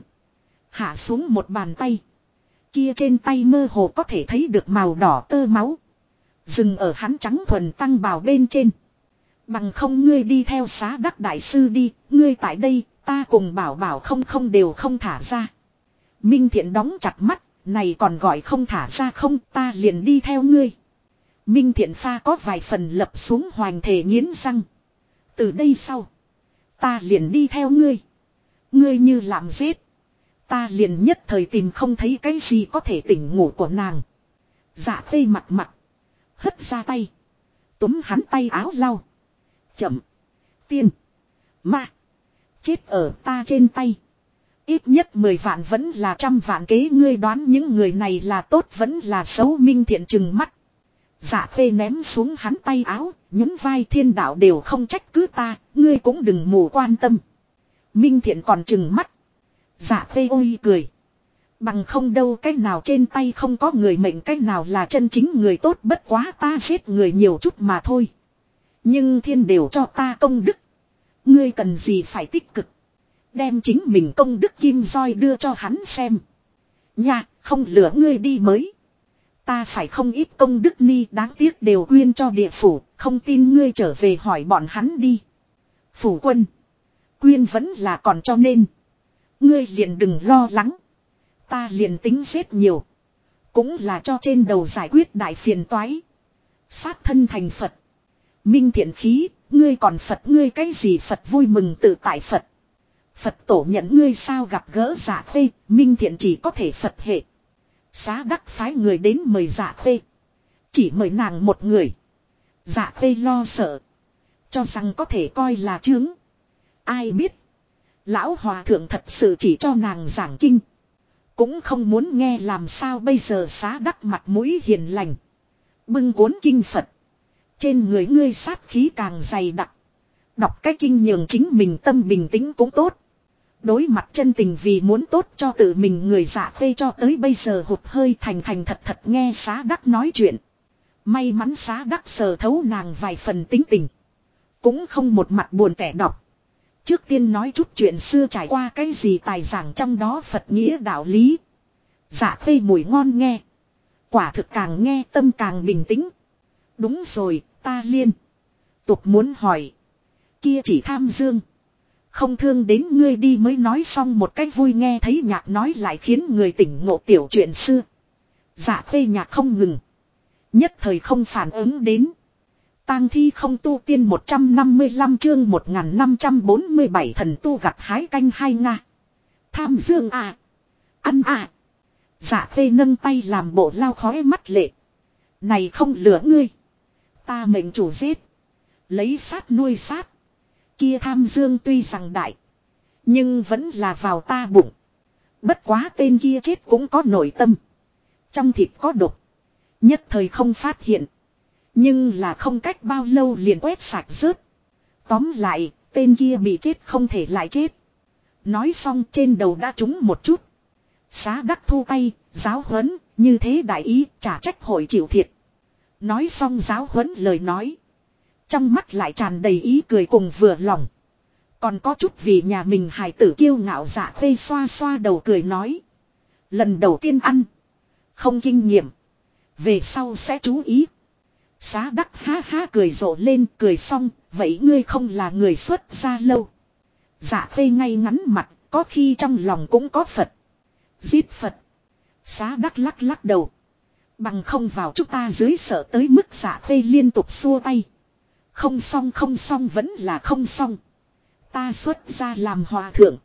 Hạ xuống một bàn tay. Kia trên tay mơ hồ có thể thấy được màu đỏ tơ máu. Dừng ở hắn trắng thuần tăng bào bên trên. Bằng không ngươi đi theo Xá Đắc Đại Sư đi. Ngươi tại đây ta cùng bảo không đều không thả ra. Minh Thiện đóng chặt mắt. Này còn gọi không thả ra không, ta liền đi theo ngươi. Minh Thiện pha có vài phần lập xuống hoành thể nghiến răng. Từ đây sau. Ta liền đi theo ngươi. Ngươi như làm giết. Ta liền nhất thời tìm không thấy cái gì có thể tỉnh ngủ của nàng. Dạ Khê mặt. Hất ra tay. Túm hắn tay áo lau. Chậm. Tiên. Ma. Chết ở ta trên tay. Ít nhất 10 vạn vẫn là 100 vạn kế. Ngươi đoán những người này là tốt vẫn là xấu. Minh Thiện trừng mắt. Dạ Khê ném xuống hắn tay áo. Nhún vai thiên đạo đều không trách cứ ta. Ngươi cũng đừng mù quan tâm. Minh Thiện còn trừng mắt. Dạ Khê ôi cười. Bằng không đâu cách nào trên tay không có người mệnh cách nào là chân chính người tốt bất quá ta giết người nhiều chút mà thôi. Nhưng thiên đều cho ta công đức. Ngươi cần gì phải tích cực. Đem chính mình công đức kim roi đưa cho hắn xem. Nha, không lừa ngươi đi mới. Ta phải không ít công đức ni đáng tiếc đều quyên cho địa phủ. Không tin ngươi trở về hỏi bọn hắn đi. Phủ quân. Quyên vẫn là còn cho nên. Ngươi liền đừng lo lắng. Ta liền tính giết nhiều. Cũng là cho trên đầu giải quyết đại phiền toái. Sát thân thành Phật. Minh Thiện khí, ngươi còn Phật ngươi cái gì Phật vui mừng tự tại Phật. Phật tổ nhận ngươi sao gặp gỡ Dạ Khê, Minh Thiện chỉ có thể Phật hệ. Xá Đắc phái người đến mời Dạ Khê. Chỉ mời nàng một người. Dạ Khê lo sợ. Cho rằng có thể coi là chướng. Ai biết. Lão hòa thượng thật sự chỉ cho nàng giảng kinh. Cũng không muốn nghe làm sao bây giờ Xá Đắc mặt mũi hiền lành. Bưng cuốn kinh Phật. Trên người ngươi sát khí càng dày đặc. Đọc cái kinh nhường chính mình tâm bình tĩnh cũng tốt. Đối mặt chân tình vì muốn tốt cho tự mình người Dạ Khê cho tới bây giờ hụt hơi thành thành thật thật nghe Xá Đắc nói chuyện. May mắn Xá Đắc sờ thấu nàng vài phần tính tình. Cũng không một mặt buồn tẻ đọc. Trước tiên nói chút chuyện xưa trải qua cái gì tài giảng trong đó Phật nghĩa đạo lý. Dạ Khê mùi ngon nghe. Quả thực càng nghe tâm càng bình tĩnh. Đúng rồi, ta liên tục muốn hỏi. Kia chỉ tham dương. Không thương đến ngươi đi mới nói xong một cách vui nghe thấy nhạc nói lại khiến người tỉnh ngộ tiểu chuyện xưa. Dạ Khê nhạc không ngừng. Nhất thời không phản ứng đến. Tang thi không tu tiên 155 chương 1547 thần tu gặt hái canh hai nga. Tham dương à. Ăn à. Dạ Khê nâng tay làm bộ lao khói mắt lệ. Này không lừa ngươi. Ta mệnh chủ giết. Lấy sát nuôi sát. Kia tham dương tuy rằng đại. Nhưng vẫn là vào ta bụng. Bất quá tên kia chết cũng có nội tâm. Trong thịt có độc. Nhất thời không phát hiện. Nhưng là không cách bao lâu liền quét sạch rớt. Tóm lại, tên kia bị chết không thể lại chết. Nói xong trên đầu đã trúng một chút. Xá Đắc thu tay, giáo huấn, như thế đại ý, trả trách hội chịu thiệt. Nói xong giáo huấn lời nói. Trong mắt lại tràn đầy ý cười cùng vừa lòng. Còn có chút vì nhà mình hài tử kiêu ngạo Dạ Khê xoa xoa đầu cười nói. Lần đầu tiên ăn. Không kinh nghiệm. Về sau sẽ chú ý. Xá Đắc ha ha cười rộ lên cười xong. Vậy ngươi không là người xuất gia lâu. Dạ Khê ngay ngắn mặt. Có khi trong lòng cũng có Phật. Giết Phật. Xá Đắc lắc lắc đầu. Bằng không vào chúng ta dưới sợ tới mức Dạ Khê liên tục xua tay. Không xong vẫn là không xong. Ta xuất ra làm hòa thượng.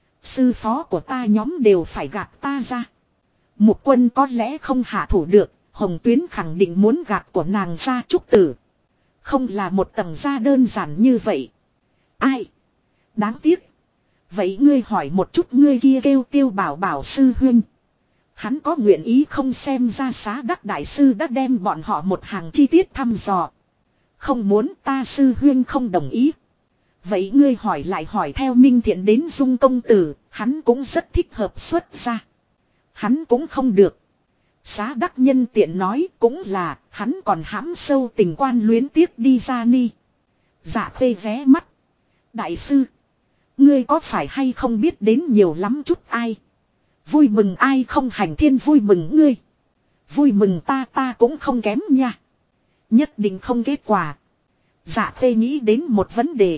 Sư phó của ta nhóm đều phải gạt ta ra. Mục Quân có lẽ không hạ thủ được. Hồng Tuyến khẳng định muốn gạt của nàng ra trúc tử. Không là một tầng da đơn giản như vậy. Ai? Đáng tiếc. Vậy ngươi hỏi một chút ngươi kia kêu Tiêu Bảo Bảo sư huynh. Hắn có nguyện ý không xem ra Xá Đắc đại sư đã đem bọn họ một hàng chi tiết thăm dò. Không muốn ta sư huyên không đồng ý. Vậy ngươi hỏi lại hỏi theo Minh Thiện đến Dung công tử, hắn cũng rất thích hợp xuất ra. Hắn cũng không được. Xá Đắc nhân tiện nói cũng là, hắn còn hãm sâu tình quan luyến tiếc đi ra ni. Dạ Khê vé mắt. Đại sư, ngươi có phải hay không biết đến nhiều lắm chút ai. Vui mừng ai không hành thiên vui mừng ngươi. Vui mừng ta cũng không kém nha. Nhất định không kết quả. Dạ Khê nghĩ đến một vấn đề.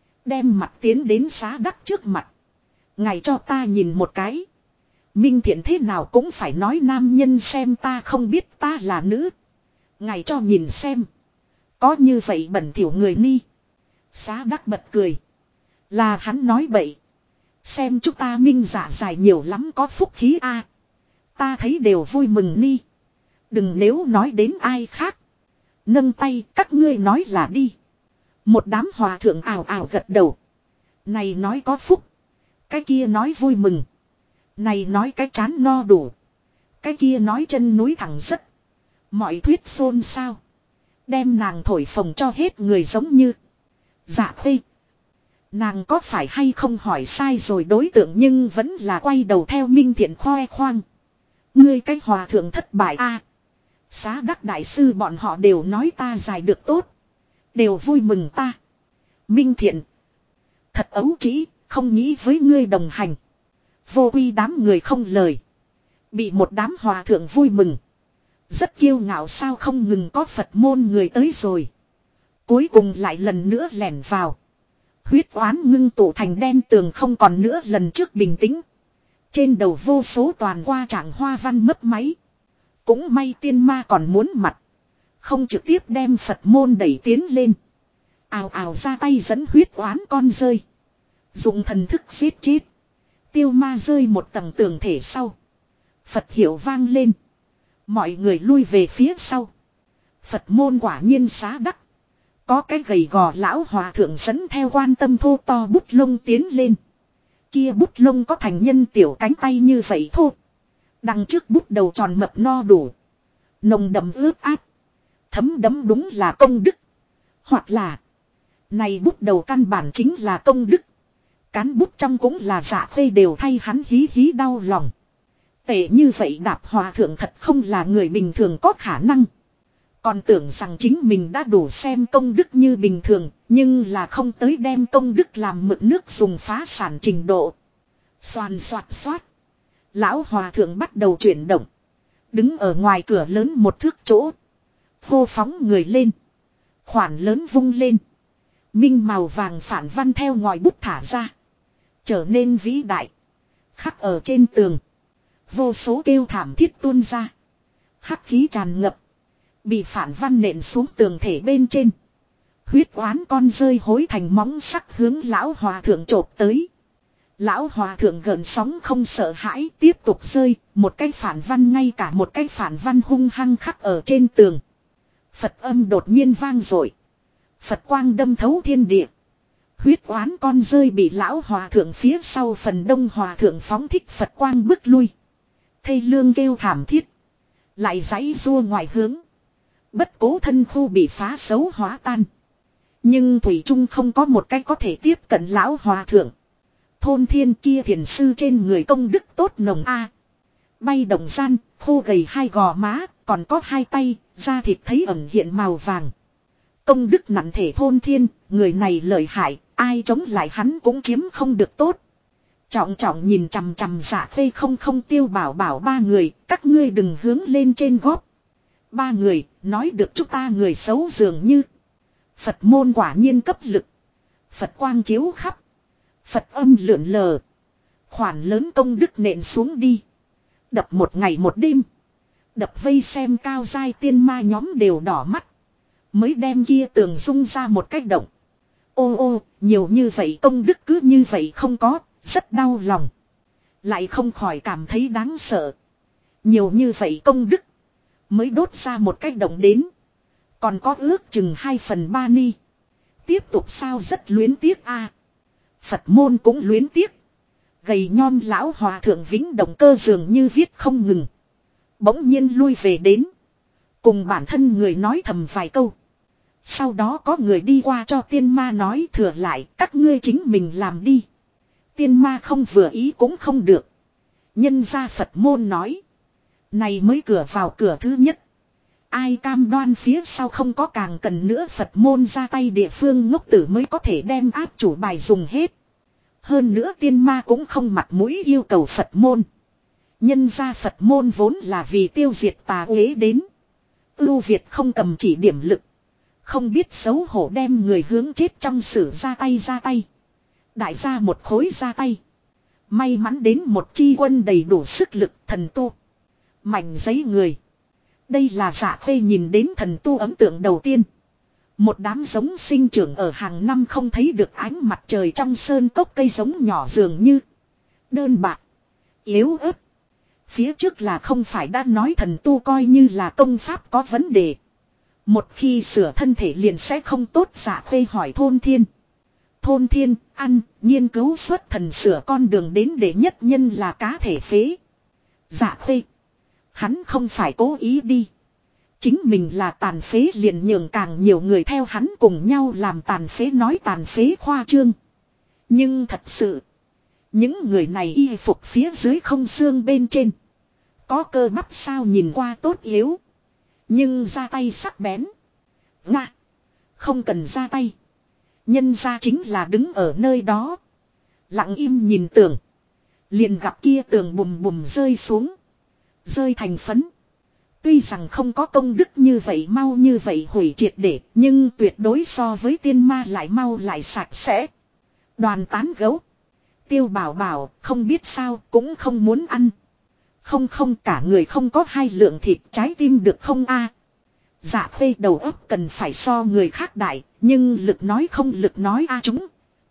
Đem mặt tiến đến Xá Đắc trước mặt. Ngài cho ta nhìn một cái. Minh Thiện thế nào cũng phải nói nam nhân xem ta không biết ta là nữ. Ngài cho nhìn xem. Có như vậy bẩn thỉu người ni. Xá Đắc bật cười. Là hắn nói bậy. Xem chúng ta Minh dạ dài nhiều lắm có phúc khí a. Ta thấy đều vui mừng ni. Đừng nếu nói đến ai khác. Nâng tay các ngươi nói là đi. Một đám hòa thượng ào ào gật đầu. Này nói có phúc. Cái kia nói vui mừng. Này nói cái chán no đủ. Cái kia nói chân núi thẳng rất. Mọi thuyết xôn xao. Đem nàng thổi phồng cho hết người giống như. Dạ Khê. Nàng có phải hay không hỏi sai rồi đối tượng nhưng vẫn là quay đầu theo Minh Thiện khoe khoang. Ngươi cái hòa thượng thất bại a. Xá Đắc đại sư bọn họ đều nói ta giải được tốt. Đều vui mừng ta. Minh Thiện. Thật ấu trĩ, không nghĩ với ngươi đồng hành. Vô quy đám người không lời. Bị một đám hòa thượng vui mừng. Rất kiêu ngạo sao không ngừng có Phật môn người tới rồi. Cuối cùng lại lần nữa lẻn vào. Huyết oán ngưng tụ thành đen tường không còn nữa lần trước bình tĩnh. Trên đầu vô số toàn qua trạng hoa văn mấp máy. Cũng may tiên ma còn muốn mặt. Không trực tiếp đem Phật môn đẩy tiến lên. Ào ào ra tay dẫn huyết oán con rơi. Dùng thần thức giết chết. Tiêu ma rơi một tầng tường thể sau. Phật hiệu vang lên. Mọi người lui về phía sau. Phật môn quả nhiên Xá Đắc. Có cái gầy gò lão hòa thượng dẫn theo quan tâm thô to bút lông tiến lên. Kia bút lông có thành nhân tiểu cánh tay như vậy thô. Đằng trước bút đầu tròn mập no đủ. Nồng đậm ướt át. Thấm đẫm đúng là công đức. Hoặc là. Này bút đầu căn bản chính là công đức. Cán bút trong cũng là Dạ Khê đều thay hắn hí hí đau lòng. Tệ như vậy Đạp hòa thượng thật không là người bình thường có khả năng. Còn tưởng rằng chính mình đã đủ xem công đức như bình thường. Nhưng là không tới đem công đức làm mực nước dùng phá sản trình độ. Xoàn xoạt xoát. Lão hòa thượng bắt đầu chuyển động. Đứng ở ngoài cửa lớn một thước chỗ. Hô phóng người lên. Khoản lớn vung lên. Minh màu vàng phản văn theo ngòi bút thả ra. Trở nên vĩ đại. Khắc ở trên tường. Vô số kêu thảm thiết tuôn ra. Hắc khí tràn ngập. Bị phản văn nện xuống tường thể bên trên. Huyết oán con rơi hối thành móng sắc hướng lão hòa thượng chộp tới. Lão hòa thượng gợn sóng không sợ hãi tiếp tục rơi. Một cái phản văn ngay cả một cái phản văn hung hăng khắc ở trên tường. Phật âm đột nhiên vang dội. Phật quang đâm thấu thiên địa. Huyết oán con rơi bị lão hòa thượng phía sau phần đông hòa thượng phóng thích Phật quang bức lui. Thây lương kêu thảm thiết. Lại giãy rua ngoài hướng. Bất cố thân khu bị phá xấu hóa tan. Nhưng thủy trung không có một cách có thể tiếp cận lão hòa thượng. Thôn thiên kia thiền sư trên người công đức tốt nồng a. Bay động gian, khô gầy hai gò má, còn có hai tay, da thịt thấy ẩn hiện màu vàng. Công đức nặng thể thôn thiên, người này lợi hại, ai chống lại hắn cũng chiếm không được tốt. Trọng trọng nhìn chằm chằm Dạ Khê không Tiêu Bảo Bảo ba người, các ngươi đừng hướng lên trên góp. Ba người, nói được chúng ta người xấu dường như. Phật môn quả nhiên cấp lực. Phật quang chiếu khắp. Phật âm lượn lờ. Khoản lớn công đức nện xuống đi. Đập một ngày một đêm. Đập vây xem cao giai tiên ma nhóm đều đỏ mắt. Mới đem kia tường rung ra một cách động. Ô ô, nhiều như vậy công đức cứ như vậy không có, rất đau lòng. Lại không khỏi cảm thấy đáng sợ. Nhiều như vậy công đức. Mới đốt ra một cách động đến. Còn có ước chừng 2/3 ni. Tiếp tục sao rất luyến tiếc a. Phật môn cũng luyến tiếc. Gầy nhom lão hòa thượng vĩnh động cơ dường như viết không ngừng. Bỗng nhiên lui về đến. Cùng bản thân người nói thầm vài câu. Sau đó có người đi qua cho tiên ma nói thừa lại các ngươi chính mình làm đi. Tiên ma không vừa ý cũng không được. Nhân ra Phật môn nói. Này mới cửa vào cửa thứ nhất. Ai cam đoan phía sau không có càng cần nữa Phật môn ra tay địa phương ngốc tử mới có thể đem áp chủ bài dùng hết. Hơn nữa tiên ma cũng không mặt mũi yêu cầu Phật môn. Nhân ra Phật môn vốn là vì tiêu diệt tà uế đến. Ưu Việt không cầm chỉ điểm lực. Không biết xấu hổ đem người hướng chết trong sử ra tay. Đại gia một khối ra tay. May mắn đến một chi quân đầy đủ sức lực thần tu. Mảnh giấy người. Đây là Dạ Khê nhìn đến thần tu ấn tượng đầu tiên. Một đám giống sinh trưởng ở hàng năm không thấy được ánh mặt trời trong sơn cốc cây giống nhỏ dường như. Đơn bạc. Yếu ớt. Phía trước là không phải đã nói thần tu coi như là công pháp có vấn đề. Một khi sửa thân thể liền sẽ không tốt. Dạ Khê hỏi Thôn Thiên. Thôn Thiên ăn nghiên cứu xuất thần sửa con đường đến để nhất nhân là cá thể phế. Dạ Khê. Hắn không phải cố ý đi. Chính mình là tàn phế liền nhường càng nhiều người theo hắn cùng nhau làm tàn phế nói tàn phế khoa trương. Nhưng thật sự. Những người này y phục phía dưới không xương bên trên. Có cơ bắp sao nhìn qua tốt yếu. Nhưng ra tay sắc bén. Nga. Không cần ra tay. Nhân ra chính là đứng ở nơi đó. Lặng im nhìn tường. Liền gặp kia tường bùm bùm rơi xuống. Rơi thành phấn. Tuy rằng không có công đức như vậy mau như vậy hủy triệt để. Nhưng tuyệt đối so với tiên ma lại mau lại sạch sẽ. Đoàn tán gấu. Tiêu Bảo Bảo không biết sao cũng không muốn ăn. Không cả người không có hai lượng thịt trái tim được không a? Dạ Khê đầu óc cần phải so người khác đại. Nhưng lực nói không lực nói a chúng.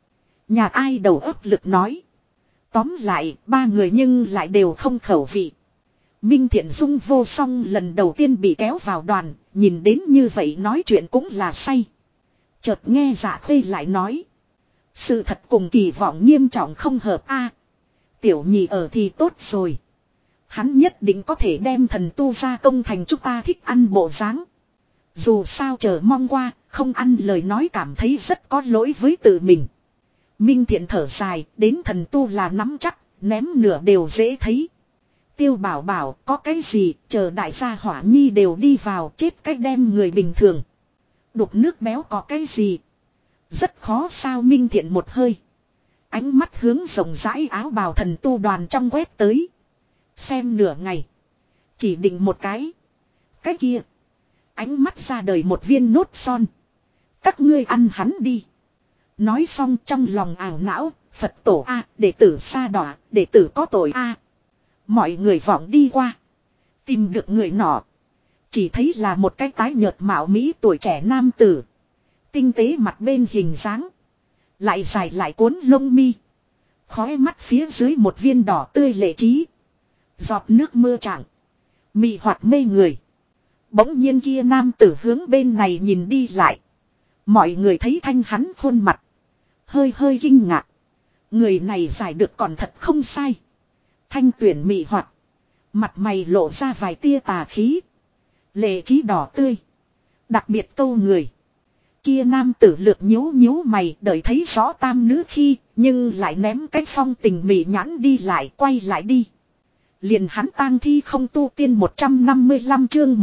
Nhà ai đầu óc lực nói. Tóm lại ba người nhưng lại đều không khẩu vị. Minh Thiện Dung vô song lần đầu tiên bị kéo vào đoàn. Nhìn đến như vậy nói chuyện cũng là say. Chợt nghe Dạ Khê lại nói. Sự thật cùng kỳ vọng nghiêm trọng không hợp a. Tiểu nhị ở thì tốt rồi. Hắn nhất định có thể đem thần tu gia công thành chúng ta thích ăn bộ dáng. Dù sao chờ mong qua, không ăn lời nói cảm thấy rất có lỗi với tự mình. Minh Thiện thở dài, đến thần tu là nắm chắc, ném nửa đều dễ thấy. Tiêu Bảo bảo có cái gì, chờ đại gia Hỏa Nhi đều đi vào chết cách đem người bình thường. Đục nước béo có cái gì. Rất khó sao. Minh Thiện một hơi. Ánh mắt hướng rộng rãi áo bào thần tu đoàn trong quét tới. Xem nửa ngày. Chỉ định một cái. Cái kia. Ánh mắt ra đời một viên nốt son. Các ngươi ăn hắn đi. Nói xong trong lòng ảo não. Phật tổ a, đệ tử sa đọa, đệ tử có tội a. Mọi người vọng đi qua. Tìm được người nọ. Chỉ thấy là một cái tái nhợt mạo mỹ tuổi trẻ nam tử. Tinh tế mặt bên hình dáng. Lại dài lại cuốn lông mi. Khóe mắt phía dưới một viên đỏ tươi lệ trí. Giọt nước mưa trạng. Mị hoạt mê người. Bỗng nhiên kia nam tử hướng bên này nhìn đi lại. Mọi người thấy thanh hắn khuôn mặt. Hơi hơi kinh ngạc. Người này giải được còn thật không sai. Thanh tuyển mị hoạt. Mặt mày lộ ra vài tia tà khí. Lệ trí đỏ tươi. Đặc biệt câu người. Kia nam tử lược nhíu nhíu mày đợi thấy rõ tam nữ khi. Nhưng lại ném cái phong tình mị nhãn đi lại quay lại đi. Liền hắn tang thi không tu tiên 155 chương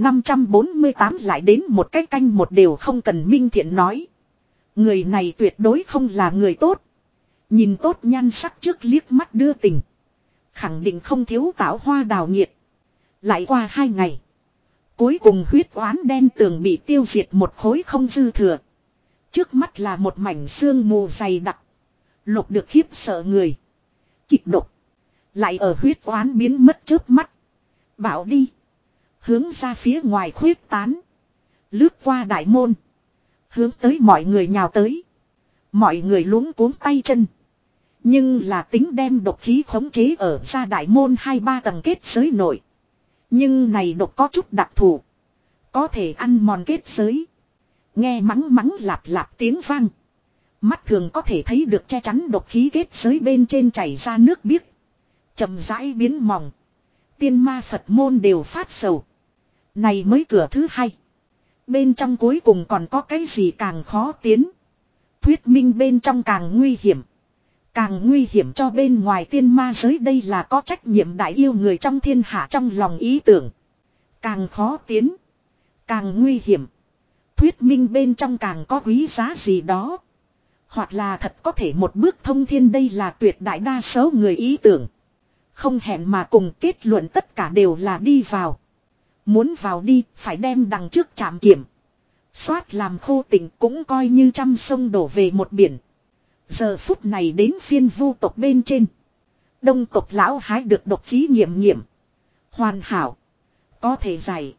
1548 lại đến một cái canh một đều không cần. Minh Thiện nói. Người này tuyệt đối không là người tốt. Nhìn tốt nhan sắc trước liếc mắt đưa tình. Khẳng định không thiếu táo hoa đào nhiệt. Lại qua 2 ngày. Cuối cùng huyết oán đen tường bị tiêu diệt một khối không dư thừa. Trước mắt là một mảnh sương mù dày đặc. Lục được khiếp sợ người. Kịch độc. Lại ở huyết oán biến mất chớp mắt. Bảo đi. Hướng ra phía ngoài khuyết tán. Lướt qua đại môn. Hướng tới mọi người nhào tới. Mọi người luống cuống tay chân. Nhưng là tính đem độc khí khống chế ở ra đại môn 2-3 tầng kết giới nội. Nhưng này độc có chút đặc thù. Có thể ăn mòn kết giới. Nghe mắng mắng lạp lạp tiếng vang. Mắt thường có thể thấy được che chắn độc khí kết giới bên trên chảy ra nước biếc. Chậm rãi biến mỏng. Tiên ma Phật môn đều phát sầu. Này mới cửa thứ 2. Bên trong cuối cùng còn có cái gì càng khó tiến. Thuyết minh bên trong càng nguy hiểm. Càng nguy hiểm cho bên ngoài tiên ma giới đây là có trách nhiệm đại yêu người trong thiên hạ trong lòng ý tưởng. Càng khó tiến. Càng nguy hiểm. Thuyết minh bên trong càng có quý giá gì đó. Hoặc là thật có thể một bước thông thiên đây là tuyệt đại đa số người ý tưởng. Không hẹn mà cùng kết luận tất cả đều là đi vào. Muốn vào đi phải đem đằng trước trạm kiểm. Xoát làm khô tình cũng coi như trăm sông đổ về một biển. Giờ phút này đến phiên vu tộc bên trên. Đông tộc lão hái được độc khí nghiệm. Hoàn hảo. Có thể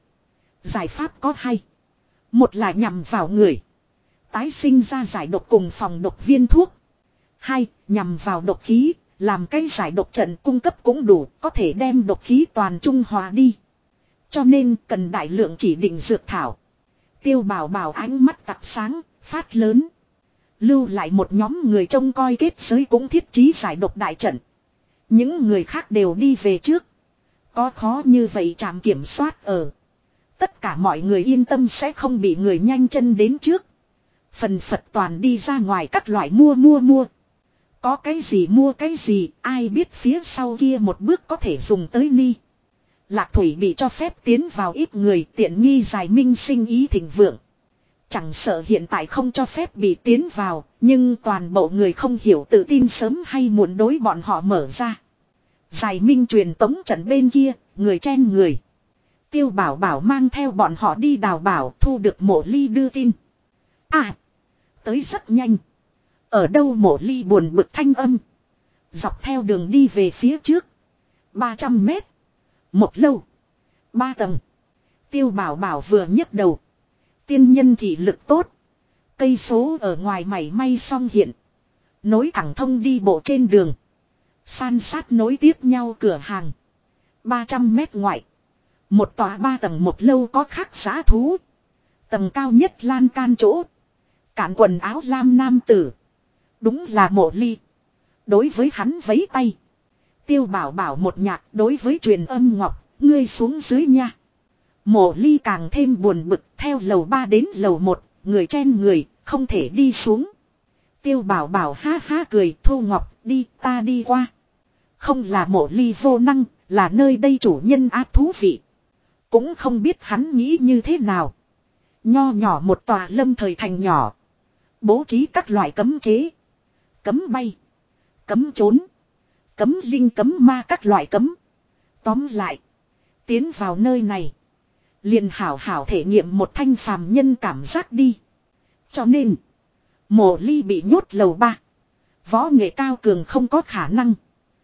giải pháp có 2. Một là nhằm vào người. Tái sinh ra giải độc cùng phòng độc viên thuốc. 2. Nhằm vào độc khí. Làm cái giải độc trận cung cấp cũng đủ. Có thể đem độc khí toàn trung hòa đi. Cho nên cần đại lượng chỉ định dược thảo. Tiêu Bảo bảo ánh mắt tặc sáng. Phát lớn. Lưu lại một nhóm người trông coi kết giới cũng thiết trí giải độc đại trận. Những người khác đều đi về trước. Có khó như vậy trạm kiểm soát ở. Tất cả mọi người yên tâm sẽ không bị người nhanh chân đến trước. Phần phật toàn đi ra ngoài các loại mua. Có cái gì mua cái gì, ai biết phía sau kia một bước có thể dùng tới ni. Lạc Thủy bị cho phép tiến vào ít người tiện nghi giải minh sinh ý thịnh vượng. Chẳng sợ hiện tại không cho phép bị tiến vào, nhưng toàn bộ người không hiểu tự tin sớm hay muộn đối bọn họ mở ra. Giải minh truyền tống trận bên kia, người chen người. Tiêu Bảo bảo mang theo bọn họ đi đào bảo thu được Mộ Ly đưa tin. À, tới rất nhanh. Ở đâu Mộ Ly buồn bực thanh âm. Dọc theo đường đi về phía trước. 300 mét. Một lâu. 3 tầng. Tiêu Bảo bảo vừa nhấc đầu. Tiên nhân thị lực tốt. Cây số ở ngoài mảy may song hiện. Nối thẳng thông đi bộ trên đường. San sát nối tiếp nhau cửa hàng. 300 mét ngoại. Một tòa 3 tầng một lâu có khắc giá thú. Tầng cao nhất lan can chỗ. Cản quần áo lam nam tử. Đúng là Mộ Ly. Đối với hắn vẫy tay. Tiêu Bảo Bảo một nhạc đối với truyền âm ngọc. Ngươi xuống dưới nha. Mộ Ly càng thêm buồn bực. Theo lầu 3 đến lầu 1. Người chen người. Không thể đi xuống. Tiêu Bảo Bảo ha ha cười. Thu Ngọc đi ta đi qua. Không là Mộ Ly vô năng. Là nơi đây chủ nhân ác thú vị. Cũng không biết hắn nghĩ như thế nào. Nho nhỏ một tòa lâm thời thành nhỏ. Bố trí các loại cấm chế. Cấm bay. Cấm trốn. Cấm linh cấm ma các loại cấm. Tóm lại. Tiến vào nơi này. Liền hảo hảo thể nghiệm một thanh phàm nhân cảm giác đi. Cho nên. Mộ Ly bị nhốt lầu 3. Võ nghệ cao cường không có khả năng.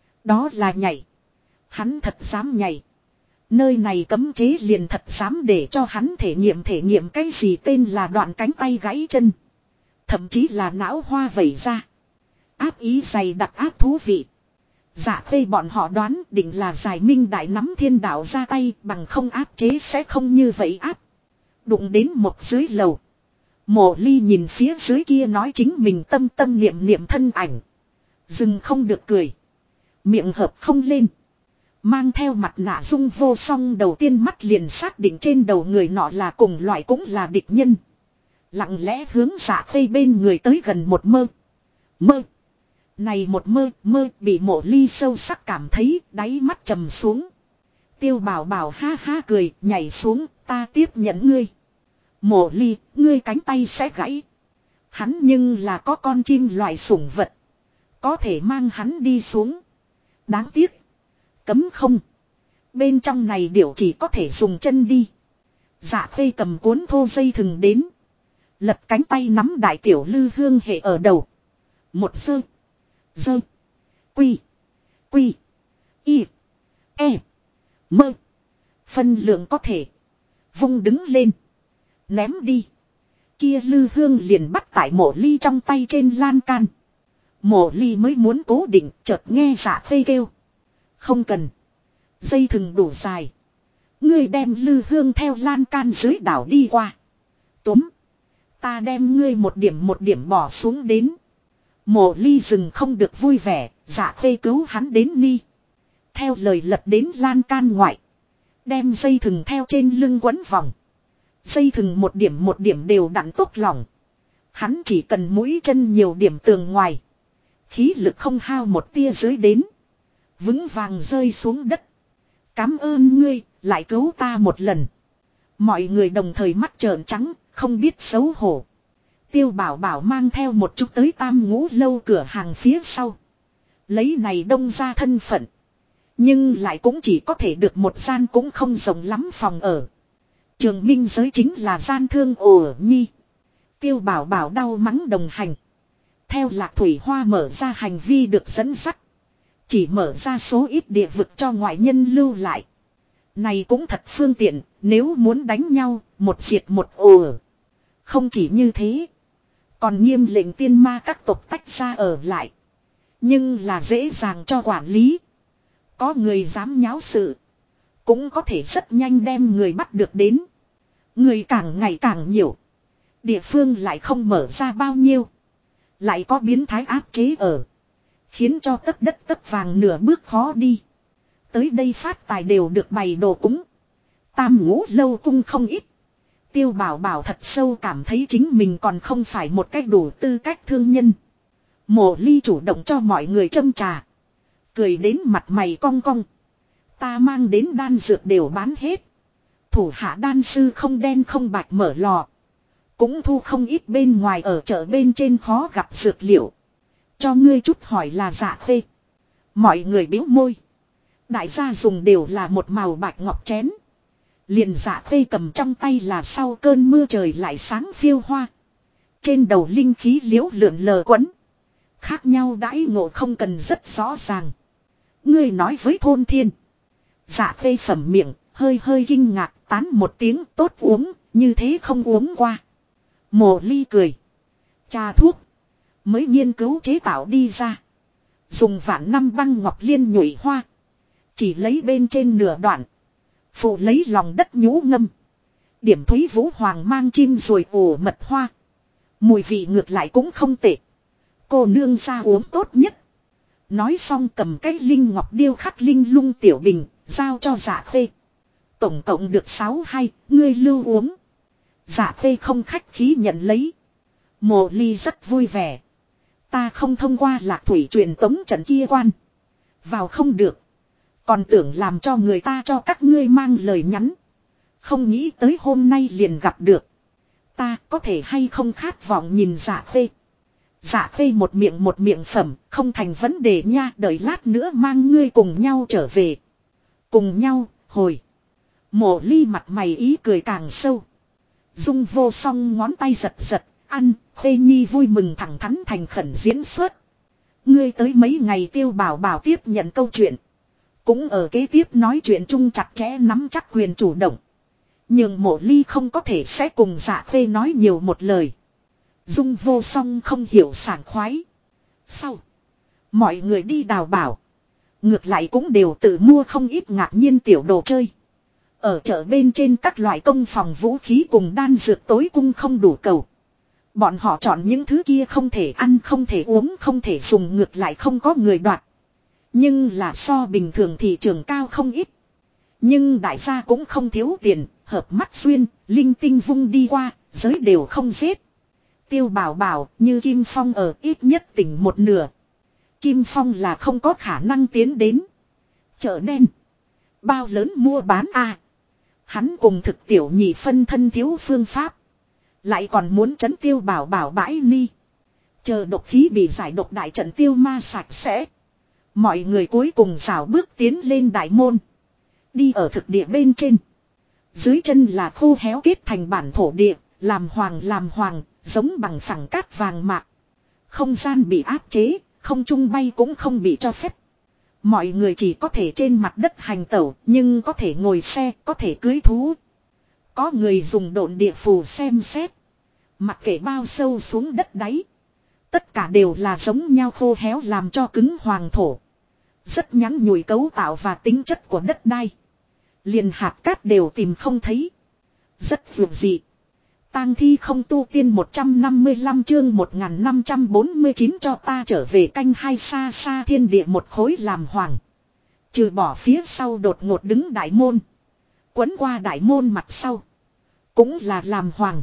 Đó là nhảy. Hắn thật dám nhảy. Nơi này cấm chế liền thật dám để cho hắn thể nghiệm cái gì tên là đoạn cánh tay gãy chân. Thậm chí là não hoa vẩy ra. Áp ý dày đặc áp thú vị. Dạ Khê bọn họ đoán định là Giải Minh Đại nắm thiên đạo ra tay bằng không áp chế sẽ không như vậy áp. Đụng đến một dưới lầu. Mộ Ly nhìn phía dưới kia nói chính mình tâm tâm niệm thân ảnh. Dừng không được cười. Miệng hợp không lên. Mang theo mặt nạ dung vô song đầu tiên mắt liền xác định trên đầu người nọ là cùng loại cũng là địch nhân. Lặng lẽ hướng Dạ Khê bên người tới gần một mơ. Mơ. Này một mơ bị Mộ Ly sâu sắc cảm thấy đáy mắt trầm xuống. Tiêu Bảo Bảo ha ha cười nhảy xuống ta tiếp nhận ngươi. Mộ Ly ngươi cánh tay sẽ gãy. Hắn nhưng là có con chim loại sủng vật. Có thể mang hắn đi xuống. Đáng tiếc. Cấm không. Bên trong này điểu chỉ có thể dùng chân đi. Dạ Khê cầm cuốn thô dây thừng đến. Lật cánh tay nắm đại tiểu lư hương hệ ở đầu. Một sơ. Dơ. Quy. Quy. Y. E. Mơ. Phân lượng có thể. Vung đứng lên. Ném đi. Kia lư hương liền bắt tại Mộ Ly trong tay trên lan can. Mộ Ly mới muốn cố định chợt nghe Dạ Khê kêu. Không cần. Dây thừng đủ dài. Ngươi đem lư hương theo lan can dưới đảo đi qua. Túm. Ta đem ngươi một điểm bỏ xuống đến. Mộ Ly dừng không được vui vẻ. Dạ Khê cứu hắn đến ni. Theo lời lật đến lan can ngoại. Đem dây thừng theo trên lưng quấn vòng. Dây thừng một điểm đều đặn tốt lỏng. Hắn chỉ cần mũi chân nhiều điểm tường ngoài. Khí lực không hao một tia dưới đến. Vững vàng rơi xuống đất. Cám ơn ngươi, lại cứu ta một lần. Mọi người đồng thời mắt trợn trắng, không biết xấu hổ. Tiêu Bảo Bảo mang theo một chút tới Tam Ngũ lâu cửa hàng phía sau. Lấy này đông ra thân phận. Nhưng lại cũng chỉ có thể được một gian cũng không rộng lắm phòng ở. Trường minh giới chính là gian thương ổ nhi. Tiêu Bảo Bảo đau mắng đồng hành. Theo Lạc Thủy Hoa mở ra hành vi được dẫn dắt. Chỉ mở ra số ít địa vực cho ngoại nhân lưu lại. Này cũng thật phương tiện, nếu muốn đánh nhau, một diệt một ồ. Không chỉ như thế. Còn nghiêm lệnh tiên ma các tộc tách ra ở lại. Nhưng là dễ dàng cho quản lý. Có người dám nháo sự. Cũng có thể rất nhanh đem người bắt được đến. Người càng ngày càng nhiều. Địa phương lại không mở ra bao nhiêu. Lại có biến thái áp chế ở. Khiến cho tất đất tất vàng nửa bước khó đi. Tới đây phát tài đều được bày đồ cúng. Tam Ngũ lâu cung không ít. Tiêu Bảo Bảo thật sâu cảm thấy chính mình còn không phải một cách đủ tư cách thương nhân. Mộ Ly chủ động cho mọi người châm trà. Cười đến mặt mày cong cong. Ta mang đến đan dược đều bán hết. Thủ hạ đan sư không đen không bạch mở lò. Cũng thu không ít bên ngoài ở chợ bên trên khó gặp dược liệu. Cho ngươi chút hỏi là Dạ Khê. Mọi người biếu môi. Đại gia dùng đều là một màu bạch ngọc chén. Liền Dạ Khê cầm trong tay là sau cơn mưa trời lại sáng phiêu hoa. Trên đầu linh khí liễu lượn lờ quấn. Khác nhau đãi ngộ không cần rất rõ ràng. Ngươi nói với thôn thiên. Dạ Khê phẩm miệng, hơi hơi kinh ngạc, tán một tiếng tốt uống, như thế không uống qua. Mộ Ly cười. Trà thuốc. Mới nghiên cứu chế tạo đi ra. Dùng vạn năm băng ngọc liên nhụy hoa. Chỉ lấy bên trên nửa đoạn. Phụ lấy lòng đất nhũ ngâm. Điểm thúy vũ hoàng mang chim rồi ủ mật hoa. Mùi vị ngược lại cũng không tệ. Cô nương ra uống tốt nhất. Nói xong cầm cái linh ngọc điêu khắc linh lung tiểu bình, giao cho Dạ Khê. Tổng cộng được 6-2, ngươi lưu uống. Dạ Khê không khách khí nhận lấy. Mộ Ly rất vui vẻ. Ta không thông qua Lạc Thủy truyền tống trận kia quan. Vào không được. Còn tưởng làm cho người ta cho các ngươi mang lời nhắn. Không nghĩ tới hôm nay liền gặp được. Ta có thể hay không khát vọng nhìn Dạ Khê. Dạ Khê một miệng phẩm, không thành vấn đề nha, đợi lát nữa mang ngươi cùng nhau trở về. Cùng nhau, hồi. Mộ Ly mặt mày ý cười càng sâu. Dung Vô Song ngón tay giật giật, ăn, Khê Nhi vui mừng thẳng thắn thành khẩn diễn xuất. Ngươi tới mấy ngày Tiêu Bảo Bảo tiếp nhận câu chuyện. Cũng ở kế tiếp nói chuyện chung chặt chẽ nắm chắc quyền chủ động. Nhưng Mộ Ly không có thể sẽ cùng Dạ Khê nói nhiều một lời. Dung Vô Song không hiểu sảng khoái. Sau. Mọi người đi đào bảo. Ngược lại cũng đều tự mua không ít ngạc nhiên tiểu đồ chơi. Ở chợ bên trên các loại công phòng vũ khí cùng đan dược tối cung không đủ cầu. Bọn họ chọn những thứ kia không thể ăn, không thể uống, không thể dùng, ngược lại không có người đoạt. Nhưng là so bình thường thị trường cao không ít. Nhưng đại gia cũng không thiếu tiền, hợp mắt xuyên, linh tinh vung đi qua, giới đều không giết. Tiêu Bảo Bảo như Kim Phong ở ít nhất tỉnh một nửa. Kim Phong là không có khả năng tiến đến. Chợ đen. Bao lớn mua bán a. Hắn cùng thực tiểu nhị phân thân thiếu phương pháp. Lại còn muốn trấn Tiêu Bảo Bảo bãi ni. Chờ độc khí bị giải độc đại trận tiêu ma sạch sẽ. Mọi người cuối cùng rảo bước tiến lên đại môn. Đi ở thực địa bên trên. Dưới chân là khô héo kết thành bản thổ địa. Làm hoàng, giống bằng phẳng cát vàng mạc. Không gian bị áp chế, không trung bay cũng không bị cho phép. Mọi người chỉ có thể trên mặt đất hành tẩu, nhưng có thể ngồi xe, có thể cưới thú. Có người dùng độn địa phù xem xét. Mặc kệ bao sâu xuống đất đáy. Tất cả đều là giống nhau khô héo làm cho cứng hoàng thổ. Rất nhắn nhủi cấu tạo và tính chất của đất đai. Liền hạt cát đều tìm không thấy. Rất vượt dị. Tang thi không tu tiên 155 chương 1549 cho ta trở về canh hai xa xa thiên địa một khối làm hoàng. Trừ bỏ phía sau đột ngột đứng đại môn. Quấn qua đại môn mặt sau. Cũng là làm hoàng.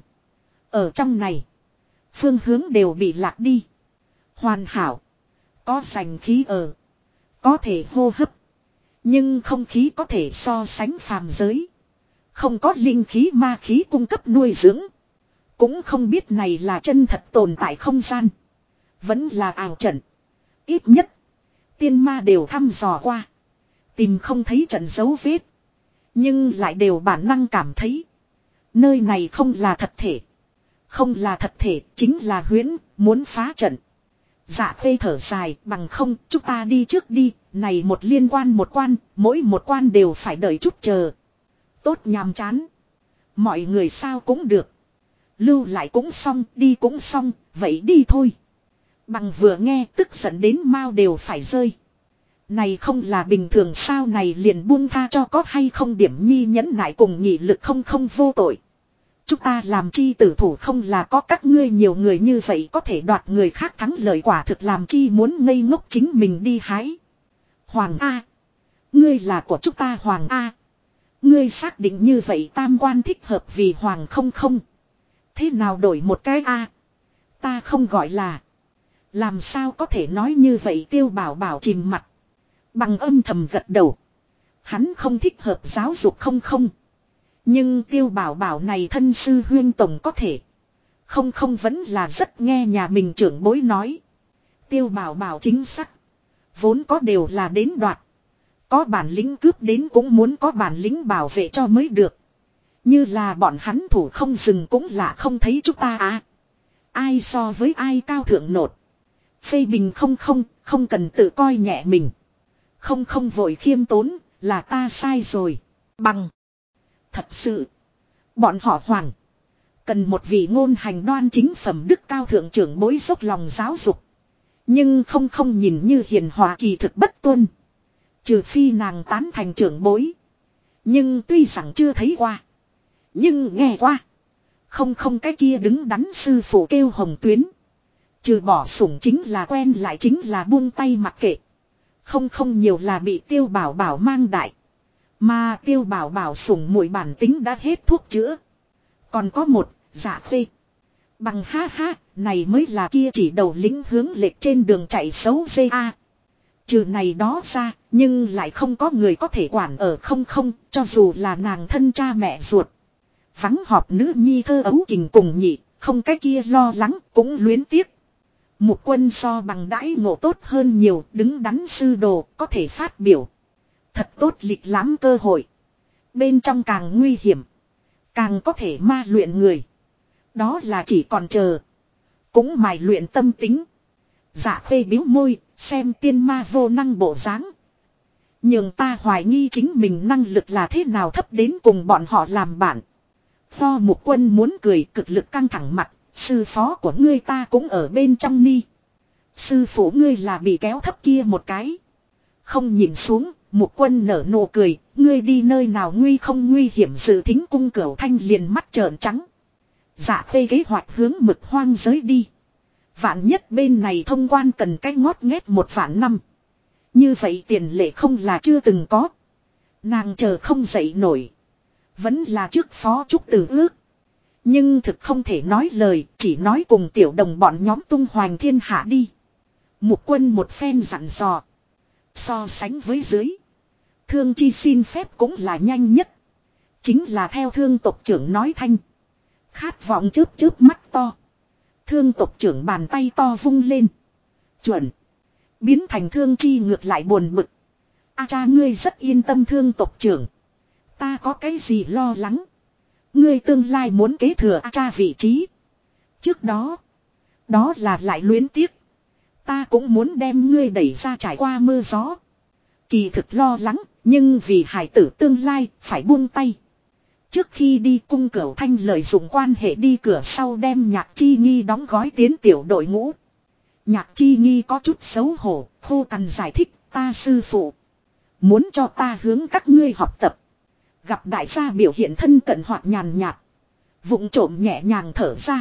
Ở trong này. Phương hướng đều bị lạc đi. Hoàn hảo. Có sành khí ở. Có thể hô hấp. Nhưng không khí có thể so sánh phàm giới. Không có linh khí ma khí cung cấp nuôi dưỡng. Cũng không biết này là chân thật tồn tại không gian. Vẫn là ảo trận. Ít nhất. Tiên ma đều thăm dò qua. Tìm không thấy trận dấu vết. Nhưng lại đều bản năng cảm thấy. Nơi này không là thật thể. Không là thật thể chính là huyễn. Muốn phá trận. Dạ Khê thở dài bằng không chúng ta đi trước đi. Này một liên quan một quan. Mỗi một quan đều phải đợi chút chờ. Tốt nhàm chán. Mọi người sao cũng được. Lưu lại cũng xong, đi cũng xong, vậy đi thôi. Bằng vừa nghe tức giận đến mau đều phải rơi. Này không là bình thường sao, này liền buông tha cho có hay không điểm nhi nhẫn nại cùng nhị lực không vô tội. Chúng ta làm chi tử thủ không là có các ngươi nhiều người như vậy có thể đoạt người khác thắng lợi, quả thực làm chi muốn ngây ngốc chính mình đi hái. Hoàng A. Ngươi là của chúng ta Hoàng A. Ngươi xác định như vậy tam quan thích hợp vì Hoàng không. Thế nào đổi một cái A. Ta không gọi là. Làm sao có thể nói như vậy, Tiêu Bảo Bảo chìm mặt. Bằng âm thầm gật đầu. Hắn không thích hợp giáo dục không. Nhưng Tiêu Bảo Bảo này thân sư huyên tổng có thể. Không vẫn là rất nghe nhà mình trưởng bối nói. Tiêu Bảo Bảo chính xác. Vốn có đều là đến đoạt. Có bản lĩnh cướp đến cũng muốn có bản lĩnh bảo vệ cho mới được. Như là bọn hắn thủ không dừng cũng là không thấy chúng ta à. Ai so với ai cao thượng nột. Phê bình không cần tự coi nhẹ mình. Không vội khiêm tốn, là ta sai rồi. Bằng. Thật sự. Bọn họ Hoàng. Cần một vị ngôn hành đoan chính phẩm đức cao thượng trưởng bối dốc lòng giáo dục. Nhưng không nhìn như hiền hòa kỳ thực bất tuân. Trừ phi nàng tán thành trưởng bối. Nhưng tuy rằng chưa thấy qua. Nhưng nghe qua. Không cái kia đứng đắn sư phụ kêu Hồng Tuyến. Trừ bỏ sủng chính là quen lại chính là buông tay mặc kệ. Không nhiều là bị Tiêu Bảo Bảo mang đại. Mà Tiêu Bảo Bảo sủng muội bản tính đã hết thuốc chữa. Còn có một, Dạ Khê. Bằng ha ha, này mới là kia chỉ đầu lính hướng lệch trên đường chạy xấu a. Trừ này đó ra, nhưng lại không có người có thể quản ở không, cho dù là nàng thân cha mẹ ruột. Vắng họp nữ nhi thơ ấu kình cùng nhị, không cái kia lo lắng, cũng luyến tiếc. Mục Quân so bằng đãi ngộ tốt hơn nhiều, đứng đắn sư đồ, có thể phát biểu. Thật tốt lịch lãm cơ hội. Bên trong càng nguy hiểm, càng có thể ma luyện người. Đó là chỉ còn chờ. Cũng mài luyện tâm tính. Dạ Khê biếu môi, xem tiên ma vô năng bộ dáng. Nhưng ta hoài nghi chính mình năng lực là thế nào thấp đến cùng bọn họ làm bạn. Pho Mục Quân muốn cười cực lực căng thẳng mặt. Sư phó của ngươi ta cũng ở bên trong ni. Sư phụ ngươi là bị kéo thấp kia một cái. Không nhìn xuống, Mục Quân nở nụ cười. Ngươi đi nơi nào nguy không nguy hiểm dự thính cung Cửu Thanh liền mắt trợn trắng. Dạ Khê kế hoạch hướng Mực Hoang giới đi. Vạn nhất bên này thông quan cần cái ngót nghét 1.000.000 năm. Như vậy tiền lệ không là chưa từng có. Nàng chờ không dậy nổi. Vẫn là trước phó trúc từ ước. Nhưng thực không thể nói lời, chỉ nói cùng tiểu đồng bọn nhóm tung hoành thiên hạ đi. Mục Quân một phen dặn dò. So sánh với dưới. Thương Chi xin phép cũng là nhanh nhất. Chính là theo thương tộc trưởng nói thanh. Khát vọng chớp mắt to. Thương tộc trưởng bàn tay to vung lên. Chuẩn. Biến thành Thương Chi ngược lại buồn bực. A cha ngươi rất yên tâm thương tộc trưởng. Ta có cái gì lo lắng. Ngươi tương lai muốn kế thừa A cha vị trí. Trước đó. Đó là lại luyến tiếc. Ta cũng muốn đem ngươi đẩy ra trải qua mưa gió. Kỳ thực lo lắng. Nhưng vì hải tử tương lai phải buông tay. Trước khi đi cung Cửu Thanh lợi dụng quan hệ đi cửa sau đem Nhạc Chi Nghi đóng gói tiến tiểu đội ngũ. Nhạc Chi Nghi có chút xấu hổ, khô cằn giải thích, ta sư phụ. Muốn cho ta hướng các ngươi học tập. Gặp đại gia biểu hiện thân cận hoặc nhàn nhạt. Vụng trộm nhẹ nhàng thở ra.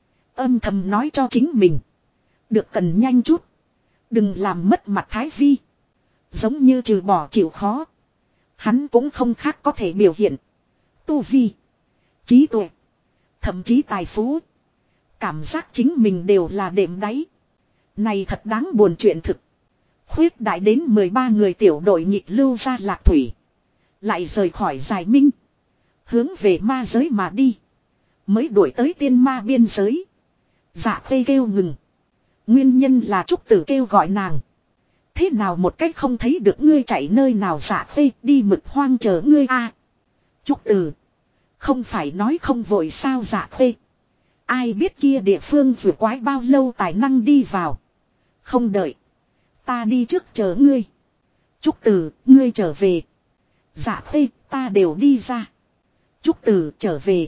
Âm thầm nói cho chính mình. Được cần nhanh chút. Đừng làm mất mặt Thái Vi. Giống như trừ bỏ chịu khó. Hắn cũng không khác có thể biểu hiện. Tu vi, trí tuệ, thậm chí tài phú. Cảm giác chính mình đều là đệm đáy. Này thật đáng buồn chuyện thực. Khuyết đại đến 13 người tiểu đội nhịp lưu ra Lạc Thủy. Lại rời khỏi Giải Minh. Hướng về ma giới mà đi. Mới đuổi tới tiên ma biên giới. Dạ Khê kêu ngừng. Nguyên nhân là Trúc Tử kêu gọi nàng. Thế nào một cách không thấy được ngươi chạy nơi nào Dạ Khê đi Mực Hoang chờ ngươi a. Trúc Tử. Không phải nói không vội sao Dạ Khê. Ai biết kia địa phương vừa quái bao lâu tài năng đi vào. Không đợi. Ta đi trước chờ ngươi. Trúc Tử, ngươi trở về. Dạ Khê, ta đều đi ra. Trúc Tử trở về.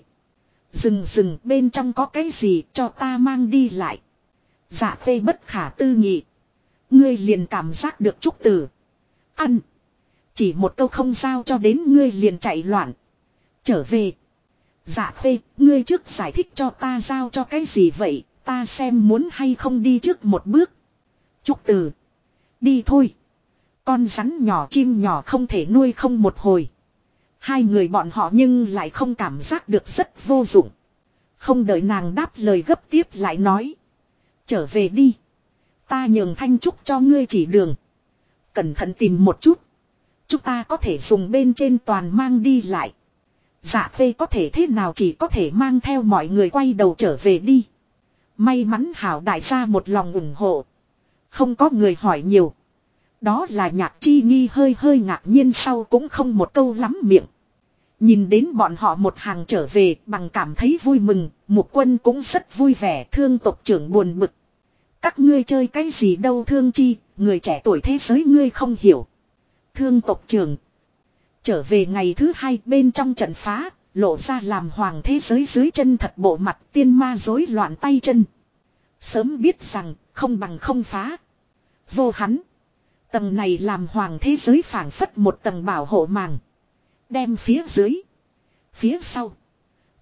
Dừng bên trong có cái gì cho ta mang đi lại. Dạ Khê bất khả tư nghị. Ngươi liền cảm giác được Trúc Tử. Ăn. Chỉ một câu không giao cho đến ngươi liền chạy loạn. Trở về. Dạ Khê, ngươi trước giải thích cho ta giao cho cái gì vậy, ta xem muốn hay không đi trước một bước. Trúc Tử. Đi thôi. Con rắn nhỏ chim nhỏ không thể nuôi không một hồi. Hai người bọn họ nhưng lại không cảm giác được rất vô dụng. Không đợi nàng đáp lời gấp tiếp lại nói. Trở về đi. Ta nhường Thanh Trúc cho ngươi chỉ đường. Cẩn thận tìm một chút. Chúng ta có thể dùng bên trên toàn mang đi lại. Dạ Khê có thể thế nào chỉ có thể mang theo mọi người quay đầu trở về đi. May mắn hảo đại gia một lòng ủng hộ. Không có người hỏi nhiều. Đó là Nhạc Chi Nghi hơi ngạc nhiên sau cũng không một câu lắm miệng. Nhìn đến bọn họ một hàng trở về bằng cảm thấy vui mừng, Mục Quân cũng rất vui vẻ thương tộc trưởng buồn bực. Các ngươi chơi cái gì đâu Thương Chi, người trẻ tuổi thế giới ngươi không hiểu. Thương tộc trưởng. Trở về ngày thứ hai bên trong trận phá, lộ ra làm hoàng thế giới dưới chân thật bộ mặt tiên ma rối loạn tay chân. Sớm biết rằng không bằng không phá. Vô hắn. Tầng này làm hoàng thế giới phảng phất một tầng bảo hộ màng. Đem phía dưới. Phía sau.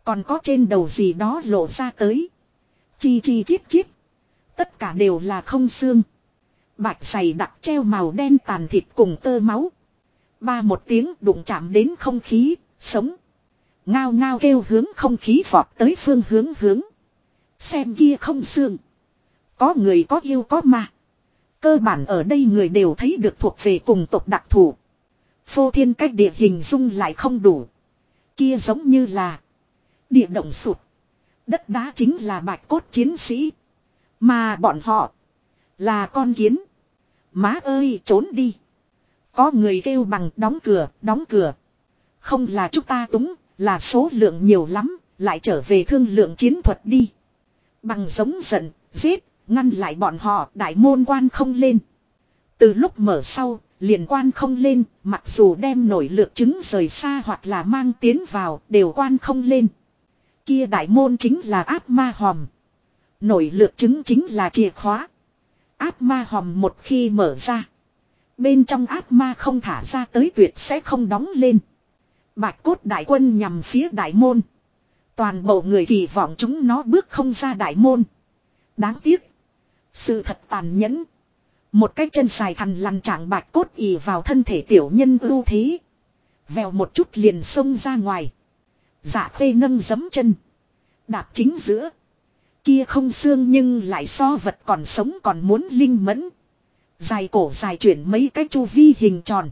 Còn có trên đầu gì đó lộ ra tới. Chi chi chít chít. Tất cả đều là không xương. Bạch dày đặc treo màu đen tàn thịt cùng tơ máu. Ba một tiếng đụng chạm đến không khí, sống. Ngao ngao kêu hướng không khí vọt tới phương hướng. Xem kia không xương. Có người có yêu có ma. Cơ bản ở đây người đều thấy được thuộc về cùng tộc đặc thù. Phô thiên cách địa hình dung lại không đủ. Kia giống như là địa động sụt. Đất đá chính là bạch cốt chiến sĩ. Mà bọn họ là con kiến. Má ơi trốn đi. Có người kêu bằng đóng cửa. Không là chúng ta túng, là số lượng nhiều lắm, lại trở về thương lượng chiến thuật đi. Bằng giống giận, giết, ngăn lại bọn họ, đại môn quan không lên. Từ lúc mở sau, liền quan không lên, mặc dù đem nổi lược trứng rời xa hoặc là mang tiến vào, đều quan không lên. Kia đại môn chính là áp ma hòm. Nổi lược trứng chính là chìa khóa. Áp ma hòm một khi mở ra, bên trong áp ma không thả ra tới tuyệt sẽ không đóng lên. Bạch cốt đại quân nhằm phía đại môn. Toàn bộ người kỳ vọng chúng nó bước không ra đại môn. Đáng tiếc. Sự thật tàn nhẫn. Một cái chân dài thằn lằn trạng bạch cốt ì vào thân thể tiểu nhân ưu thế. Vèo một chút liền xông ra ngoài. Dạ khê nâng giấm chân. Đạp chính giữa. Kia không xương nhưng lại so vật còn sống còn muốn linh mẫn. Dài cổ dài chuyển mấy cái chu vi hình tròn.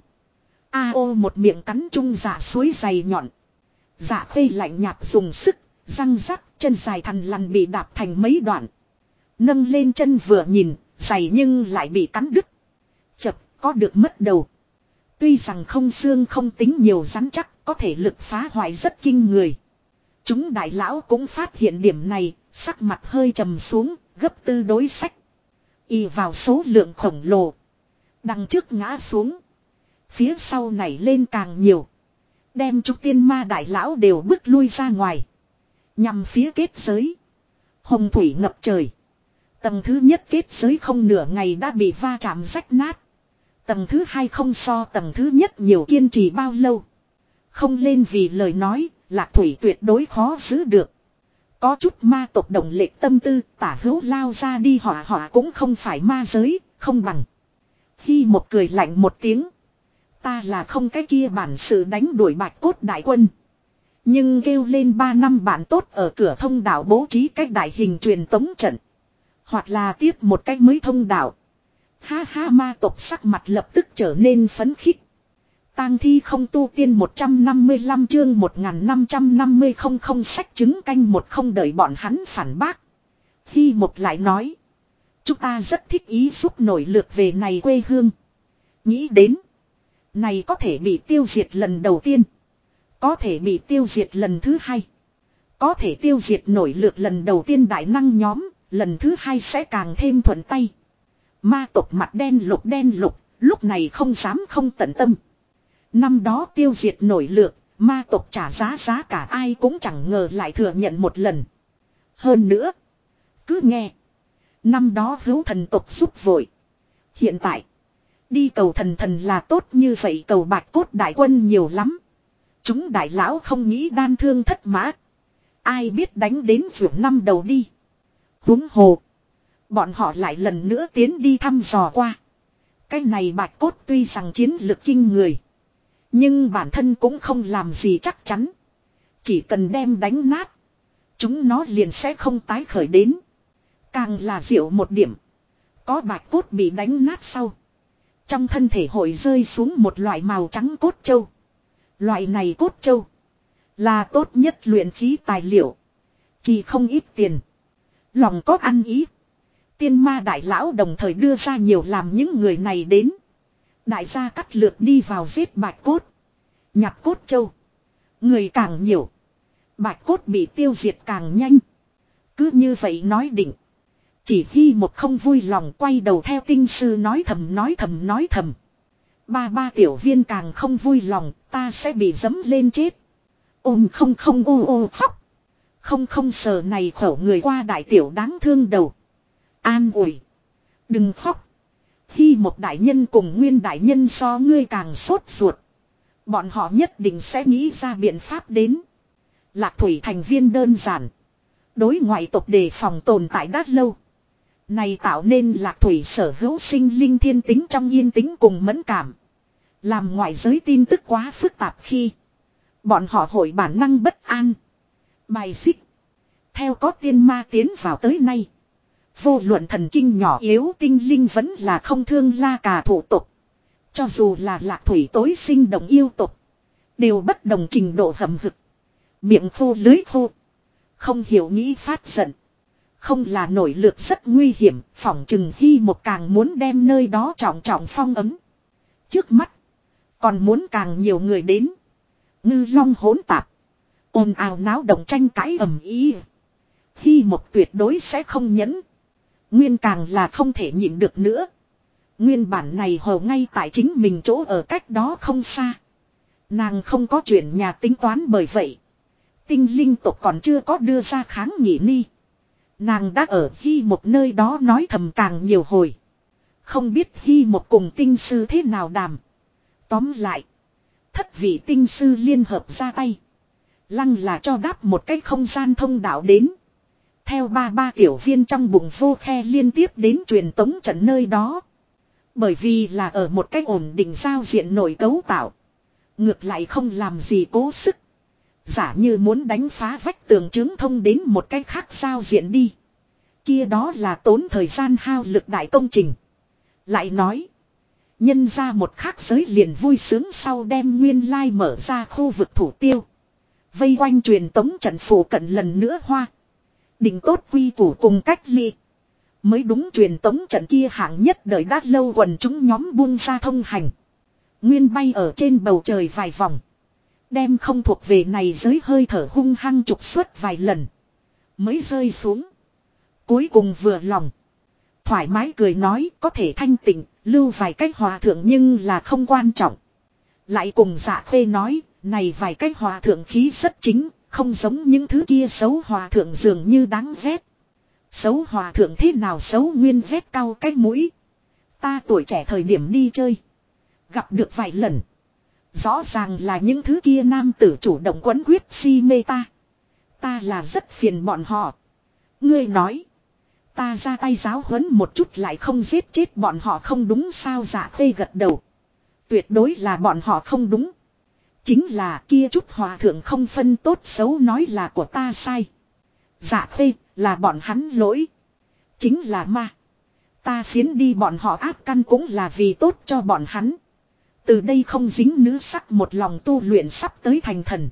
Ô một miệng cắn chung dạ suối dày nhọn. Dạ khê lạnh nhạt dùng sức, răng rắc, chân dài thằn lằn bị đạp thành mấy đoạn. Nâng lên chân vừa nhìn, dày nhưng lại bị cắn đứt. Chập, có được mất đầu. Tuy rằng không xương không tính nhiều rắn chắc, có thể lực phá hoại rất kinh người. Chúng đại lão cũng phát hiện điểm này, sắc mặt hơi trầm xuống, gấp tư đối sách. Y vào số lượng khổng lồ. Đằng trước ngã xuống. Phía sau này lên càng nhiều. Đem chúng tiên ma đại lão đều bước lui ra ngoài. Nhằm phía kết giới. Hồng thủy ngập trời. Tầng thứ nhất kết giới không nửa ngày đã bị va chạm rách nát. Tầng thứ hai không so tầng thứ nhất nhiều kiên trì bao lâu. Không lên vì lời nói, lạc thủy tuyệt đối khó giữ được. Có chút ma tộc đồng lệch tâm tư, tả hữu lao ra đi họa cũng không phải ma giới, không bằng. Khi một cười lạnh một tiếng. Ta là không cái kia bản sự đánh đuổi bạch cốt đại quân. Nhưng kêu lên 3 năm bạn tốt ở cửa thông đạo bố trí cách đại hình truyền tống trận. Hoặc là tiếp một cách mới thông đạo. Ha ha ma tộc sắc mặt lập tức trở nên phấn khích. Tang thi không tu tiên 155 chương 1550 không không sách chứng canh một không đợi bọn hắn phản bác. Khi một lại nói. Chúng ta rất thích ý giúp nổi lượt về này quê hương. Nghĩ đến. Này có thể bị tiêu diệt lần đầu tiên. Có thể bị tiêu diệt lần thứ hai. Có thể tiêu diệt nổi lượt lần đầu tiên đại năng nhóm. Lần thứ hai sẽ càng thêm thuận tay. Ma tộc mặt đen lục. Lúc này không dám không tận tâm. Năm đó tiêu diệt nổi lượt. Ma tộc trả giá cả ai cũng chẳng ngờ lại thừa nhận một lần. Hơn nữa. Cứ nghe. Năm đó hữu thần tộc giúp vội. Hiện tại. Đi cầu thần là tốt như vậy cầu bạch cốt đại quân nhiều lắm. Chúng đại lão không nghĩ đan thương thất mã. Ai biết đánh đến vượt năm đầu đi. Huống hồ. Bọn họ lại lần nữa tiến đi thăm dò qua. Cái này bạch cốt tuy rằng chiến lực kinh người. Nhưng bản thân cũng không làm gì chắc chắn. Chỉ cần đem đánh nát. Chúng nó liền sẽ không tái khởi đến. Càng là diệu một điểm. Có bạch cốt bị đánh nát sau. Trong thân thể hội rơi xuống một loại màu trắng cốt châu. Loại này cốt châu. Là tốt nhất luyện khí tài liệu. Chỉ không ít tiền. Lòng có ăn ý. Tiên ma đại lão đồng thời đưa ra nhiều làm những người này đến. Đại gia cắt lượt đi vào giết bạch cốt. Nhặt cốt châu. Người càng nhiều. Bạch cốt bị tiêu diệt càng nhanh. Cứ như vậy nói định. Chỉ khi một không vui lòng quay đầu theo tinh sư nói thầm. Ba tiểu viên càng không vui lòng, ta sẽ bị dẫm lên chết. Ôm không ô khóc. Không sờ này khẩu người qua đại tiểu đáng thương đầu. An ủi. Đừng khóc. Khi một đại nhân cùng nguyên đại nhân so ngươi càng sốt ruột. Bọn họ nhất định sẽ nghĩ ra biện pháp đến. Lạc thủy thành viên đơn giản. Đối ngoại tộc đề phòng tồn tại đã lâu. Này tạo nên lạc thủy sở hữu sinh linh thiên tính trong yên tĩnh cùng mẫn cảm. Làm ngoại giới tin tức quá phức tạp khi bọn họ hội bản năng bất an. Bài xích. Theo có tiên ma tiến vào tới nay. Vô luận thần kinh nhỏ yếu tinh linh vẫn là không thương la cà thủ tục. Cho dù là lạc thủy tối sinh động yêu tục. Đều bất đồng trình độ hầm hực. Miệng khô lưới khô. Không hiểu nghĩ phát giận. Không là nổi lược rất nguy hiểm. Phỏng chừng Hy một càng muốn đem nơi đó trọng trọng phong ấm. Trước mắt. Còn muốn càng nhiều người đến. Ngư long hỗn tạp. Ồn ào náo động tranh cãi ầm ĩ. Hy một tuyệt đối sẽ không nhẫn. Nguyên càng là không thể nhịn được nữa. Nguyên bản này hầu ngay tại chính mình chỗ ở cách đó không xa. Nàng không có chuyện nhà tính toán bởi vậy. Tinh linh tộc còn chưa có đưa ra kháng nghị ni. Nàng đã ở Hy một nơi đó nói thầm càng nhiều hồi. Không biết Hy một cùng tinh sư thế nào đàm. Tóm lại. Thất vị tinh sư liên hợp ra tay. Lăng là cho đáp một cái không gian thông đạo đến. Theo ba tiểu viên trong bụng vô khe liên tiếp đến truyền tống trận nơi đó. Bởi vì là ở một cái ổn định giao diện nổi cấu tạo. Ngược lại không làm gì cố sức. Giả như muốn đánh phá vách tường chứng thông đến một cái khác giao diện đi. Kia đó là tốn thời gian hao lực đại công trình. Lại nói. Nhân ra một khác giới liền vui sướng sau đem nguyên lai mở ra khu vực thủ tiêu. Vây quanh truyền tống trận phủ cận lần nữa hoa. Định tốt quy củ cùng cách ly. Mới đúng truyền tống trận kia hạng nhất đời đã lâu quần chúng nhóm buông ra thông hành. Nguyên bay ở trên bầu trời vài vòng. Đem không thuộc về này giới hơi thở hung hăng trục xuất vài lần. Mới rơi xuống. Cuối cùng vừa lòng. Thoải mái cười nói có thể thanh tịnh, lưu vài cách hòa thượng nhưng là không quan trọng. Lại cùng Dạ Khê nói, này vài cách hòa thượng khí rất chính, không giống những thứ kia xấu hòa thượng dường như đáng ghét. Xấu hòa thượng thế nào xấu nguyên vét cao cái mũi. Ta tuổi trẻ thời điểm đi chơi. Gặp được vài lần. Rõ ràng là những thứ kia nam tử chủ động quấn quyết si mê ta. Ta là rất phiền bọn họ. Ngươi nói. Ta ra tay giáo huấn một chút lại không giết chết bọn họ không đúng sao Dạ Khê gật đầu. Tuyệt đối là bọn họ không đúng. Chính là kia chút hòa thượng không phân tốt xấu nói là của ta sai. Dạ Khê là bọn hắn lỗi. Chính là ma. Ta phiến đi bọn họ áp căn cũng là vì tốt cho bọn hắn. Từ đây không dính nữ sắc một lòng tu luyện sắp tới thành thần.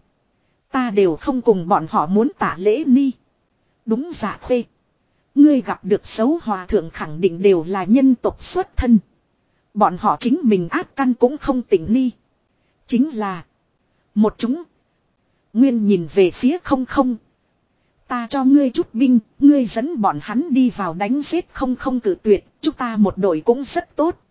Ta đều không cùng bọn họ muốn tả lễ ni. Đúng Dạ Khê. Ngươi gặp được xấu hòa thượng khẳng định đều là nhân tộc xuất thân. Bọn họ chính mình áp căn cũng không tỉnh ni. Chính là. Một chúng. Nguyên nhìn về phía không không. Ta cho ngươi chút binh. Ngươi dẫn bọn hắn đi vào đánh giết không không cử tuyệt. Chúng ta một đội cũng rất tốt.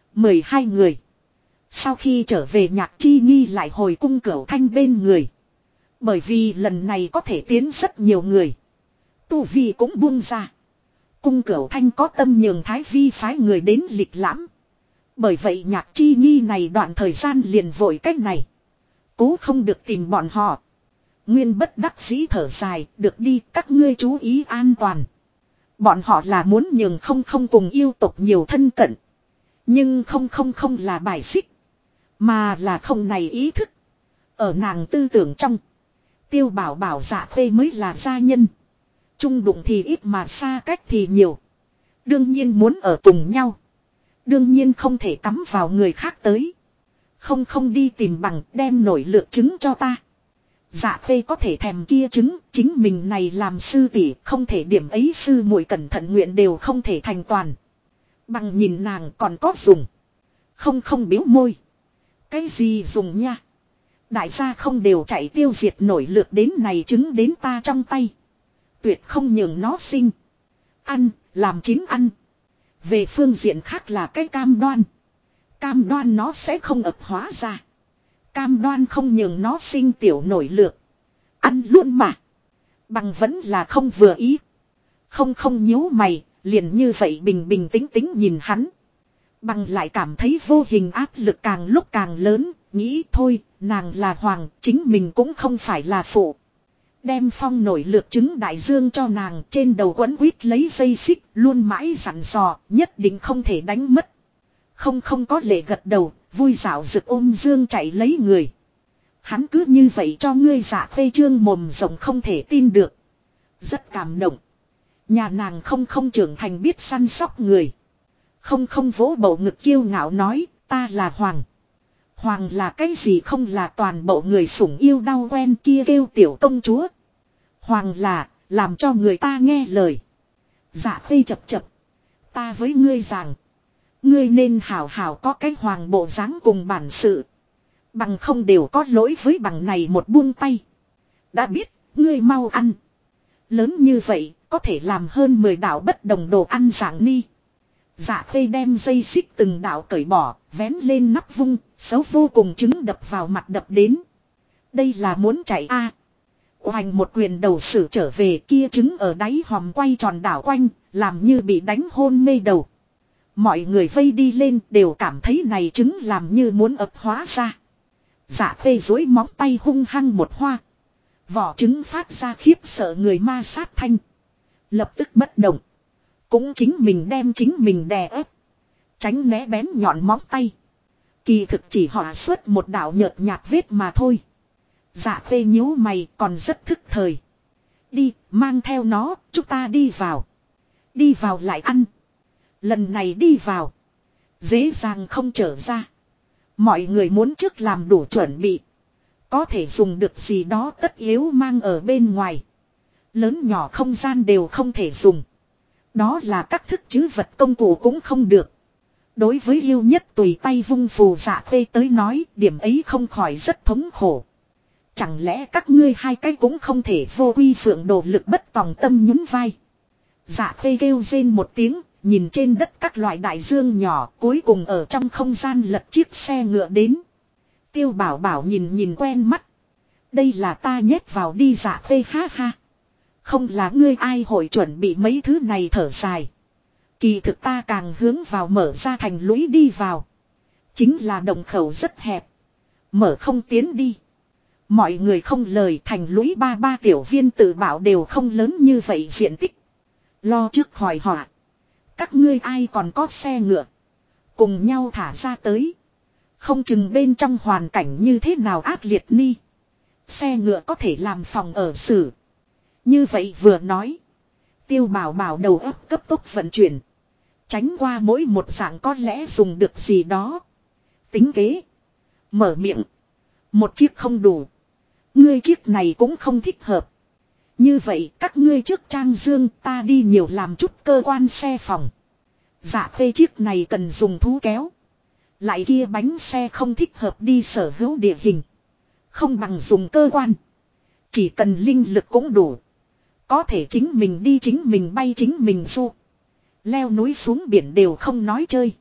12 người. Sau khi trở về Nhạc Chi Nghi lại hồi cung Cửu Thanh bên người. Bởi vì lần này có thể tiến rất nhiều người. Tu Vi cũng buông ra. Cung Cửu Thanh có tâm nhường Thái Vi phái người đến lịch lãm. Bởi vậy Nhạc Chi Nghi này đoạn thời gian liền vội cách này. Cố không được tìm bọn họ. Nguyên bất đắc dĩ thở dài, được đi các ngươi chú ý an toàn. Bọn họ là muốn nhường không không cùng yêu tộc nhiều thân cận. Nhưng không là bài xích. Mà là không này ý thức. Ở nàng tư tưởng trong. Tiêu bảo bảo Dạ Khê mới là gia nhân. Trung đụng thì ít mà xa cách thì nhiều. Đương nhiên muốn ở cùng nhau. Đương nhiên không thể cắm vào người khác tới. Không đi tìm bằng đem nổi lược chứng cho ta. Dạ Khê có thể thèm kia chứng. Chính mình này làm sư tỷ không thể điểm ấy sư muội cẩn thận nguyện đều không thể thành toàn. Bằng nhìn nàng còn có dùng. Không biếu môi. Cái gì dùng nha. Đại gia không đều chạy tiêu diệt nổi lược đến này chứng đến ta trong tay. Tuyệt không nhường nó sinh. Ăn, làm chín ăn. Về phương diện khác là cái cam đoan. Cam đoan nó sẽ không ập hóa ra. Cam đoan không nhường nó sinh tiểu nổi lược. Ăn luôn mà. Bằng vẫn là không vừa ý. Không nhíu mày, liền như vậy bình tĩnh nhìn hắn. Bằng lại cảm thấy vô hình áp lực càng lúc càng lớn, nghĩ thôi, nàng là hoàng, chính mình cũng không phải là phụ. Đem phong nổi lược trứng đại dương cho nàng, trên đầu quấn quýt lấy dây xích, luôn mãi dặn dò, nhất định không thể đánh mất. Không có lệ gật đầu, vui dạo rực ôm dương chạy lấy người. Hắn cứ như vậy cho ngươi Dạ Khê trương mồm rộng không thể tin được. Rất cảm động. Nhà nàng không trưởng thành biết săn sóc người. Không vỗ bầu ngực kiêu ngạo nói, ta là Hoàng. Hoàng là cái gì không là toàn bộ người sủng yêu đau quen kia kêu tiểu công chúa. Hoàng là, làm cho người ta nghe lời. Dạ Khê chập. Ta với ngươi rằng, ngươi nên hảo hảo có cái hoàng bộ dáng cùng bản sự. Bằng không đều có lỗi với bằng này một buông tay. Đã biết, ngươi mau ăn. Lớn như vậy, có thể làm hơn 10 đạo bất đồng đồ ăn dạng ni. Dạ Khê đem dây xích từng đạo cởi bỏ, vén lên nắp vung, xấu vô cùng trứng đập vào mặt đập đến. Đây là muốn chạy a. Hoành một quyền đầu sử trở về kia trứng ở đáy hòm quay tròn đảo quanh, làm như bị đánh hôn mê đầu. Mọi người vây đi lên đều cảm thấy này trứng làm như muốn ập hóa ra. Dạ Khê duỗi móng tay hung hăng một hoa. Vỏ trứng phát ra khiếp sợ người ma sát thanh. Lập tức bất động. Cũng chính mình đem chính mình đè ép. Tránh né bén nhọn móng tay. Kỳ thực chỉ họa xuất một đạo nhợt nhạt vết mà thôi. Dạ Khê nhíu mày còn rất thức thời. Đi, mang theo nó, chúng ta đi vào. Đi vào lại ăn. Lần này đi vào. Dễ dàng không trở ra. Mọi người muốn trước làm đủ chuẩn bị. Có thể dùng được gì đó tất yếu mang ở bên ngoài. Lớn nhỏ không gian đều không thể dùng. Đó là các thức chứ vật công cụ cũng không được. Đối với yêu nhất tùy tay vung phù Dạ Khê tới nói, điểm ấy không khỏi rất thống khổ. Chẳng lẽ các ngươi hai cái cũng không thể vô quy phượng đồ lực bất tòng tâm nhún vai. Dạ Khê kêu rên một tiếng, nhìn trên đất các loại đại dương nhỏ, cuối cùng ở trong không gian lật chiếc xe ngựa đến. Tiêu Bảo Bảo nhìn quen mắt. Đây là ta nhét vào đi Dạ Khê ha ha. Không là ngươi ai hội chuẩn bị mấy thứ này thở dài. Kỳ thực ta càng hướng vào mở ra thành lũy đi vào. Chính là động khẩu rất hẹp. Mở không tiến đi. Mọi người không lời thành lũy ba tiểu viên tự bảo đều không lớn như vậy diện tích. Lo trước khỏi họa. Các ngươi ai còn có xe ngựa. Cùng nhau thả ra tới. Không chừng bên trong hoàn cảnh như thế nào ác liệt ni. Xe ngựa có thể làm phòng ở xử. Như vậy vừa nói. Tiêu Bảo Bảo đầu óc cấp tốc vận chuyển. Tránh qua mỗi một dạng có lẽ dùng được gì đó. Tính kế. Mở miệng. Một chiếc không đủ. Ngươi chiếc này cũng không thích hợp. Như vậy các ngươi trước trang dương ta đi nhiều làm chút cơ quan xe phòng. Dạ Khê chiếc này cần dùng thú kéo. Lại kia bánh xe không thích hợp đi sở hữu địa hình. Không bằng dùng cơ quan. Chỉ cần linh lực cũng đủ. Có thể chính mình đi chính mình bay chính mình du. Leo núi xuống biển đều không nói chơi.